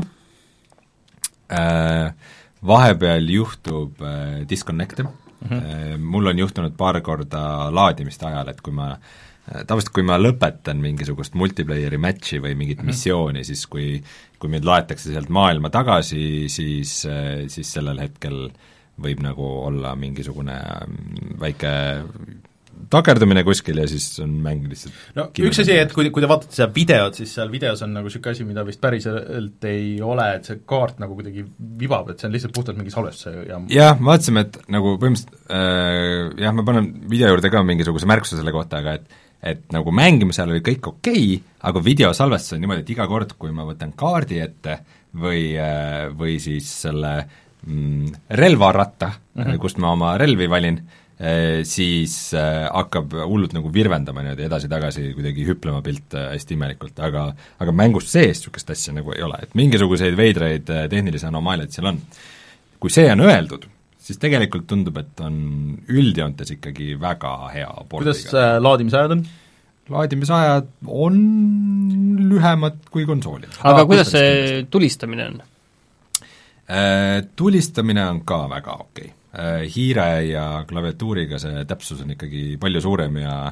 äh,. Vahepeal juhtub äh, disconnect'e mm, -hmm. äh, mul on juhtunud paar korda laadimiste ajal, et kui ma äh, tavaliselt kui ma lõpetan mingisugust multiplayeri match'i või mingit mm -hmm. missiooni, siis kui kui mind laetakse sealt maailma tagasi, siis äh, siis sellel hetkel võib nagu olla mingisugune väike takerdumine kuskil ja siis on mäng lihtsalt no üks asi, et kui, kui te vaatate seda videot, siis seal videos on nagu niisugune asi, mida vist päriselt ei ole, et see kaart nagu kuidagi vibab, et see on lihtsalt puhtalt mingi salvestuse ja jah, me vaatasime, et nagu põhimõtteliselt äh, jah, ma panen video juurde ka mingisuguse märkuse selle kohta, aga et et nagu mängimisel oli kõik okei okay,, aga videosalvestus on niimoodi, et iga kord, kui ma võtan kaardi ette või, või siis selle mm, relvaratta mm, -hmm. kust ma oma relvi valin, siis hakkab hullult nagu virvendama niimoodi edasi-tagasi, kuidagi hüplema pilt hästi imelikult, aga aga mängust sees niisugust asja nagu ei ole, et mingisuguseid veidraid tehnilisi anomaaliaid seal on. Kui see on öeldud, siis tegelikult tundub, et on üldjoontes ikkagi väga hea portiga. Kuidas äh, laadimisajad on? Laadimisajad on lühemad kui konsoolil. aga ah, kuidas see kindlasti tulistamine on? Äh, tulistamine on ka väga okei okay. Hiire ja klaviatuuriga see täpsus on ikkagi palju suurem ja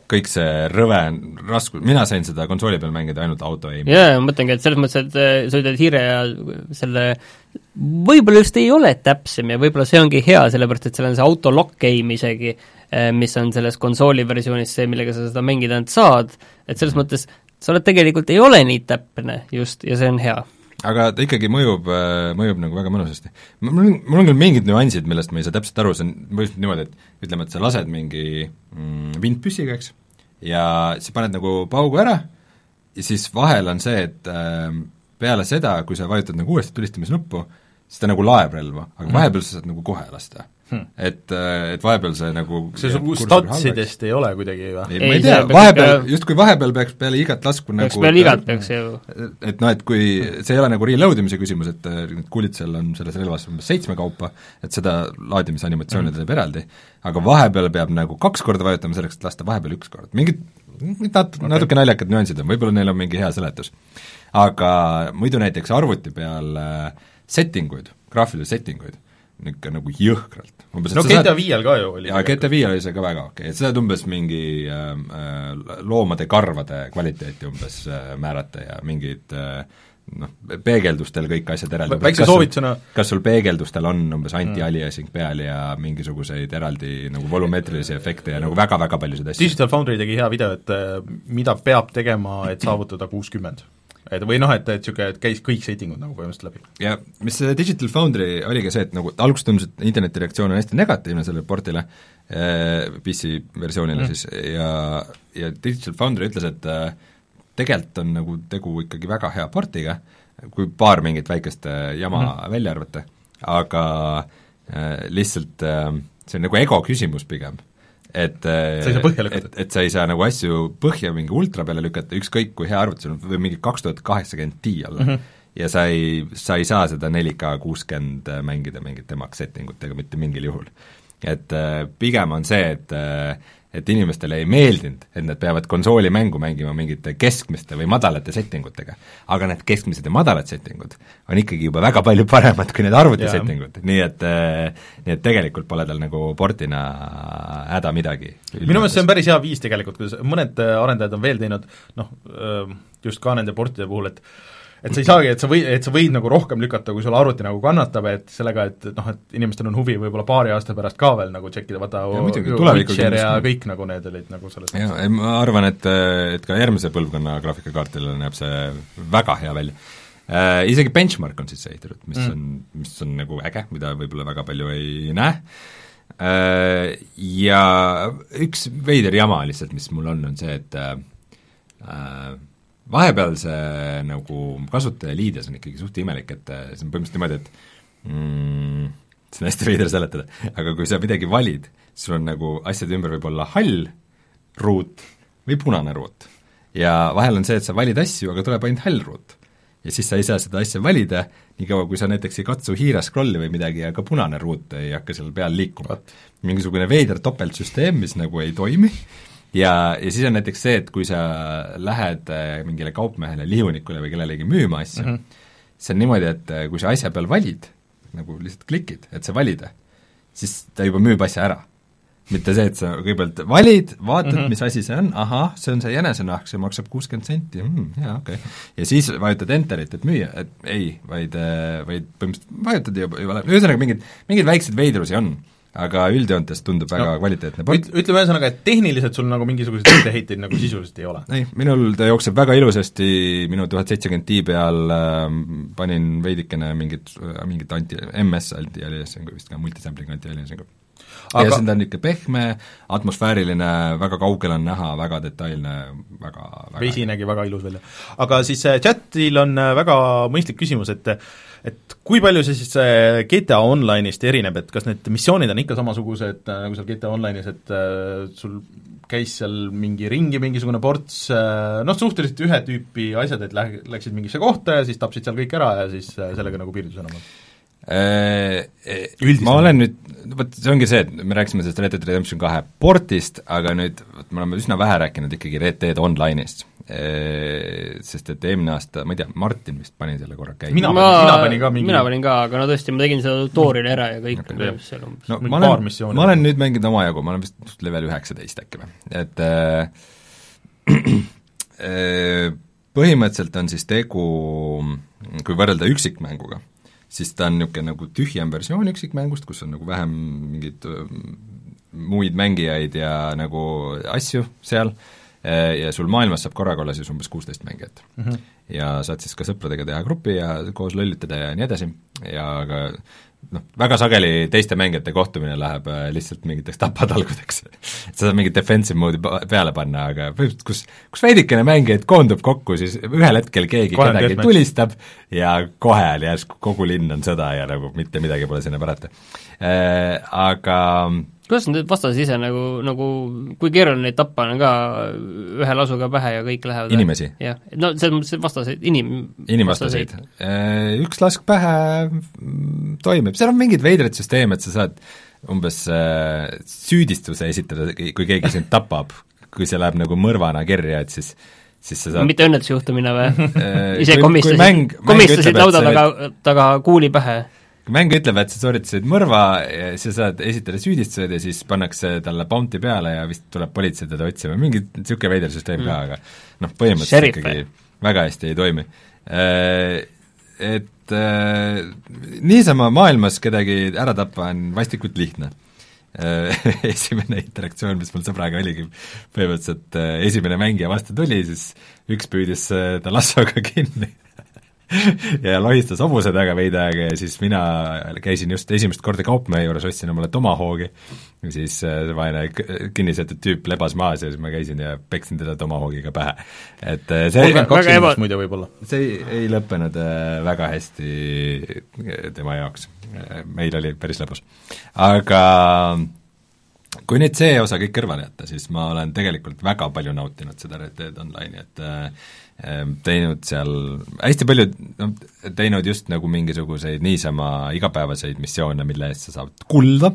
kõik see rõve raskus, mina sain seda konsooli peal mängida ainult auto aim'i. jaa, ma mõtlengi, et selles mõttes, et sa ütled hiire ja selle võib-olla just ei ole täpsem ja võib-olla see ongi hea, sellepärast et seal on see auto lock aim isegi, mis on selles konsooli versioonis see, millega sa seda mängida ainult saad, et selles mõttes sa oled tegelikult, ei ole nii täpne just, ja see on hea. Aga ta ikkagi mõjub, mõjub nagu väga mõnusasti. Mul on, mul on küll mingid nüansid, millest ma ei saa täpselt aru, see on põhimõtteliselt niimoodi, et ütleme, et sa lased mingi mm, vindpüssiga, eks, ja sa paned nagu paugu ära ja siis vahel on see, et äh, peale seda, kui sa vajutad nagu uuesti tulistamisnuppu, siis ta nagu laeb relva, aga mm. vahepeal sa saad nagu kohe lasta hmm.. Et, et vahepeal see nagu see sul statsidest ei ole kuidagi või? ei, ma ei tea, vahepeal, justkui vahepeal peaks peale igat lasku peaks nagu peale igat peaks ju et noh, et kui see ei ole nagu reload imise küsimus, et need kuulid seal on selles relvas umbes seitsme kaupa, et seda laadimisanimatsiooni teeb eraldi, aga vahepeal peab nagu kaks korda vajutama selleks, et lasta vahepeal üks kord. Mingid nat- okay. natuke naljakad nüansid on, võib-olla neil on mingi hea seletus. Aga muidu näiteks arvuti peal setting uid, graafilisi setting uid, niisugune nagu jõhkralt. Umbes, no G T A viiel ka ju oli. jaa, G T A viiel oli see ka väga okei okay., et sa saad umbes mingi äh, loomade karvade kvaliteeti umbes äh, määrata ja mingid äh, noh, peegeldustel kõik asjad eraldi. väikse soovitusena kas sul peegeldustel on umbes anti-aliasing peal ja mingisuguseid eraldi nagu volumeetrilisi efekte ja nagu väga-väga paljusid asju. Digital Foundry tegi hea video, et mida peab tegema, et saavutada kuuskümmend. Et või noh, et, et niisugune, et käis kõik settingud nagu põhimõtteliselt läbi. ja mis see Digital Foundry oligi see, et nagu alguses tundus, et interneti reaktsioon on hästi negatiivne sellele portile, P C versioonile mm. siis, ja, ja Digital Foundry ütles, et tegelikult on nagu tegu ikkagi väga hea portiga, kui paar mingit väikest jama mm. välja arvata, aga äh, lihtsalt äh, see on nagu ego küsimus pigem. Et, sa ei saa põhja lükata. Et, et sa ei saa nagu asju põhja mingi ultra peale lükata, ükskõik kui hea arvutus on, või mingi kaks tuhat kaheksakümmend Ti olla mm. -hmm. ja sa ei, sa ei saa seda neli K kuuskümmend mängida mingite max setting utega mitte mingil juhul. Et äh, pigem on see, et äh, et inimestele ei meeldinud, et nad peavad konsooli mängu mängima mingite keskmiste või madalate settingutega. Aga need keskmised ja madalad settingud on ikkagi juba väga palju paremad kui need arvuti yeah. settingud, nii et nii et tegelikult pole tal nagu portina häda midagi. Minu meelest see on päris hea viis tegelikult, kuidas mõned arendajad on veel teinud, noh, just ka nende portide puhul, et et sa ei saagi, et sa või, et sa võid nagu rohkem lükata, kui sul arvuti nagu kannatab, et sellega, et noh, et inimestel on huvi võib-olla paari aasta pärast ka veel nagu tšekkida, vaata Witcher ja kõik nagu need olid nagu selles jaa, ei ma arvan, et, et ka järgmise põlvkonna graafikakaartil näeb see väga hea välja äh,. Isegi Benchmark on sisse ehitatud, mis mm. on, mis on nagu äge, mida võib-olla väga palju ei näe äh,. Ja üks veider jama lihtsalt, mis mul on, on see, et äh, vahepeal see nagu kasutajaliides on ikkagi suht imelik, et see on põhimõtteliselt niimoodi, et mm, see on hästi veider seletada, aga kui sa midagi valid, siis sul on nagu asjade ümber võib olla hall ruut või punane ruut. Ja vahel on see, et sa valid asju, aga tuleb ainult hall ruut. Ja siis sa ei saa seda asja valida, niikaua kui sa näiteks ei katsu hiire scrolli või midagi, aga punane ruut ei hakka seal peal liikuma. Mingisugune veider topeltsüsteem, mis nagu ei toimi, ja, ja siis on näiteks see, et kui sa lähed mingile kaupmehele, lihunikule või kellelegi müüma asja mm, -hmm. see on niimoodi, et kui sa asja peal valid, nagu lihtsalt klikid, et sa valida, siis ta juba müüb asja ära. Mitte see, et sa kõigepealt valid, vaatad mm, -hmm. mis asi see on, ahah, see on see jänesenahk, see maksab kuuskümmend senti, mm, jaa, okei okay. Ja siis vajutad enterit, et müüa, et ei, vaid, vaid põhimõtteliselt vajutad ja juba, ühesõnaga mingid, mingid väiksed veidrusi on, aga üldjoontes tundub väga no, kvaliteetne port. Ütleme ühesõnaga, et tehniliselt sul nagu mingisuguseid etteheiteid nagu sisuliselt ei ole? ei, minul ta jookseb väga ilusasti, minu tuhat seitsekümmend Ti peal äh, panin veidikene mingit, mingit anti, M S anti-aliasingu vist ka, multisampling anti-aliasingu. Aga... ja see on ikka pehme, atmosfääriline, väga kaugel on näha, väga detailne, väga, väga veisi nägi väga ilus välja. Aga siis chatil on väga mõistlik küsimus, et et kui palju see siis G T A Online'ist erineb, et kas need missioonid on ikka samasugused nagu seal G T A Online'is, et äh, sul käis seal mingi ringi mingisugune ports, äh, noh, suhteliselt ühe tüüpi asjad, et lä-, läksid mingisse kohta ja siis tapsid seal kõik ära ja siis äh, sellega nagu piirdus enam? Üldis ma olen nüüd, vot see ongi see, et me rääkisime sellest Red Dead Redemption kahe portist, aga nüüd me oleme üsna vähe rääkinud ikkagi Red Dead Online'ist. sest et eelmine aasta, ma ei tea, Martin vist pani selle korra käima. mina, ma, mina panin ka mingi mina panin ka, aga no tõesti, ma tegin seda tutorial'i ära ja kõik okay. seal umbes. No, ma, olen, ma olen nüüd mänginud omajagu, ma olen vist level üheksateist äkki või, et äh, põhimõtteliselt on siis tegu, kui võrrelda üksikmänguga, siis ta on niisugune nagu tühjem versioon üksikmängust, kus on nagu vähem mingeid muid mängijaid ja nagu asju seal, ja sul maailmas saab korraga olla siis umbes kuusteist mängijat mm. -hmm. ja saad siis ka sõpradega teha grupi ja koos lollitada ja nii edasi, ja aga noh, väga sageli teiste mängijate kohtumine läheb lihtsalt mingiteks tapatalgudeks sa saad mingit defensive mode'i peale panna, aga kus, kus veidikene mängijaid koondub kokku, siis ühel hetkel keegi kohe kedagi tulistab ja kohe järsku kogu linn on sõda ja nagu mitte midagi pole sinna parata äh,. Aga kuidas need vastased ise nagu, nagu kui keeruline neid tappa on ka ühe lasuga pähe ja kõik lähevad? Inimesi? jah, no selles mõttes vastaseid, inim-... inimvastaseid. Üks lask pähe toimib, seal on mingid veidrad süsteem, et sa saad umbes äh, süüdistuse esitada, kui keegi sind tapab, kui see läheb nagu mõrvana kirja, et siis siis sa saad mitte õnnetusjuhtumina või? ise komistasid, komistasid lauda taga, taga kuuli pähe? mäng ütleb, et sa sooritasid mõrva, sa saad esitada süüdistused ja siis pannakse talle bounty peale ja vist tuleb politsei teda otsima, mingi niisugune veider süsteem mm. ka, aga noh, põhimõtteliselt ikkagi väga hästi ei toimi. Et niisama maailmas kedagi ära tappa on vastikult lihtne. Esimene interaktsioon, mis mul sõbraga oligi, põhimõtteliselt esimene mängija vastu tuli, siis üks püüdis ta lassoga kinni ja lohistas hobuse taga veidi aega ja siis mina käisin just esimest korda kaupmehe juures, ostsin omale tomahoogi ja siis see vaene kinnisetud tüüp lebas maas ja siis ma käisin ja peksin teda tomahoogiga pähe. Et see kolmkümmend kaks inimest muide võib-olla. See ei, ei lõppenud väga hästi tema jaoks. Meil oli päris lõbus. Aga kui nüüd see osa kõik kõrvale jätta, siis ma olen tegelikult väga palju nautinud seda Red Dead Online'i, et teinud seal hästi palju, no teinud just nagu mingisuguseid niisama igapäevaseid missioone, mille eest sa saad kulda,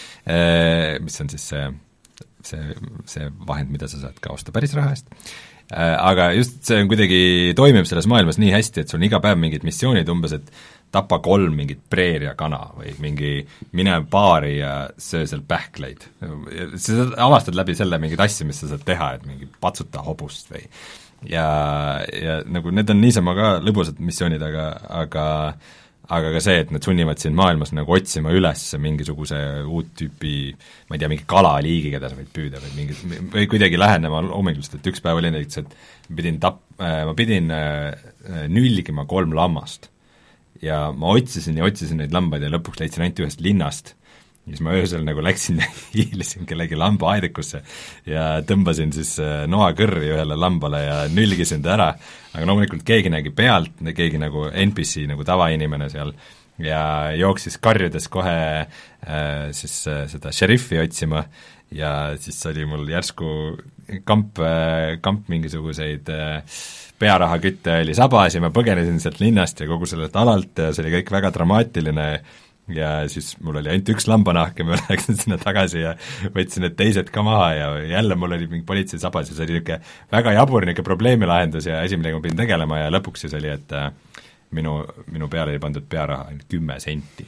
mis on siis see, see, see vahend, mida sa saad ka osta päris raha eest, aga just see on kuidagi, toimib selles maailmas nii hästi, et sul on iga päev mingid missioonid umbes, et tapa kolm mingit preeria kana või mingi mine baari ja söö seal pähkleid. Sa avastad läbi selle mingeid asju, mis sa saad teha, et mingi patsuta hobust või ja, ja nagu need on niisama ka lõbusad missioonid, aga, aga aga ka see, et nad sunnivad sind maailmas nagu otsima üles mingisuguse uut tüüpi, ma ei tea, mingi kalaliigi, keda sa võid püüda või mingi, või kuidagi lähenema loomingust, et üks päev oli näiteks, et pidin tap-, ma pidin nülgima kolm lammast ja ma otsisin ja otsisin neid lambaid ja lõpuks leidsin ainult ühest linnast ja siis ma öösel nagu läksin ja hiilisin kellegi lamba aedikusse ja tõmbasin siis noa kõrri ühele lambale ja nülgisin ta ära, aga loomulikult keegi nägi pealt, keegi nagu N P C, nagu tavainimene seal ja jooksis karjudes kohe äh, siis äh, seda šeriffi otsima ja siis oli mul järsku kamp, äh, kamp mingisuguseid äh, pearahakütte oli sabas ja ma põgenesin sealt linnast ja kogu sellelt alalt ja see oli kõik väga dramaatiline ja siis mul oli ainult üks lambanahk ja ma läksin sinna tagasi ja võtsin need teised ka maha ja jälle mul oli mingi politsei sabas ja see oli niisugune väga jabur niisugune probleemilahendus ja asi, millega ma pidin tegelema ja lõpuks siis oli, et minu, minu peale oli pandud pearaha ainult kümme senti.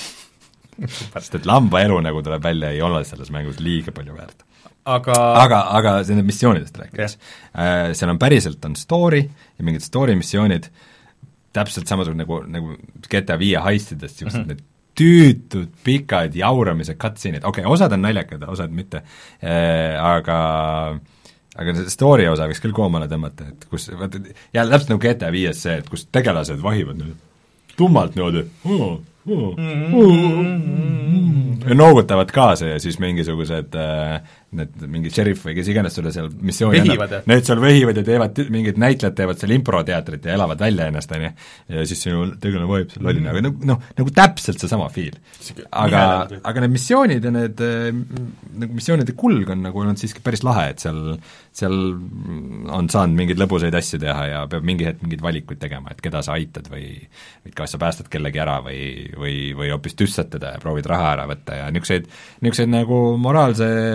Sest et lamba elu, nagu tuleb välja, ei ole selles mängus liiga palju väärt. Aga aga, aga see on missioonidest rääkides. Äh, seal on päriselt on story ja mingid story missioonid täpselt samasugune nagu, nagu G T A viie heistidest, just mm -hmm. need tüütud, pikad jauramise cutscene'id, okei okay,, osad on naljakad, osad mitte äh,, aga aga see story osa võiks küll koomale tõmmata, et kus, vaata, jälle täpselt nagu G T A viies see, et kus tegelased vahivad nüüd tummalt niimoodi oh, oh, oh, ja noogutavad kaasa ja siis mingisugused äh, need mingi šerif või kes iganes sulle seal missiooni vehivad, annab, need seal vehivad ja teevad, mingid näitlejad teevad seal improteatrit ja elavad välja ennast, on ju, ja siis sinu tegelane vahib seal lollina, aga noh, nagu täpselt seesama feel. aga, aga need missioonid ja need nagu missioonide kulg on nagu olnud siiski päris lahe, et seal seal on saanud mingeid lõbusaid asju teha ja peab mingi hetk mingeid valikuid tegema, et keda sa aitad või või kas sa päästad kellegi ära või, või, või hoopis tüssad teda ja proovid raha ära võtta ja niisuguseid, niisuguseid nagu moraalselt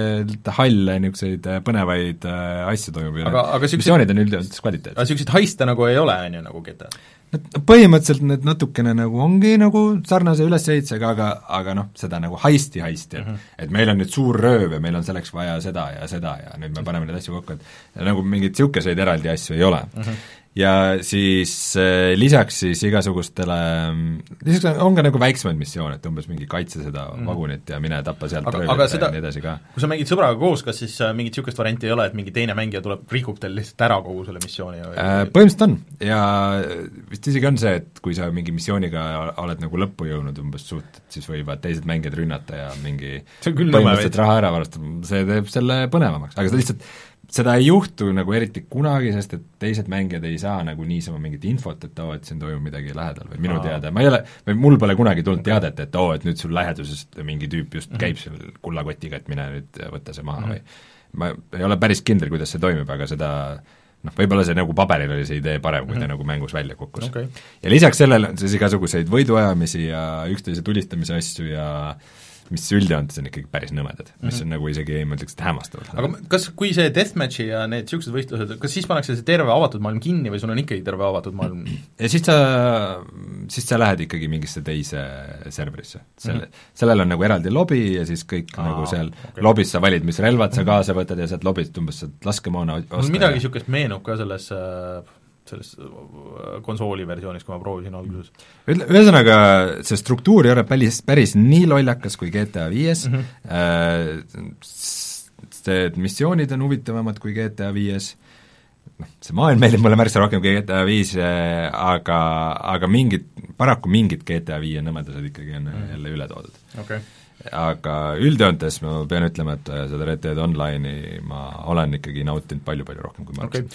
lihtsalt halle niisuguseid põnevaid äh, asju toimub ja aga, aga missioonid on üldjoontes kvaliteetsed. aga niisuguseid haiste nagu ei ole, on ju, nagu G T A? Põhimõtteliselt need natukene nagu ongi nagu sarnase ülesehitusega, aga, aga noh, seda nagu heisti-heisti, et mm -hmm. et meil on nüüd suur rööv ja meil on selleks vaja seda ja seda ja nüüd me paneme neid asju kokku, et nagu mingeid niisuguseid eraldi asju ei ole mm. -hmm. ja siis äh, lisaks siis igasugustele, lisaks on ka nagu väiksemaid missioone, et umbes mingi kaitse seda mm. vagunit ja mine tappa sealt aga, aga seda, ja nii edasi ka. Kui sa mängid sõbraga koos, kas siis äh, mingit niisugust varianti ei ole, et mingi teine mängija tuleb, rikub teil lihtsalt ära kogu selle missiooni? Äh, põhimõtteliselt on ja vist isegi on see, et kui sa mingi missiooniga oled nagu lõppu jõudnud umbes suht, siis võivad teised mängijad rünnata ja mingi põhimõtteliselt raha ära varastada, see teeb selle põnevamaks, aga seda lihtsalt seda ei juhtu nagu eriti kunagi, sest et teised mängijad ei saa nagu niisama mingit infot, et oo, et siin toimub midagi lähedal või minu Aa. teada, ma ei ole, või mul pole kunagi tulnud okay. teadet, et oo, et nüüd sul lähedusest mingi tüüp just mm -hmm. käib seal kullakotiga, et mine nüüd võtta see maha mm -hmm. või ma ei ole päris kindel, kuidas see toimib, aga seda noh, võib-olla see nagu paberil oli see idee parem, kui mm -hmm. ta nagu mängus välja kukkus okay.. ja lisaks sellele on siis igasuguseid võiduajamisi ja üksteise tulistamise asju ja mis üldjoontes on ikkagi päris nõmedad, mis on nagu isegi ma ütleks, et hämmastavad. aga kas, kui see deathmatchi ja need niisugused võistlused, kas siis pannakse see terve avatud maailm kinni või sul on ikkagi terve avatud maailm? ja siis sa, siis sa lähed ikkagi mingisse teise serverisse. Selle, mm -hmm. sellel on nagu eraldi lobi ja siis kõik Aa, nagu seal okay. lobis sa valid, mis relvad sa kaasa võtad ja sealt lobist umbes saad laskemoona osta. mul midagi niisugust meenub ka selles äh, selles konsooli versioonis, kui ma proovisin alguses. Ühesõnaga, see struktuur ei ole päris, päris nii lollakas kui G T A viies mm, -hmm. see missioonid on huvitavamad kui G T A viies, noh, see maailm meeldib mulle märksa rohkem kui G T A viis, aga, aga mingid, paraku mingid G T A viie nõmedused ikkagi on mm -hmm. jälle üle toodud okay. aga üldjoontes ma pean ütlema, et seda Red Dead Online'i ma olen ikkagi nautinud palju-palju rohkem, kui ma okay.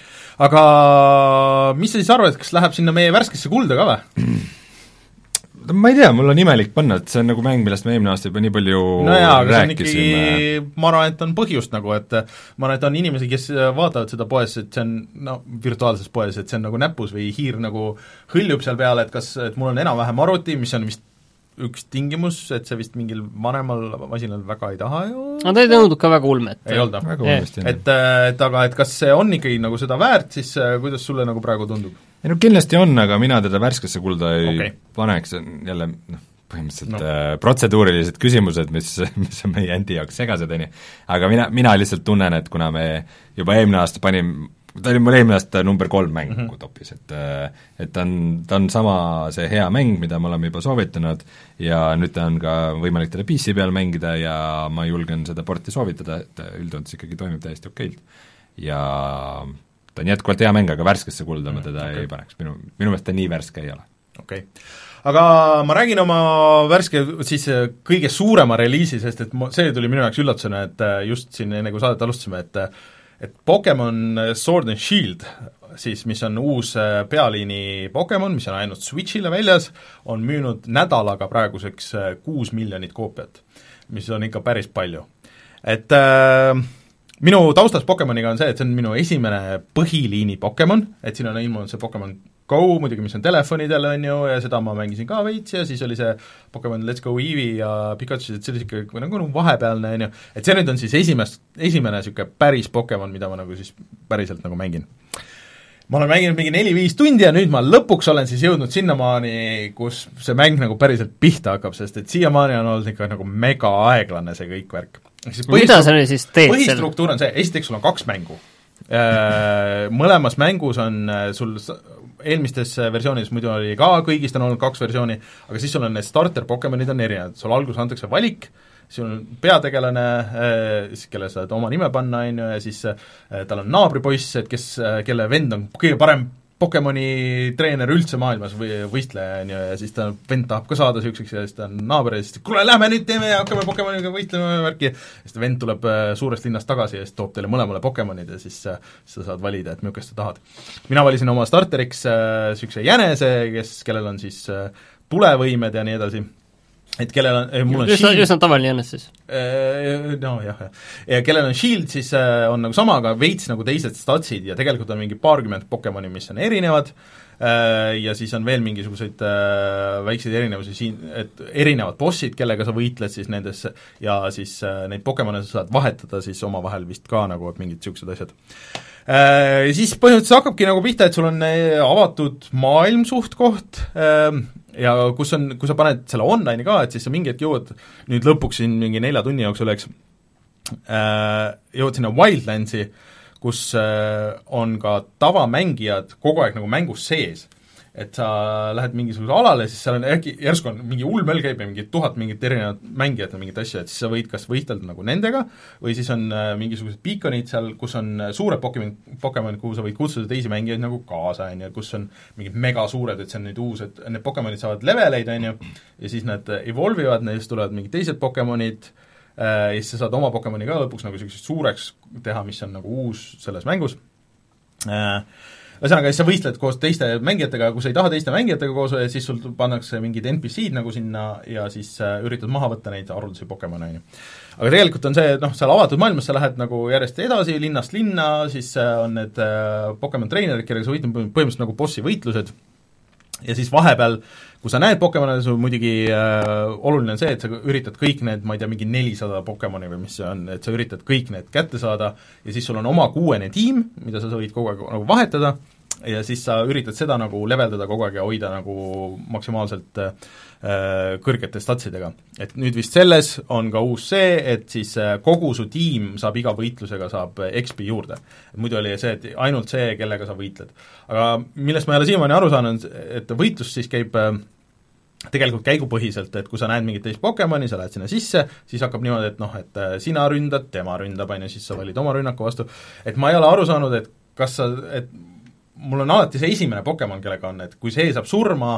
aga mis sa siis arvad, kas läheb sinna meie värskesse kulda ka või? ma ei tea, mul on imelik panna, et see on nagu mäng, millest me eelmine aasta juba nii palju no jaa, aga rääkisime. See on ikkagi, ma arvan, et on põhjust nagu, et ma arvan, et on inimesi, kes vaatavad seda poes, et see on no virtuaalses poes, et see on nagu näpus või hiir nagu hõljub seal peale, et kas, et mul on enam-vähem arvuti, mis on vist üks tingimus, et see vist mingil vanemal masinal väga ei taha ju no ta ei nõudnud ka väga ulmet. ei olnud yeah. et, et aga et kas see on ikkagi nagu seda väärt, siis kuidas sulle nagu praegu tundub? ei no kindlasti on, aga mina teda värskesse kulda ei okay. paneks, jälle noh, põhimõtteliselt no. äh, protseduurilised küsimused, mis, mis on meie endi jaoks segased, on ju, aga mina, mina lihtsalt tunnen, et kuna me juba eelmine aasta panim ta oli mul eelmine aasta number kolm mäng mm -hmm. topis, et et ta on, ta on sama see hea mäng, mida me oleme juba soovitanud ja nüüd ta on ka võimalik teda P C peal mängida ja ma julgen seda porti soovitada, et üldjoontes ikkagi toimib täiesti okeilt. Ja ta on jätkuvalt hea mäng, aga värskesse kulda ma teda okay. ei paneks, minu, minu meelest ta nii värske ei ole. okei okay. Aga ma räägin oma värske siis kõige suurema reliisi, sest et ma, see tuli minu jaoks üllatusena, et just siin enne kui saadet alustasime, et et Pokemon Sword and Shield siis, mis on uus pealiini Pokemon, mis on ainult Switchile väljas, on müünud nädalaga praeguseks kuus miljonit koopiat, mis on ikka päris palju. Et äh, minu taustas Pokemoniga on see, et see on minu esimene põhiliini Pokemon, et siin on ilmunud see Pokemon Go muidugi, mis on telefonidel, on ju, ja seda ma mängisin ka veits ja siis oli see Pokemon Let's Go Eevee ja Pikachu, et see oli ikka nagu, nagu vahepealne, on ju, et see nüüd on siis esimest, esimene niisugune päris Pokemon, mida ma nagu siis päriselt nagu mängin. Ma olen mänginud mingi neli-viis tundi ja nüüd ma lõpuks olen siis jõudnud sinnamaani, kus see mäng nagu päriselt pihta hakkab, sest et siiamaani on olnud ikka nagu mega aeglane see kõik värk. Mida sa nüüd siis teed? Põhistruktuur on see, esiteks sul on kaks mängu. Mõlemas mängus on sul eelmistes versioonides muidu oli ka, kõigist on olnud kaks versiooni, aga siis sul on need starter Pokemonid on erinevad, sul alguses antakse valik, sul on peategelane, kelle sa saad oma nime panna, on ju, ja siis tal on naabripoiss, et kes, kelle vend on kõige parem Pokemoni treener üldse maailmas või võistleja, on ju, ja siis ta vend tahab ka saada niisuguseks ja siis ta on naaber ja siis kuule, lähme nüüd teeme ja hakkame Pokemoniga võistlema ja värki, ja siis ta vend tuleb suurest linnast tagasi ja siis toob teile mõlemale Pokemonid ja siis, siis sa saad valida, et millest sa tahad. mina valisin oma starteriks niisuguse jänese, kes, kellel on siis tulevõimed ja nii edasi, et kellel on, mul on just, shield, just on tavaline Jannes siis? No jah, jah. Ja kellel on shield, siis on nagu sama, aga veits nagu teised statsid ja tegelikult on mingi paarkümmend Pokemoni, mis on erinevad, ja siis on veel mingisuguseid väikseid erinevusi siin, et erinevad bossid, kellega sa võitled siis nendes ja siis neid Pokemone sa saad vahetada siis omavahel vist ka nagu, et mingid niisugused asjad. Ja siis põhimõtteliselt hakkabki nagu pihta, et sul on avatud maailm suht koht, ja kus on, kui sa paned selle online'i ka, et siis sa mingi hetk jõuad nüüd lõpuks siin mingi nelja tunni jooksul, eks, jõuad sinna Wildlandsi, kus on ka tavamängijad kogu aeg nagu mängus sees. Et sa lähed mingisuguse alale, siis seal on äkki, järsku on mingi ulmel käib ja mingi tuhat mingit erinevat mängijat ja mingit asja, et siis sa võid kas võistelda nagu nendega või siis on mingisugused beaconid seal, kus on suured Pokemon, Pokemon, kuhu sa võid kutsuda teisi mängijaid nagu kaasa, on ju, kus on mingid mega suured, et see on nüüd uus, et need Pokemonid saavad leveleid, on ju, ja siis nad evolvivad, neist tulevad mingid teised Pokemonid, ja siis sa saad oma Pokemoni ka lõpuks nagu selliseks suureks teha, mis on nagu uus selles mängus. Ühesõnaga, siis sa võistled koos teiste mängijatega, kui sa ei taha teiste mängijatega koos, siis sul pannakse mingid N P C-d nagu sinna ja siis üritad maha võtta neid haruldasi Pokemone, on ju. Aga tegelikult on see, et noh, seal avatud maailmas sa lähed nagu järjest edasi, linnast linna, siis on need Pokemon treenerid, kellega sa võitled põhimõtteliselt nagu bossi võitlused, ja siis vahepeal, kui sa näed Pokemone, sul muidugi äh, oluline on see, et sa üritad kõik need, ma ei tea, mingi nelisada Pokemoni või mis see on, et sa üritad kõik need kätte saada ja siis sul on oma kuuene tiim, mida sa võid kogu aeg nagu vahetada ja siis sa üritad seda nagu leveldada kogu aeg ja hoida nagu maksimaalselt äh, kõrgete statsidega. Et nüüd vist selles on ka uus see, et siis äh, kogu su tiim saab iga võitlusega saab X P juurde. Et muidu oli see, et ainult see, kellega sa võitled. Aga millest ma ei ole siiamaani aru saan, et võitlus siis käib äh, tegelikult käigupõhiselt, et kui sa näed mingit teist Pokemoni, sa lähed sinna sisse, siis hakkab niimoodi, et noh, et sina ründad, tema ründab, on ju, siis sa valid oma rünnaku vastu. Et ma ei ole aru saanud, et kas sa, et mul on alati see esimene Pokemon, kellega on, et kui see saab surma,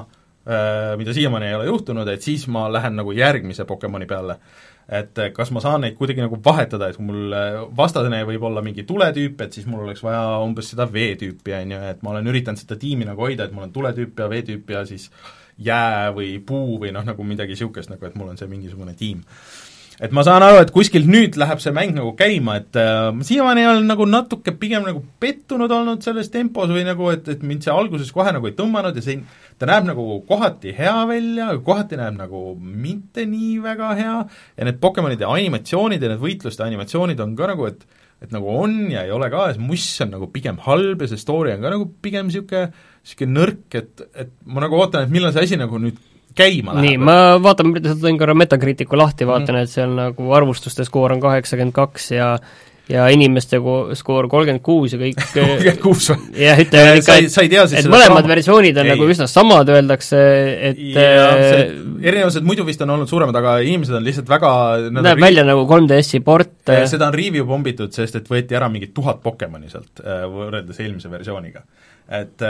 mida siiamaani ei ole juhtunud, et siis ma lähen nagu järgmise Pokemoni peale. Et kas ma saan neid kuidagi nagu vahetada, et kui mul vastasene võib olla mingi tuletüüp, et siis mul oleks vaja umbes seda V-tüüpi, on ju, et ma olen üritanud seda tiimi nagu hoida, et mul on tuletüüp ja V-tüüp ja siis jää või puu või noh, nagu midagi niisugust, nagu et mul on see mingisugune tiim. Et ma saan aru, et kuskilt nüüd läheb see mäng nagu käima, et äh, siiamaani olen nagu natuke pigem nagu pettunud olnud selles tempos või nagu, et, et mind see alguses kohe nagu ei tõmmanud ja see, ta näeb nagu kohati hea välja, kohati näeb nagu mitte nii väga hea ja need Pokemonide animatsioonid ja need võitluste animatsioonid on ka nagu, et et nagu on ja ei ole ka, ja see muss on nagu pigem halb ja see story on ka nagu pigem niisugune niisugune nõrk, et, et ma nagu ootan, et millal see asi nagu nüüd käima läheb. Nii, ma vaatan, tõin korra Metacriticu lahti, vaatan mm., et seal nagu arvustuste skoor on kaheksakümmend kaks ja ja inimeste skoor kolmkümmend kuus ja kõik kolmkümmend kuus või? jah, ütleme ikka, et, sa ei tea siis et mõlemad sama... versioonid on ei. Nagu üsna samad, öeldakse, et ja, see, erinevused muidu vist on olnud suuremad, aga inimesed on lihtsalt väga näeb riiv... välja nagu kolm D S-i port. Seda on review pombitud, sest et võeti ära mingi tuhat Pokemoni sealt võrreldes eelmise versiooniga. Et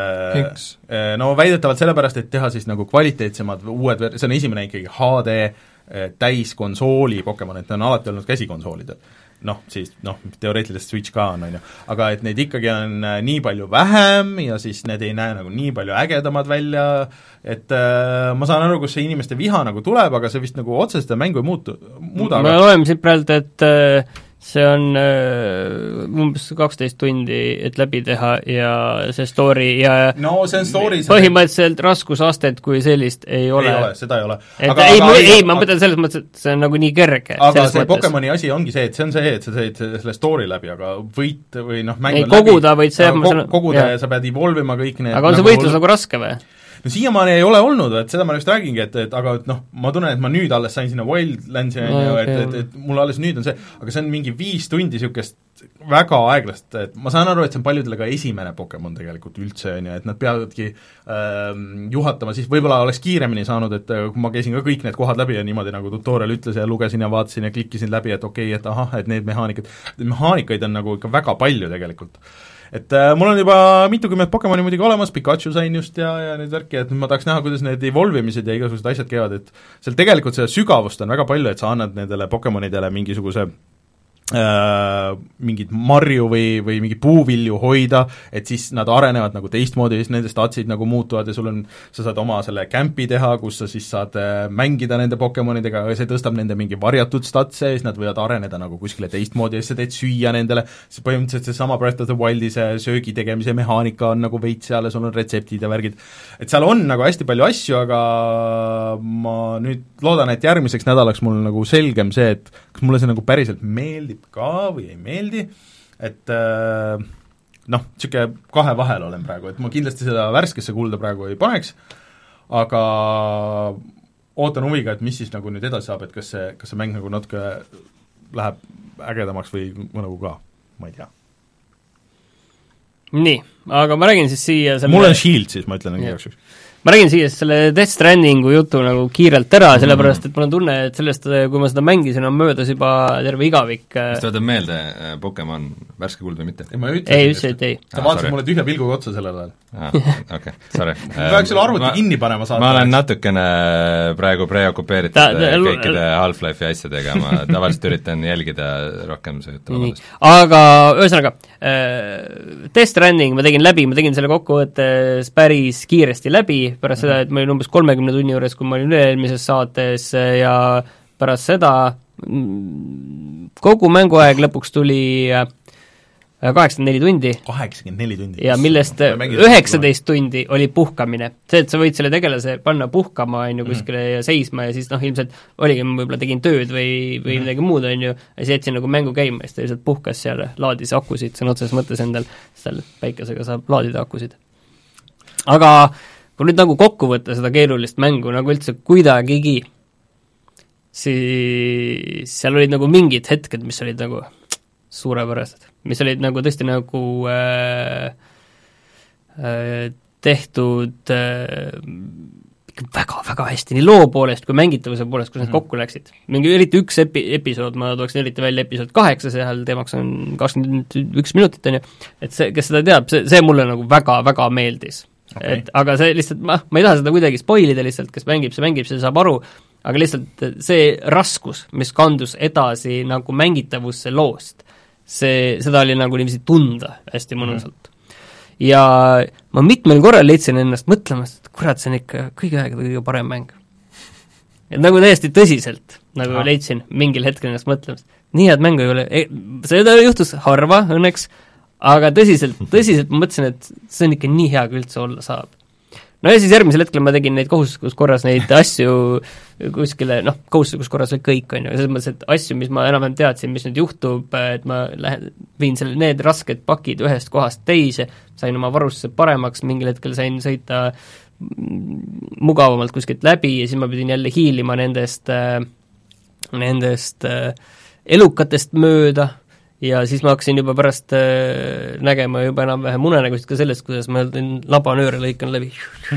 äh, no väidetavalt sellepärast, et teha siis nagu kvaliteetsemad uued, see on esimene ikkagi H D täiskonsooli Pokemon, et ta on alati olnud käsikonsoolidel. Noh, siis noh, teoreetiliselt Switch ka on, on ju, aga et neid ikkagi on nii palju vähem ja siis need ei näe nagu nii palju ägedamad välja, et äh, ma saan aru, kus see inimeste viha nagu tuleb, aga see vist nagu otseselt mängu ei muutu, muuda. Me loeme siit praegu, et äh, see on äh, umbes kaksteist tundi, et läbi teha ja see story ja no see on story põhimõtteliselt raskusastet kui sellist ei ole. Ei ole, seda ei ole. Et aga, ei, aga, ei, ei, ma mõtlen selles mõttes, et see on nagu nii kerge. Aga see mõttes. Pokemoni asi ongi see, et see on see, et sa teed selle story läbi, aga võit või noh, mäng ei, koguda võid see koguda, koguda ja sa pead evolvima kõik need aga on see nagu võitlus nagu raske või? No siiamaani ei ole olnud, et seda ma just räägingi, et, et aga et noh, ma tunnen, et ma nüüd alles sain sinna Wildlandsi no, okay. et, et, et mul alles nüüd on see, aga see on mingi viis tundi niisugust väga aeglast, et ma saan aru, et see on paljudele ka esimene Pokemon tegelikult üldse, on ju, et nad peavadki äh, juhatama, siis võib-olla oleks kiiremini saanud, et kui ma käisin ka kõik need kohad läbi ja niimoodi nagu tutorial ütles ja lugesin ja vaatasin ja klikkisin läbi, et okei okay,, et ahah, et need mehaanikad, mehaanikaid on nagu ikka väga palju tegelikult. Et äh, mul on juba mitukümmend Pokemoni muidugi olemas, Pikachu sain just ja, ja neid värki, et ma tahaks näha, kuidas need evolvimised ja igasugused asjad käivad, et seal tegelikult seda sügavust on väga palju, et sa annad nendele Pokemonidele mingisuguse äh, mingit marju või, või mingi puuvilju hoida, et siis nad arenevad nagu teistmoodi ja siis nende statsid nagu muutuvad ja sul on, sa saad oma selle campi teha, kus sa siis saad äh, mängida nende Pokemonidega ja see tõstab nende mingi varjatud statse ja siis nad võivad areneda nagu kuskile teistmoodi ja siis sa teed süüa nendele, siis põhimõtteliselt seesama Breath of the Wildi see söögi tegemise mehaanika on nagu veits seal ja sul on retseptid ja värgid, et seal on nagu hästi palju asju, aga ma nüüd loodan, et järgmiseks nädalaks mul on nagu selgem see, et kas mulle see nagu päriselt meeldib ka või ei meeldi, et äh, noh, niisugune kahe vahel olen praegu, et ma kindlasti seda värskesse kulda praegu ei paneks, aga ootan huviga, et mis siis nagu nüüd edasi saab, et kas see, kas see mäng nagu natuke läheb ägedamaks või nagu ka, ma ei tea. Nii, aga ma räägin siis siia selle... mul on Shield siis, ma ütlen igaks juhuks. ma räägin siia selle Death Strandingu jutu nagu kiirelt ära, sellepärast et mul on tunne, et sellest, kui ma seda mängisin, on möödas juba terve igavik. Kas tuletab meelde Pokemon värske kuld või mitte? ei, ma ütlesin, ei, ütlesin, et ei. sa vaatasid mulle tühja pilguga otsa sellel ajal. okei, sorry. ma peaks selle arvuti ma, kinni panema saada. ma olen natukene praegu preokupeeritud ta, ta, kõikide Half-Life'i asjadega, ma tavaliselt üritan jälgida rohkem see juttu. aga ühesõnaga, Death Stranding ma tegin läbi, ma tegin selle kokkuvõttes päris kiiresti läbi, pärast seda, et ma olin umbes kolmekümne tunni juures, kui ma olin üle-eelmises saates ja pärast seda kogu mänguaeg lõpuks tuli kaheksakümmend neli tundi. kaheksakümmend neli tundi. ja millest üheksateist tundi oli puhkamine. See, et sa võid selle tegelase panna puhkama, on ju, kuskile mm. ja seisma ja siis noh, ilmselt oligi, ma võib-olla tegin tööd või, või mm. midagi muud, on ju, ja siis jätsin nagu mängu käima ja siis ta lihtsalt puhkas seal, laadis akusid, sõna otseses mõttes endal, seal päikesega saab laadida akusid. Aga kui nüüd nagu kokku võtta seda keerulist mängu nagu üldse kuidagigi, siis seal olid nagu mingid hetked, mis olid nagu suurepärased, mis olid nagu tõesti nagu äh, äh, tehtud äh, väga-väga hästi, nii loo poolest kui mängitavuse poolest, kus mm. need kokku läksid. mingi eriti üks epi-, episood, ma tooksin eriti välja episood kaheksa, seal teemaks on kakskümmend üks minutit, on ju, et see, kes seda teab, see, see mulle nagu väga-väga meeldis. Okay. Et aga see lihtsalt, ma, ma ei taha seda kuidagi spoilida lihtsalt, kes mängib, see mängib, see saab aru, aga lihtsalt see raskus, mis kandus edasi nagu mängitavusse loost, see, seda oli nagu niiviisi tunda hästi mõnusalt. Mm. Ja ma mitmel korral leidsin ennast mõtlemast, et kurat, see on ikka kõige aegade kõige parem mäng. Et nagu täiesti tõsiselt nagu Aha. leidsin mingil hetkel ennast mõtlemast. Nii head mängu ei ole, seda juhtus harva õnneks, aga tõsiselt, tõsiselt ma mõtlesin, et see on ikka nii hea, kui üldse olla saab. No ja siis järgmisel hetkel ma tegin neid kohustuslikus korras neid asju kuskile, noh, kohustuslikus korras oli kõik, on ju, selles mõttes, et asju, mis ma enam-vähem teadsin, mis nüüd juhtub, et ma lähen, viin selle, need rasked pakid ühest kohast teise, sain oma varustuse paremaks, mingil hetkel sain sõita mugavamalt kuskilt läbi ja siis ma pidin jälle hiilima nendest, nendest elukatest mööda, ja siis ma hakkasin juba pärast äh, nägema juba enam-vähem unenägusid ka sellest, kuidas ma labanööre lõikan läbi.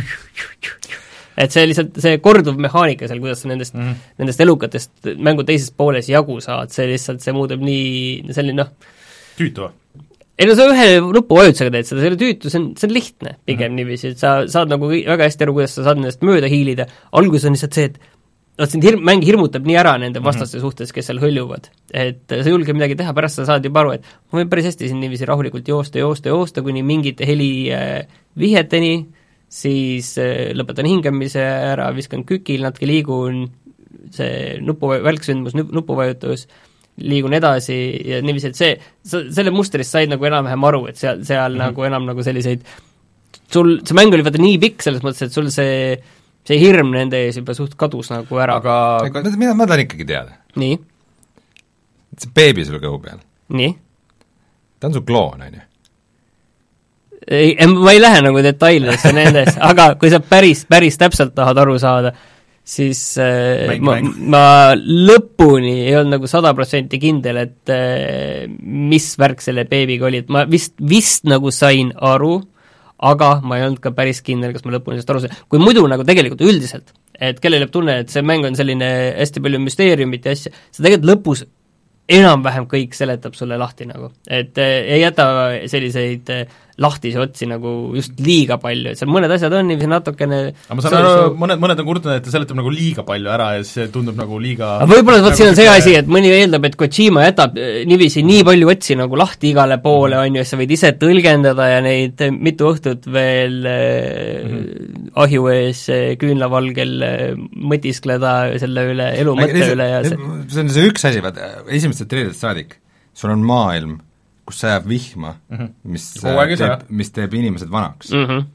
Et see lihtsalt, see korduv mehaanika seal, kuidas sa nendest, mm. nendest elukatest mängu teises pooles jagu saad, see lihtsalt, see muudab nii selline noh tüütu või? Ei no sa ühe nupu vajutusega teed seda, see oli tüütu, see on, see on lihtne pigem mm. niiviisi, et sa saad nagu väga hästi aru, kuidas sa saad nendest mööda hiilida. Alguses on lihtsalt see, et no sind hirm, mäng hirmutab nii ära nende vastaste mm-hmm. suhtes, kes seal hõljuvad, et sa ei julge midagi teha, pärast sa saad juba aru, et ma võin päris hästi siin niiviisi rahulikult joosta, joosta, joosta, kuni mingite heli äh, viheteni, siis äh, lõpetan hingamise ära, viskan kükil, natuke liigun, see nupu, välksündmus, nupuvajutus, liigun edasi ja niiviisi, et see, sa, selle mustrist said nagu enam-vähem aru, et seal, seal mm-hmm. nagu enam nagu selliseid, sul, see mäng oli vaata nii pikk selles mõttes, et sul see see hirm nende ees juba suht kadus nagu ära. Aga, aga mina, ma tahan ikkagi teada. Nii? See beebi sul kõhu peal. Nii? Ta on su kloon, on ju? Ei, ma ei lähe nagu detailidesse nendes, aga kui sa päris, päris täpselt tahad aru saada, siis äh, mäng, ma, mäng. ma lõpuni ei olnud nagu sada protsenti kindel, et äh, mis värk selle beebiga oli, et ma vist, vist nagu sain aru, aga ma ei olnud ka päris kindel, kas ma lõpuni sellest aru sain. Kui muidu nagu tegelikult üldiselt, et kellel jääb tunne, et see mäng on selline hästi palju müsteeriumit ja asja, sa tegelikult lõpus enam-vähem kõik seletab sulle lahti nagu, et ei jäta selliseid lahtisi otsi nagu just liiga palju, et seal mõned asjad on niiviisi natukene aga ma saan aru, mõned, mõned on kurtnud, et ta seletab nagu liiga palju ära ja see tundub nagu liiga aga võib-olla vot siin on see asi, et mõni eeldab, et Kojima jätab niiviisi nii palju otsi nagu lahti igale poole, on ju, sa võid ise tõlgendada ja neid mitu õhtut veel mm-hmm. ahju ees küünlavalgel mõtiskleda selle üle, elu mõtte üle ja see see on see üks asi, vaata, esimesed treilidest saadik, sul on maailm, kus sajab vihma mm, -hmm. mis teeb, mis teeb inimesed vanaks mm. -hmm.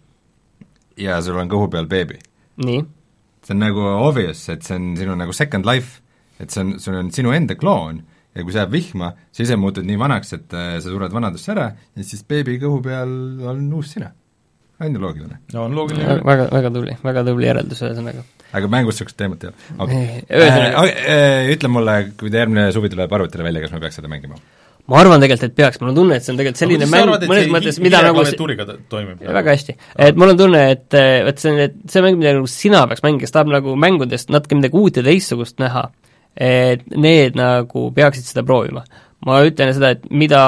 ja sul on kõhu peal beebi. nii? see on nagu obvious, et see on sinu nagu second life, et see on, sul on sinu enda kloon ja kui sajab vihma, sa ise muutud nii vanaks, et sa sured vanadusse ära ja siis beebi kõhu peal on uus sina. on ju loogiline? no on loogiline. väga, väga tubli, väga tubli järeldus ühesõnaga. aga mängus niisugust teemat ei ole okay. äh, äh, ütle mulle, kui ta järgmine suvi tuleb arvutile välja, kas me peaks seda mängima? ma arvan tegelikult, et peaks, mul on tunne, et see on tegelikult selline mäng, mõnes mõttes, mida nagu toimib. väga hästi. et mul on tunne, et et see on, et see mäng, mida nagu sina peaks mängima, kes tahab nagu mängudest natuke midagi uut ja teistsugust näha, et need nagu peaksid seda proovima. ma ütlen seda, et mida,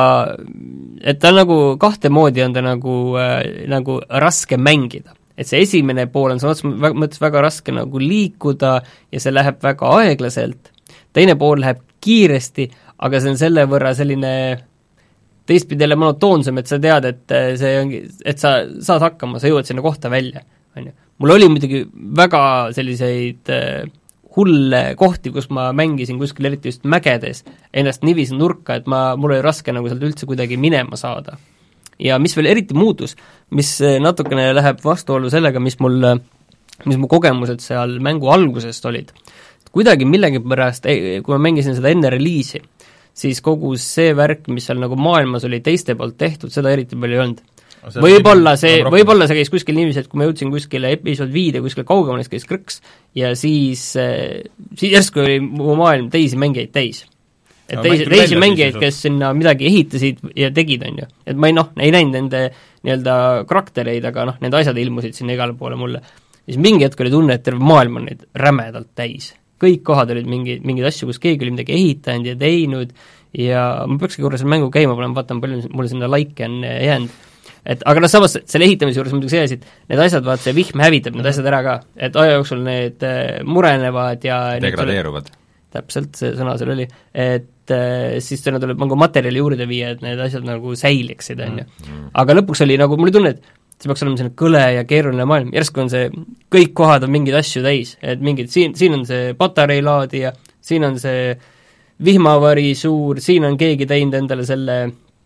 et ta nagu kahte moodi on ta nagu äh,, nagu raske mängida. et see esimene pool on sõna mõttes väga raske nagu liikuda ja see läheb väga aeglaselt, teine pool läheb kiiresti, aga see on selle võrra selline teistpidi jälle monotoonsem, et sa tead, et see ongi, et sa saad hakkama, sa jõuad sinna kohta välja, on ju. mul oli muidugi väga selliseid äh, hulle kohti, kus ma mängisin kuskil eriti just mägedes ennast niiviisi nurka, et ma, mul oli raske nagu sealt üldse kuidagi minema saada. ja mis veel eriti muutus, mis natukene läheb vastuollu sellega, mis mul, mis mu kogemused seal mängu algusest olid. kuidagi millegipärast, kui ma mängisin seda enne reliisi, siis kogu see värk, mis seal nagu maailmas oli teiste poolt tehtud, seda eriti palju ei olnud. Võib-olla see, võib-olla see käis kuskil niiviisi, et kui ma jõudsin kuskile episood viide, kuskile kaugemale, siis käis krõks ja siis, siis järsku oli mu maailm teisi mängijaid täis. Et teisi, teisi mängijaid, kes sinna midagi ehitasid ja tegid, on ju. Et ma ei noh, ei näinud nende nii-öelda karaktereid, aga noh, nende asjad ilmusid sinna igale poole mulle. Siis mingi hetk oli tunne, et terve maailm on neid rämedalt täis. Kõik kohad olid mingi, mingid asju, kus keegi oli midagi ehitanud ja teinud ja ma peakski korra selle mängu käima, ma vaatan, palju mulle sinna laike on jäänud. Et, aga noh, samas selle ehitamise juures muidugi see asi, et need asjad, vaat see vihm hävitab need asjad ära ka, et aja jooksul need murenevad ja degradeeruvad. Täpselt, see sõna seal oli, et äh, siis sinna tuleb nagu materjali juurde viia, et need asjad nagu säiliksid, on ju. Aga lõpuks oli nagu, mul tunne, et see peaks olema selline kõle ja keeruline maailm, järsku on see, kõik kohad on mingeid asju täis, et mingid, siin, siin on see patareilaadija, siin on see vihmavari suur, siin on keegi teinud endale selle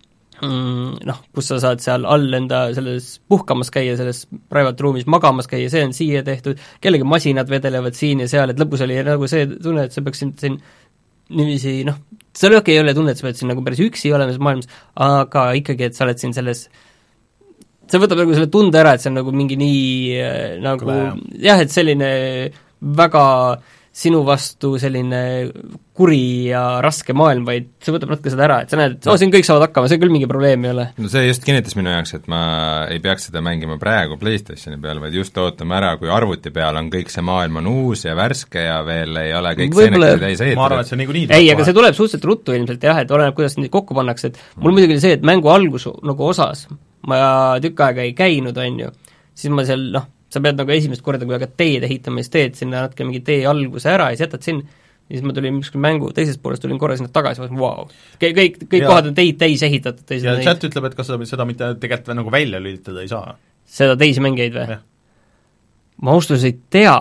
mm, noh, kus sa saad seal all enda selles puhkamas käia, selles private ruumis magamas käia, see on siia tehtud, kellegi masinad vedelevad siin ja seal, et lõpus oli nagu see tunne, et sa peaks siin, siin niiviisi, noh, seal okei ei ole tunne, et sa pead siin nagu päris üksi olema selles maailmas, aga ikkagi, et sa oled siin selles see võtab nagu selle tunde ära, et see on nagu mingi nii nagu Kule. jah, et selline väga sinu vastu selline kuri ja raske maailm, vaid see võtab natuke seda ära, et sa näed, et no. oh, siin kõik saavad hakkama, see küll mingi probleem ei ole. No see just kinnitas minu jaoks, et ma ei peaks seda mängima praegu PlayStationi peal, vaid just ootama ära, kui arvuti peal on kõik see maailm on uus ja värske ja veel ei ole kõik Võibolle... seenekad täis ehitada. Ma arvan, et see on niikuinii ei, aga see tuleb suhteliselt ruttu ilmselt jah, et oleneb, kuidas neid kokku pannakse, et mul muidugi oli see, et mängu algus nagu osas ma tükk aega ei käinud, on ju, siis ma seal, noh, sa pead nagu esimest korda, kui hakkad teed ehitama, siis teed sinna natuke mingi tee alguse ära ja siis jätad sinna, ja siis ma tulin ükskord mängu teisest poolest, tulin korra sinna tagasi, vaatasin, vau, kõik, kõik, kõik kohad on teid täis ehitatud. ja chat ütleb, et kas seda, seda mitte tegelikult nagu välja lülitada ei saa? Seda teisi mängijaid või? Ma austus ei tea,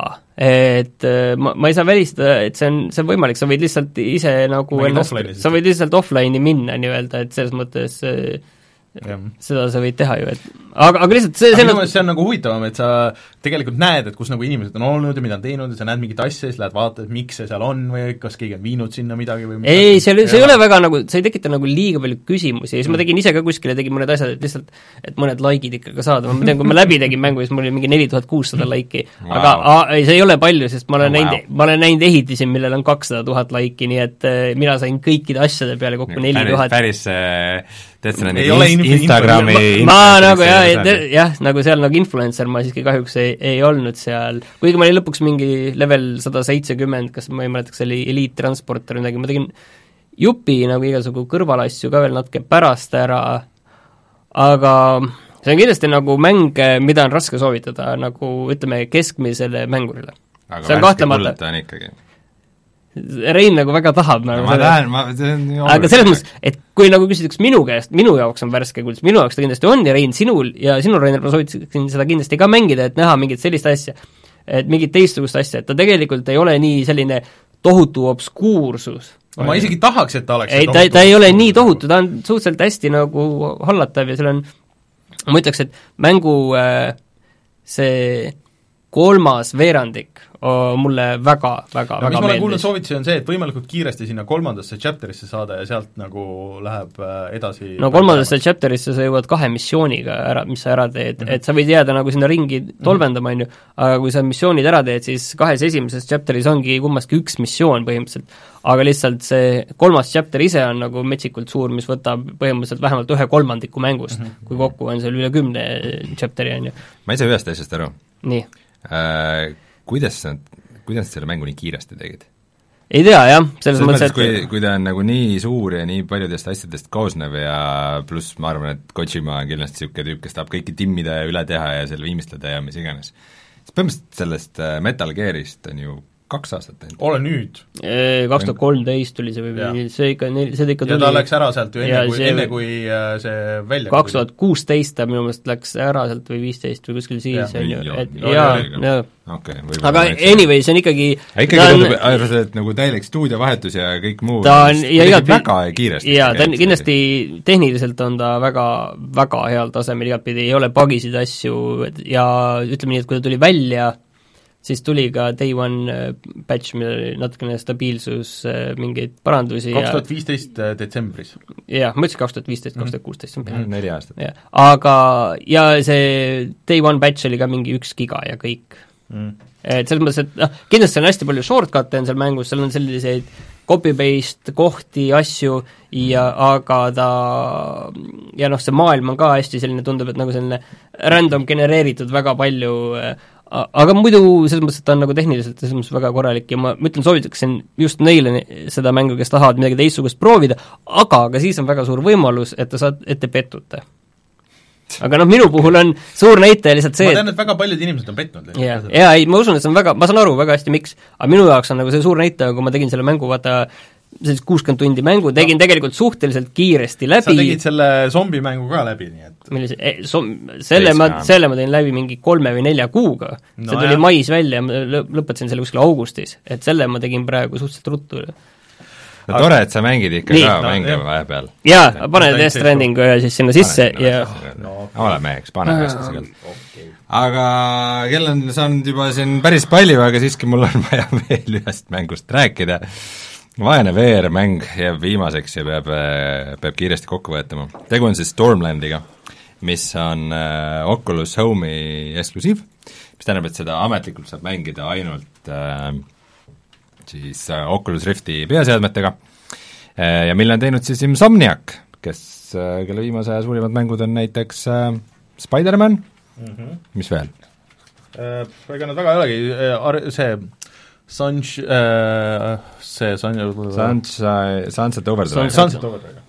et ma, ma ei saa välistada, et see on, see on võimalik, sa võid lihtsalt ise nagu ennast, sa võid lihtsalt offline'i minna nii-öelda, et selles mõttes Ja. seda sa võid teha ju, et aga, aga lihtsalt see, see, on... see on nagu huvitavam, et sa tegelikult näed, et kus nagu inimesed on olnud ja mida on teinud ja sa näed mingit asja ja siis lähed vaatad, et miks see seal on või kas keegi on viinud sinna midagi või ei, see, see ei ole väga nagu, see ei tekita nagu liiga palju küsimusi ja siis mm. ma tegin ise ka kuskile, tegin mõned asjad, et lihtsalt, et mõned likeid ikka ka saada, ma tean, kui ma läbi tegin mängu, siis mul oli mingi neli tuhat kuussada like'i wow., aga a, see ei ole palju, sest ma olen wow. näinud, ma olen näinud ehitisi, millel on kakssada tuhat like'i, nii et äh, mina sain kõikide asjade peale kokku neli tuhat. päris äh, tead sa need Instagrami ma, ma nagu jah, jah, nagu seal nagu influencer ma siiski kahjuks ei, ei olnud seal, kuigi ma olin lõpuks mingi level sada seitsekümmend, kas ma ei mäleta, kas see oli Elite Transporter või midagi, ma tegin jupi nagu igasugu kõrvalasju ka veel natuke pärast ära, aga see on kindlasti nagu mäng, mida on raske soovitada nagu ütleme keskmisele mängurile. aga see on värske kahtlemata kulleta on ikkagi. Rein nagu väga tahab no, nagu ma tahan, ma see on aga selles mõttes, et kui nagu küsitakse minu käest, minu jaoks on värske kuld, minu jaoks ta kindlasti on ja Rein, sinul ja sinul, Reiner, ma soovitaksin seda kindlasti ka mängida, et näha mingit sellist asja, et mingit teistsugust asja, et ta tegelikult ei ole nii selline tohutu obskuursus. ma isegi tahaks, et ta oleks ei, ta, ta ei ole nii tohutu, ta on suhteliselt hästi nagu hallatav ja seal on, ma ütleks, et mängu see kolmas veerandik o, mulle väga, väga, no, väga mis ma olen kuulnud meeldis. soovitusi on see, et võimalikult kiiresti sinna kolmandasse chapterisse saada ja sealt nagu läheb edasi no kolmandasse chapterisse sa jõuad kahe missiooniga ära, mis sa ära teed mm, -hmm. et sa võid jääda nagu sinna ringi tolbendama, on ju, aga kui sa missioonid ära teed, siis kahes esimeses chapteris ongi kummaski üks missioon põhimõtteliselt, aga lihtsalt see kolmas chapter ise on nagu metsikult suur, mis võtab põhimõtteliselt vähemalt ühe kolmandiku mängust mm, -hmm. kui kokku on seal üle kümne chapteri, on ju. ma ei saa ühest asjast aru. nii Äh, kuidas nad, kuidas nad selle mängu nii kiiresti tegid? ei tea, jah, selles mõttes, et kui, kui ta on nagu nii suur ja nii paljudest asjadest koosnev ja pluss ma arvan, et Kojima on kindlasti niisugune tüüp, kes tahab kõiki timmida ja üle teha ja selle viimistleda ja mis iganes. siis põhimõtteliselt sellest Metal Gearist on ju kaks aastat teinud. ole nüüd. kaks tuhat kolmteist tuli see või see ikka, see ikka tuli ja ta läks ära sealt ju enne, ja kui, see, enne kui see välja kaks tuhat kuusteist ta minu meelest läks ära sealt või viisteist või kuskil siis, on ju, et jaa, jaa. Okay, aga anyway, see on ikkagi ikkagi tundub, arvas, et nagu täielik stuudiovahetus ja kõik muu ta on ja igatpidi väga kiiresti. jaa, ta on kindlasti, tehniliselt on ta väga, väga heal tasemel, igatpidi ei ole pagisid asju ja ütleme nii, et kui ta tuli välja, siis tuli ka Day One patch, millel oli natukene stabiilsus, mingeid parandusi kaks tuhat viisteist detsembris. jah, ma ütlesin kaks tuhat viisteist, kaks tuhat kuusteist neli aastat. aga, ja see Day One patch oli ka mingi üks giga ja kõik mm.. et selles mõttes, et noh, kindlasti on hästi palju shortcut'e on seal mängus, seal on selliseid copy-paste kohti, asju ja aga ta ja noh, see maailm on ka hästi selline, tundub, et nagu selline random genereeritud väga palju aga muidu selles mõttes, et ta on nagu tehniliselt selles mõttes väga korralik ja ma, ma ütlen, soovitaksin just neile seda mängu, kes tahavad midagi teistsugust proovida, aga ka siis on väga suur võimalus, et ta saad, et te pettute. aga noh, minu puhul on suur näitaja lihtsalt see, ma tean, et väga paljud inimesed on petnud. jaa, jaa, ei, ma usun, et see on väga, ma saan aru väga hästi, miks, aga minu jaoks on nagu see suur näitaja, kui ma tegin selle mängu, vaata, sellist kuuskümmend tundi mängu, tegin no. tegelikult suhteliselt kiiresti läbi. sa tegid selle zombimängu ka läbi, nii et millise, eh, som-, selle ma, selle ma tegin läbi mingi kolme või nelja kuuga no, see tuli jah. mais välja, ma lõpetasin selle kuskil augustis, et selle ma tegin praegu suhteliselt ruttu. no aga... tore, et sa mängid ikka nii, ka no, mänge vahepeal. jaa, pane Death Strandingu ja siis sinna sisse pane, ja no, okay. ole meheks, pane raskuse küll okay. aga kell on saanud juba siin päris palju, aga siiski mul on vaja veel ühest mängust rääkida. vaene V R-mäng jääb viimaseks ja peab, peab kiiresti kokku võetama. tegu on siis Stormlandiga, mis on äh, Oculus Home'i eksklusiiv, mis tähendab, et seda ametlikult saab mängida ainult äh, siis äh, Oculus Rifti peaseadmetega äh, ja mille on teinud siis Insomniac, kes äh,, kelle viimase aja suurimad mängud on näiteks äh, Spider-man mm, -hmm. mis veel äh,? ega nad väga ei olegi äh,, see Sunsh- äh,, see Sunshine, Sunset Overdrive. Sunset Overdrive.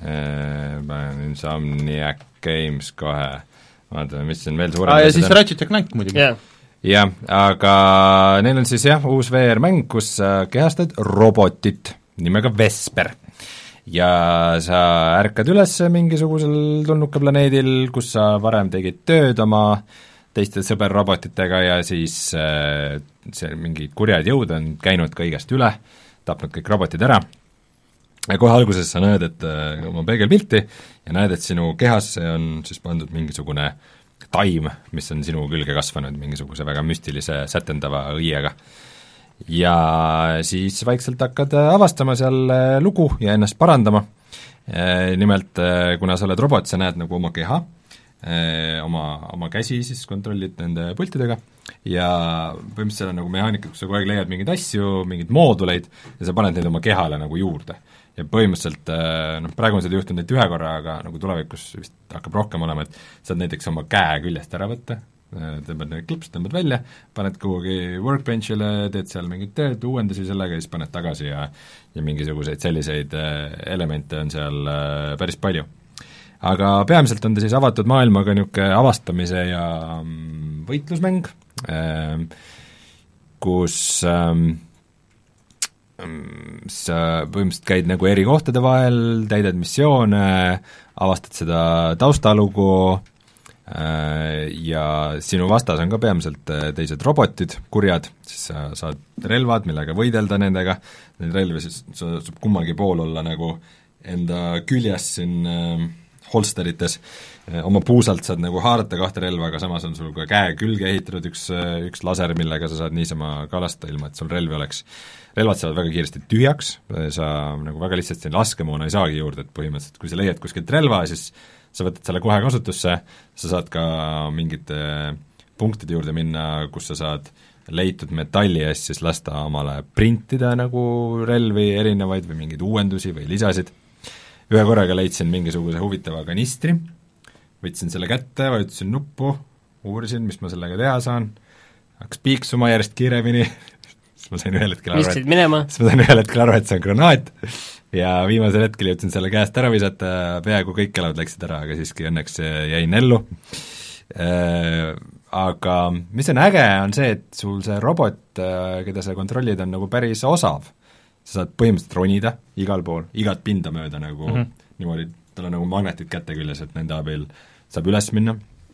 Panen Insomniac Games kohe, vaatame, mis on veel suurem. Ah, ja siis Ratchet ja Clank muidugi. Yeah. jah, aga neil on siis jah, uus V R-mäng, kus sa kehastad robotit nimega Vesper. ja sa ärkad üles mingisugusel tulnukaplaneedil, kus sa varem tegid tööd oma teiste sõberrobotitega ja siis äh, see mingid kurjad jõud on käinud kõigest üle, tapnud kõik robotid ära ja kohe alguses sa näed, et äh, oma peegelpilti ja näed, et sinu kehasse on siis pandud mingisugune taim, mis on sinu külge kasvanud mingisuguse väga müstilise sätendava õiega. ja siis vaikselt hakkad avastama seal lugu ja ennast parandama e,, nimelt kuna sa oled robot, sa näed nagu oma keha, oma, oma käsi siis kontrollid nende pultidega ja põhimõtteliselt seal on nagu mehaanika, kus sa kogu aeg leiad mingeid asju, mingeid mooduleid ja sa paned neid oma kehale nagu juurde. ja põhimõtteliselt noh, praegu on seda juhtunud neid ühe korra, aga nagu tulevikus vist hakkab rohkem olema, et saad näiteks oma käe küljest ära võtta tõmbad need klips, tõmbad välja, paned kuhugi workbench'ile, teed seal mingit tööd, uuendusi sellega ja siis paned tagasi ja ja mingisuguseid selliseid elemente on seal päris palju. Aga peamiselt on ta siis avatud maailmaga niisugune avastamise ja võitlusmäng, kus sa põhimõtteliselt käid nagu eri kohtade vahel, täidad missioone, avastad seda taustalugu ja sinu vastas on ka peamiselt teised robotid, kurjad, siis sa saad relvad, millega võidelda nendega, neid relvi siis saab kummagi pool olla nagu enda küljes siin holsterites, oma puusalt saad nagu haarata kahte relva, aga samas on sul ka käe külge ehitatud üks, üks laser, millega sa saad niisama kalastada, ilma et sul relvi oleks. Relvad saavad väga kiiresti tühjaks, sa nagu väga lihtsasti laskemoona ei saagi juurde, et põhimõtteliselt kui sa leiad kuskilt relva, siis sa võtad selle kohe kasutusse, sa saad ka mingite punktide juurde minna, kus sa saad leitud metalli eest siis lasta omale printida nagu relvi erinevaid või mingeid uuendusi või lisasid. Ühe korraga leidsin mingisuguse huvitava kanistri, võtsin selle kätte, vajutasin nuppu, uurisin, mis ma sellega teha saan, hakkas piiksuma järjest kiiremini, siis ma sain ühel hetkel aru, et, siis ma sain ühel hetkel aru, et see on granaat ja viimasel hetkel jõudsin selle käest ära visata, peaaegu kõik elavad läksid ära, aga siiski õnneks jäin ellu. Aga mis on äge, on see, et sul see robot, keda sa kontrollid, on nagu päris osav. Sa saad põhimõtteliselt ronida igal pool, igat pinda mööda nagu mm -hmm. niimoodi, tal on nagu magnetid käte küljes, et nende abil saab üles minna.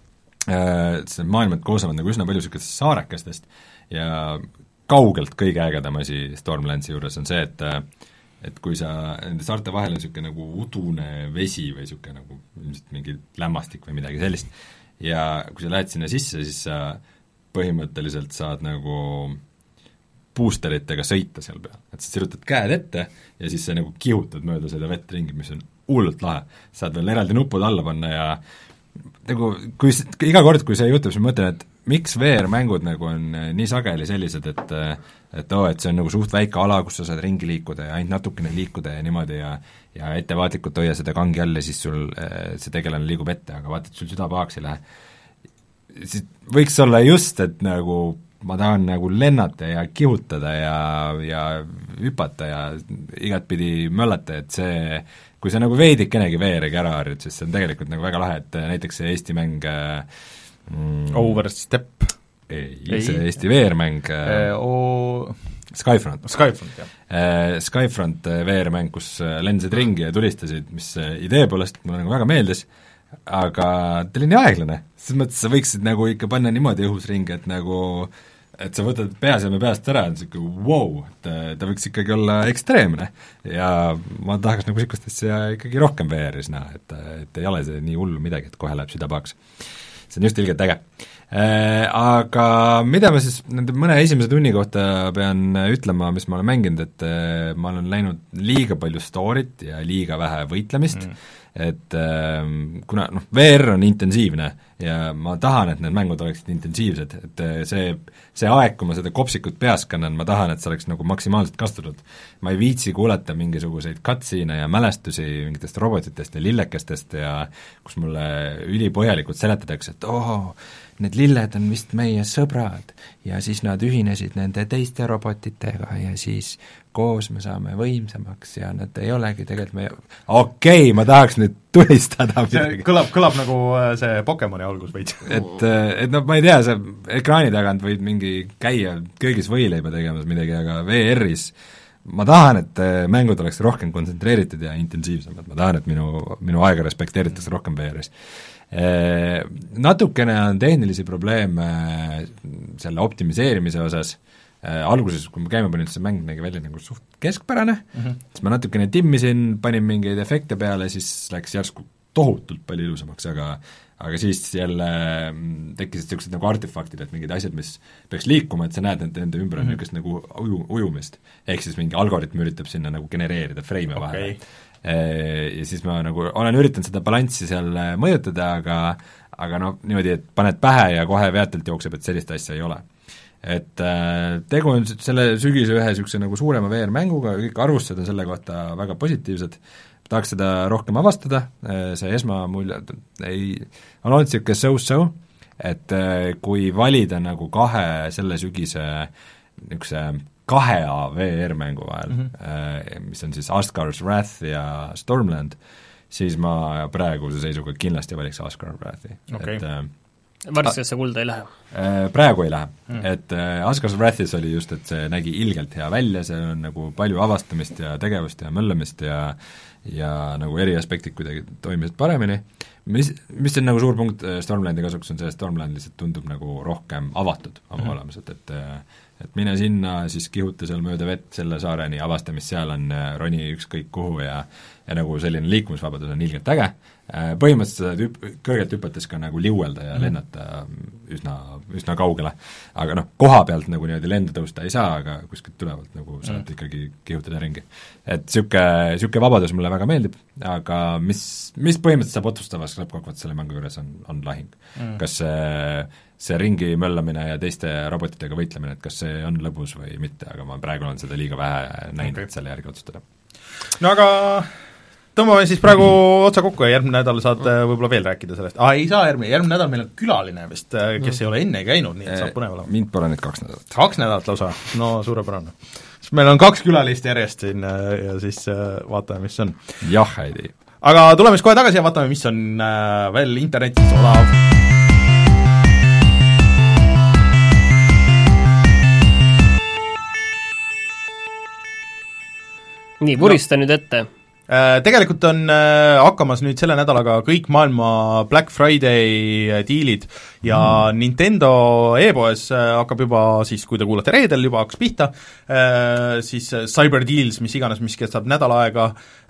See maailmad koosnevad nagu üsna palju niisugustest saarekestest ja kaugelt kõige ägedam asi Stormlandsi juures on see, et et kui sa, nende saarte vahel on niisugune nagu udune vesi või niisugune nagu ilmselt mingi lämmastik või midagi sellist, ja kui sa lähed sinna sisse, siis sa põhimõtteliselt saad nagu boosteritega sõita seal peal, et sa sirutad käed ette ja siis sa nagu kihutad mööda seda vett ringi, mis on hullult lahe. Saad veel eraldi nupud alla panna ja nagu kui iga kord, kui see juhtub, siis ma mõtlen, et miks V R-mängud nagu on nii sageli sellised, et et oo, et see on nagu suht väike ala, kus sa saad ringi liikuda ja ainult natukene liikuda ja niimoodi ja ja ettevaatlikult hoia seda kangi all ja siis sul see tegelane liigub ette, aga vaata, et sul süda pahaks ei lähe. Siis võiks olla just, et nagu ma tahan nagu lennata ja kihutada ja, ja hüpata ja igatpidi möllata, et see, kui sa nagu veidikenegi V R-iga ära harjud, siis see on tegelikult nagu väga lahe, et näiteks see Eesti mäng mm, Overstep ei, ei, see Eesti V R-mäng e, o... Skyfront. Skyfront, jah. Skyfront V R-mäng, kus lendasid ringi ja tulistasid, mis idee poolest mulle nagu väga meeldis, aga ta oli nii aeglane, selles mõttes sa võiksid nagu ikka panna niimoodi õhus ringi, et nagu et sa võtad peaseeme peast ära, on siuke wow, et ta võiks ikkagi olla ekstreemne ja ma tahaks nagu niisugust asja ikkagi rohkem V R-is näha, et, et ei ole see nii hull midagi, et kohe läheb süda pahaks. See on just ilgelt äge. Aga mida ma siis nende mõne esimese tunni kohta pean ütlema, mis ma olen mänginud, et ma olen läinud liiga palju story't ja liiga vähe võitlemist, mm. et kuna noh, V R on intensiivne ja ma tahan, et need mängud oleksid intensiivsed, et see, see aeg, kui ma seda kopsikut peas kannan, ma tahan, et see oleks nagu maksimaalselt kasutatud. Ma ei viitsi kuulata mingisuguseid cutscene ja mälestusi mingitest robotitest ja lillekestest ja kus mulle ülipõhjalikult seletatakse, et oh, need lilled on vist meie sõbrad ja siis nad ühinesid nende teiste robotitega ja siis koos me saame võimsamaks ja nad ei olegi tegelikult meie okei okay,, ma tahaks nüüd tulistada see kõlab, kõlab nagu see Pokemoni algus veits. et, et noh, ma ei tea, see ekraani tagant võid mingi käia köögis võileiba tegemas midagi, aga V R-is ma tahan, et mängud oleks rohkem kontsentreeritud ja intensiivsemad, ma tahan, et minu, minu aega respekteeritakse rohkem V R-is. Natukene on tehnilisi probleeme selle optimiseerimise osas, alguses, kui ma käima panin, see mäng nägi välja nagu suht keskpärane mm, -hmm. siis ma natukene timmisin, panin mingeid efekte peale, siis läks järsku tohutult palju ilusamaks, aga aga siis jälle tekkisid niisugused nagu artefaktid, et mingid asjad, mis peaks liikuma, et sa näed nende, nende ümber on niisugust mm -hmm. nagu uju, ujumist. Ehk siis mingi algoritm üritab sinna nagu genereerida freime okay. vahele. Ja siis ma nagu olen üritanud seda balanssi seal mõjutada, aga aga noh, niimoodi, et paned pähe ja kohe veatelt jookseb, et sellist asja ei ole. Et äh, tegu on selle sügise ühe niisuguse nagu suurema V R-mänguga, kõik arvustused on selle kohta väga positiivsed, tahaks seda rohkem avastada, see esmamulje ei, on olnud niisugune so-so, et kui valida nagu kahe selle sügise niisuguse kahe A V R-mängu vahel mm, -hmm. mis on siis Asgard's Wrath ja Stormland, siis ma praeguse seisuga kindlasti valiks Asgard's Wrathi okay.. et Varskasse kulda ei lähe? Praegu ei lähe mm., et Asgard's Wrathis oli just, et see nägi ilgelt hea välja, see on nagu palju avastamist ja tegevust ja möllamist ja ja nagu eri aspektid kuidagi toimisid paremini, mis, mis on nagu suur punkt Stormlandi kasuks, on see, et Stormland lihtsalt tundub nagu rohkem avatud oma mm. olemuselt, et et mine sinna, siis kihuta seal mööda vett selle saareni, avasta, mis seal on, roni ükskõik kuhu ja ja nagu selline liikumisvabadus on ilgelt äge, põhimõtteliselt hüp-, kõrgelt hüpates ka nagu liuelda ja lennata üsna, üsna kaugele. Aga noh, koha pealt nagu niimoodi lendu tõusta ei saa, aga kuskilt tulevalt nagu saad mm. ikkagi kihutada ringi. Et niisugune, niisugune vabadus mulle väga meeldib, aga mis, mis põhimõtteliselt saab otsustavas lõppkokkuvõttes selle mängu juures on, on lahing mm.. kas see, see ringi möllamine ja teiste robotitega võitlemine, et kas see on lõbus või mitte, aga ma praegu olen seda liiga vähe näinud okay., et selle järgi otsustada. No aga tõmbame siis praegu otsa kokku ja järgmine nädal saad võib-olla veel rääkida sellest. Aa, ei saa järgmine, järgmine nädal meil on külaline vist, kes ei ole enne käinud, nii et saab põnev olema. Mind pole nüüd kaks nädalat. Kaks nädalat lausa? No suurepärane. Siis meil on kaks külalist järjest siin ja siis vaatame, mis on. Jah, ei tea. Aga tuleme siis kohe tagasi ja vaatame, mis on veel internetis odav. Nii, vurista no. nüüd ette. Tegelikult on hakkamas nüüd selle nädalaga kõik maailma Black Friday diilid ja mm. Nintendo e-poes hakkab juba siis, kui te kuulate reedel, juba hakkas pihta, siis Cyber Deals, mis iganes, mis kestab nädal aega,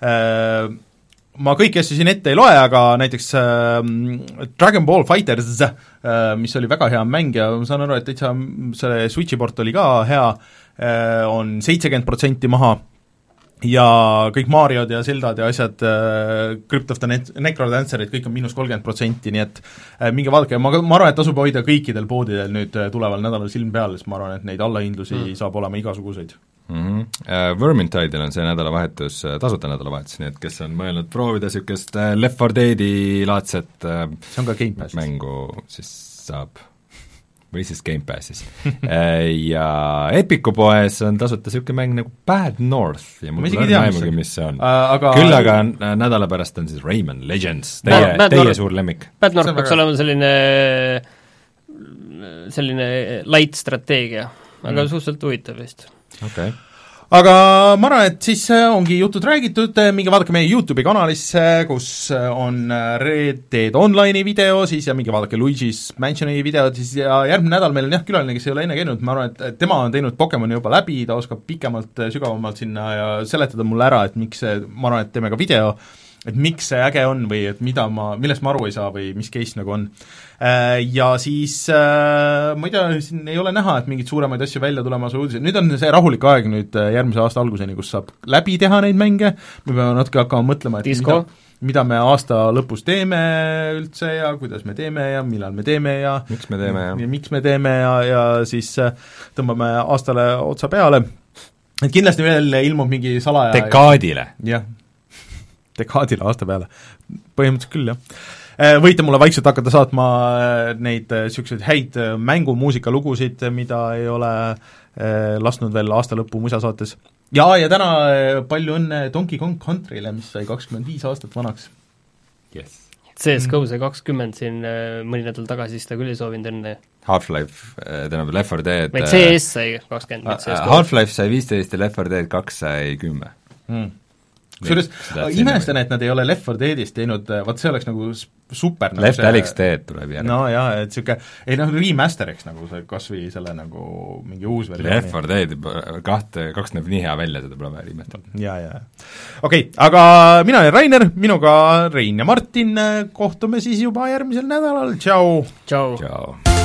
ma kõiki asju siin ette ei loe, aga näiteks Dragon Ball Fighters, mis oli väga hea mäng ja ma saan aru, et täitsa selle Switchi port oli ka hea, on seitsekümmend protsenti maha ja kõik Mariod ja Zeldad ja asjad, Crypt of the Necrodancerid, kõik on miinus kolmkümmend protsenti, nii et minge vaadake, ma, ma arvan, et tasub hoida kõikidel poodidel nüüd tuleval nädalal silm peal, sest ma arvan, et neid allahindlusi mm. saab olema igasuguseid. Mm-hmm. Uh, Vermintide'il on see nädalavahetus, tasuta nädalavahetus, nii et kes on mõelnud proovida niisugust Left four Dead'i laadset uh, see on ka Game Passis. Mängu, siis saab või siis Game Passis ja Epiku poes on tasuta niisugune mäng nagu Bad North ja mul pole aimugi, mis see on uh,. Aga... küll aga nädala pärast on siis Rayman Legends, teie, Bad teie North, suur lemmik. Bad North peaks väga... olema selline selline light strateegia, aga mm. suhteliselt huvitav vist. Okei okay. Aga ma arvan, et siis ongi jutud räägitud, minge vaadake meie YouTube'i kanalisse, kus on Red Dead Online'i video siis ja minge vaadake Luigi's Mansioni videod siis ja järgmine nädal meil on jah külaline, kes ei ole enne käinud, ma arvan, et tema on teinud Pokemoni juba läbi, ta oskab pikemalt, sügavamalt sinna ja seletada mulle ära, et miks see, ma arvan, et teeme ka video, et miks see äge on või et mida ma, millest ma aru ei saa või mis case nagu on. Ja siis ma ei tea, siin ei ole näha, et mingid suuremaid asju välja tulemas uudiseid, nüüd on see rahulik aeg nüüd järgmise aasta alguseni, kus saab läbi teha neid mänge, me peame natuke hakkama mõtlema, et mida, mida me aasta lõpus teeme üldse ja kuidas me teeme ja millal me teeme ja miks me teeme ja, ja, miks me teeme ja, ja siis tõmbame aastale otsa peale, et kindlasti veel ilmub mingi salaja dekaadile. Jah, dekaadile aasta peale, põhimõtteliselt küll, jah. Võite mulle vaikselt hakata saatma neid niisuguseid häid mängumuusikalugusid, mida ei ole lasknud veel aasta lõppu musasaates. Ja, ja täna palju õnne Donkey Kong Countryle, mis sai kakskümmend viis aastat vanaks. Yes. C S G O see kakskümmend siin mõni nädal tagasi, siis ta küll ei soovinud enne. Half-Life, tähendab Left four Dead või C S sai kakskümmend. Half-Life sai viisteist ja Left four Dead kaks sai kümme. Mm. Kusjuures imestan, et nad ei ole Left four Deadist teinud, vaat see oleks nagu super nagu Left see, Alex Dead tuleb järgi. No jaa, et niisugune, ei noh, remaster'iks nagu see kas või selle nagu mingi uus versioon. Left four Dead kahte, kaks näeb nii hea välja, seda pole vaja remaster'ida. Jaa, jaa. Okei, aga mina olen Rainer, minuga Rein ja Martin, kohtume siis juba järgmisel nädalal, tšau! Tšau! Tšau!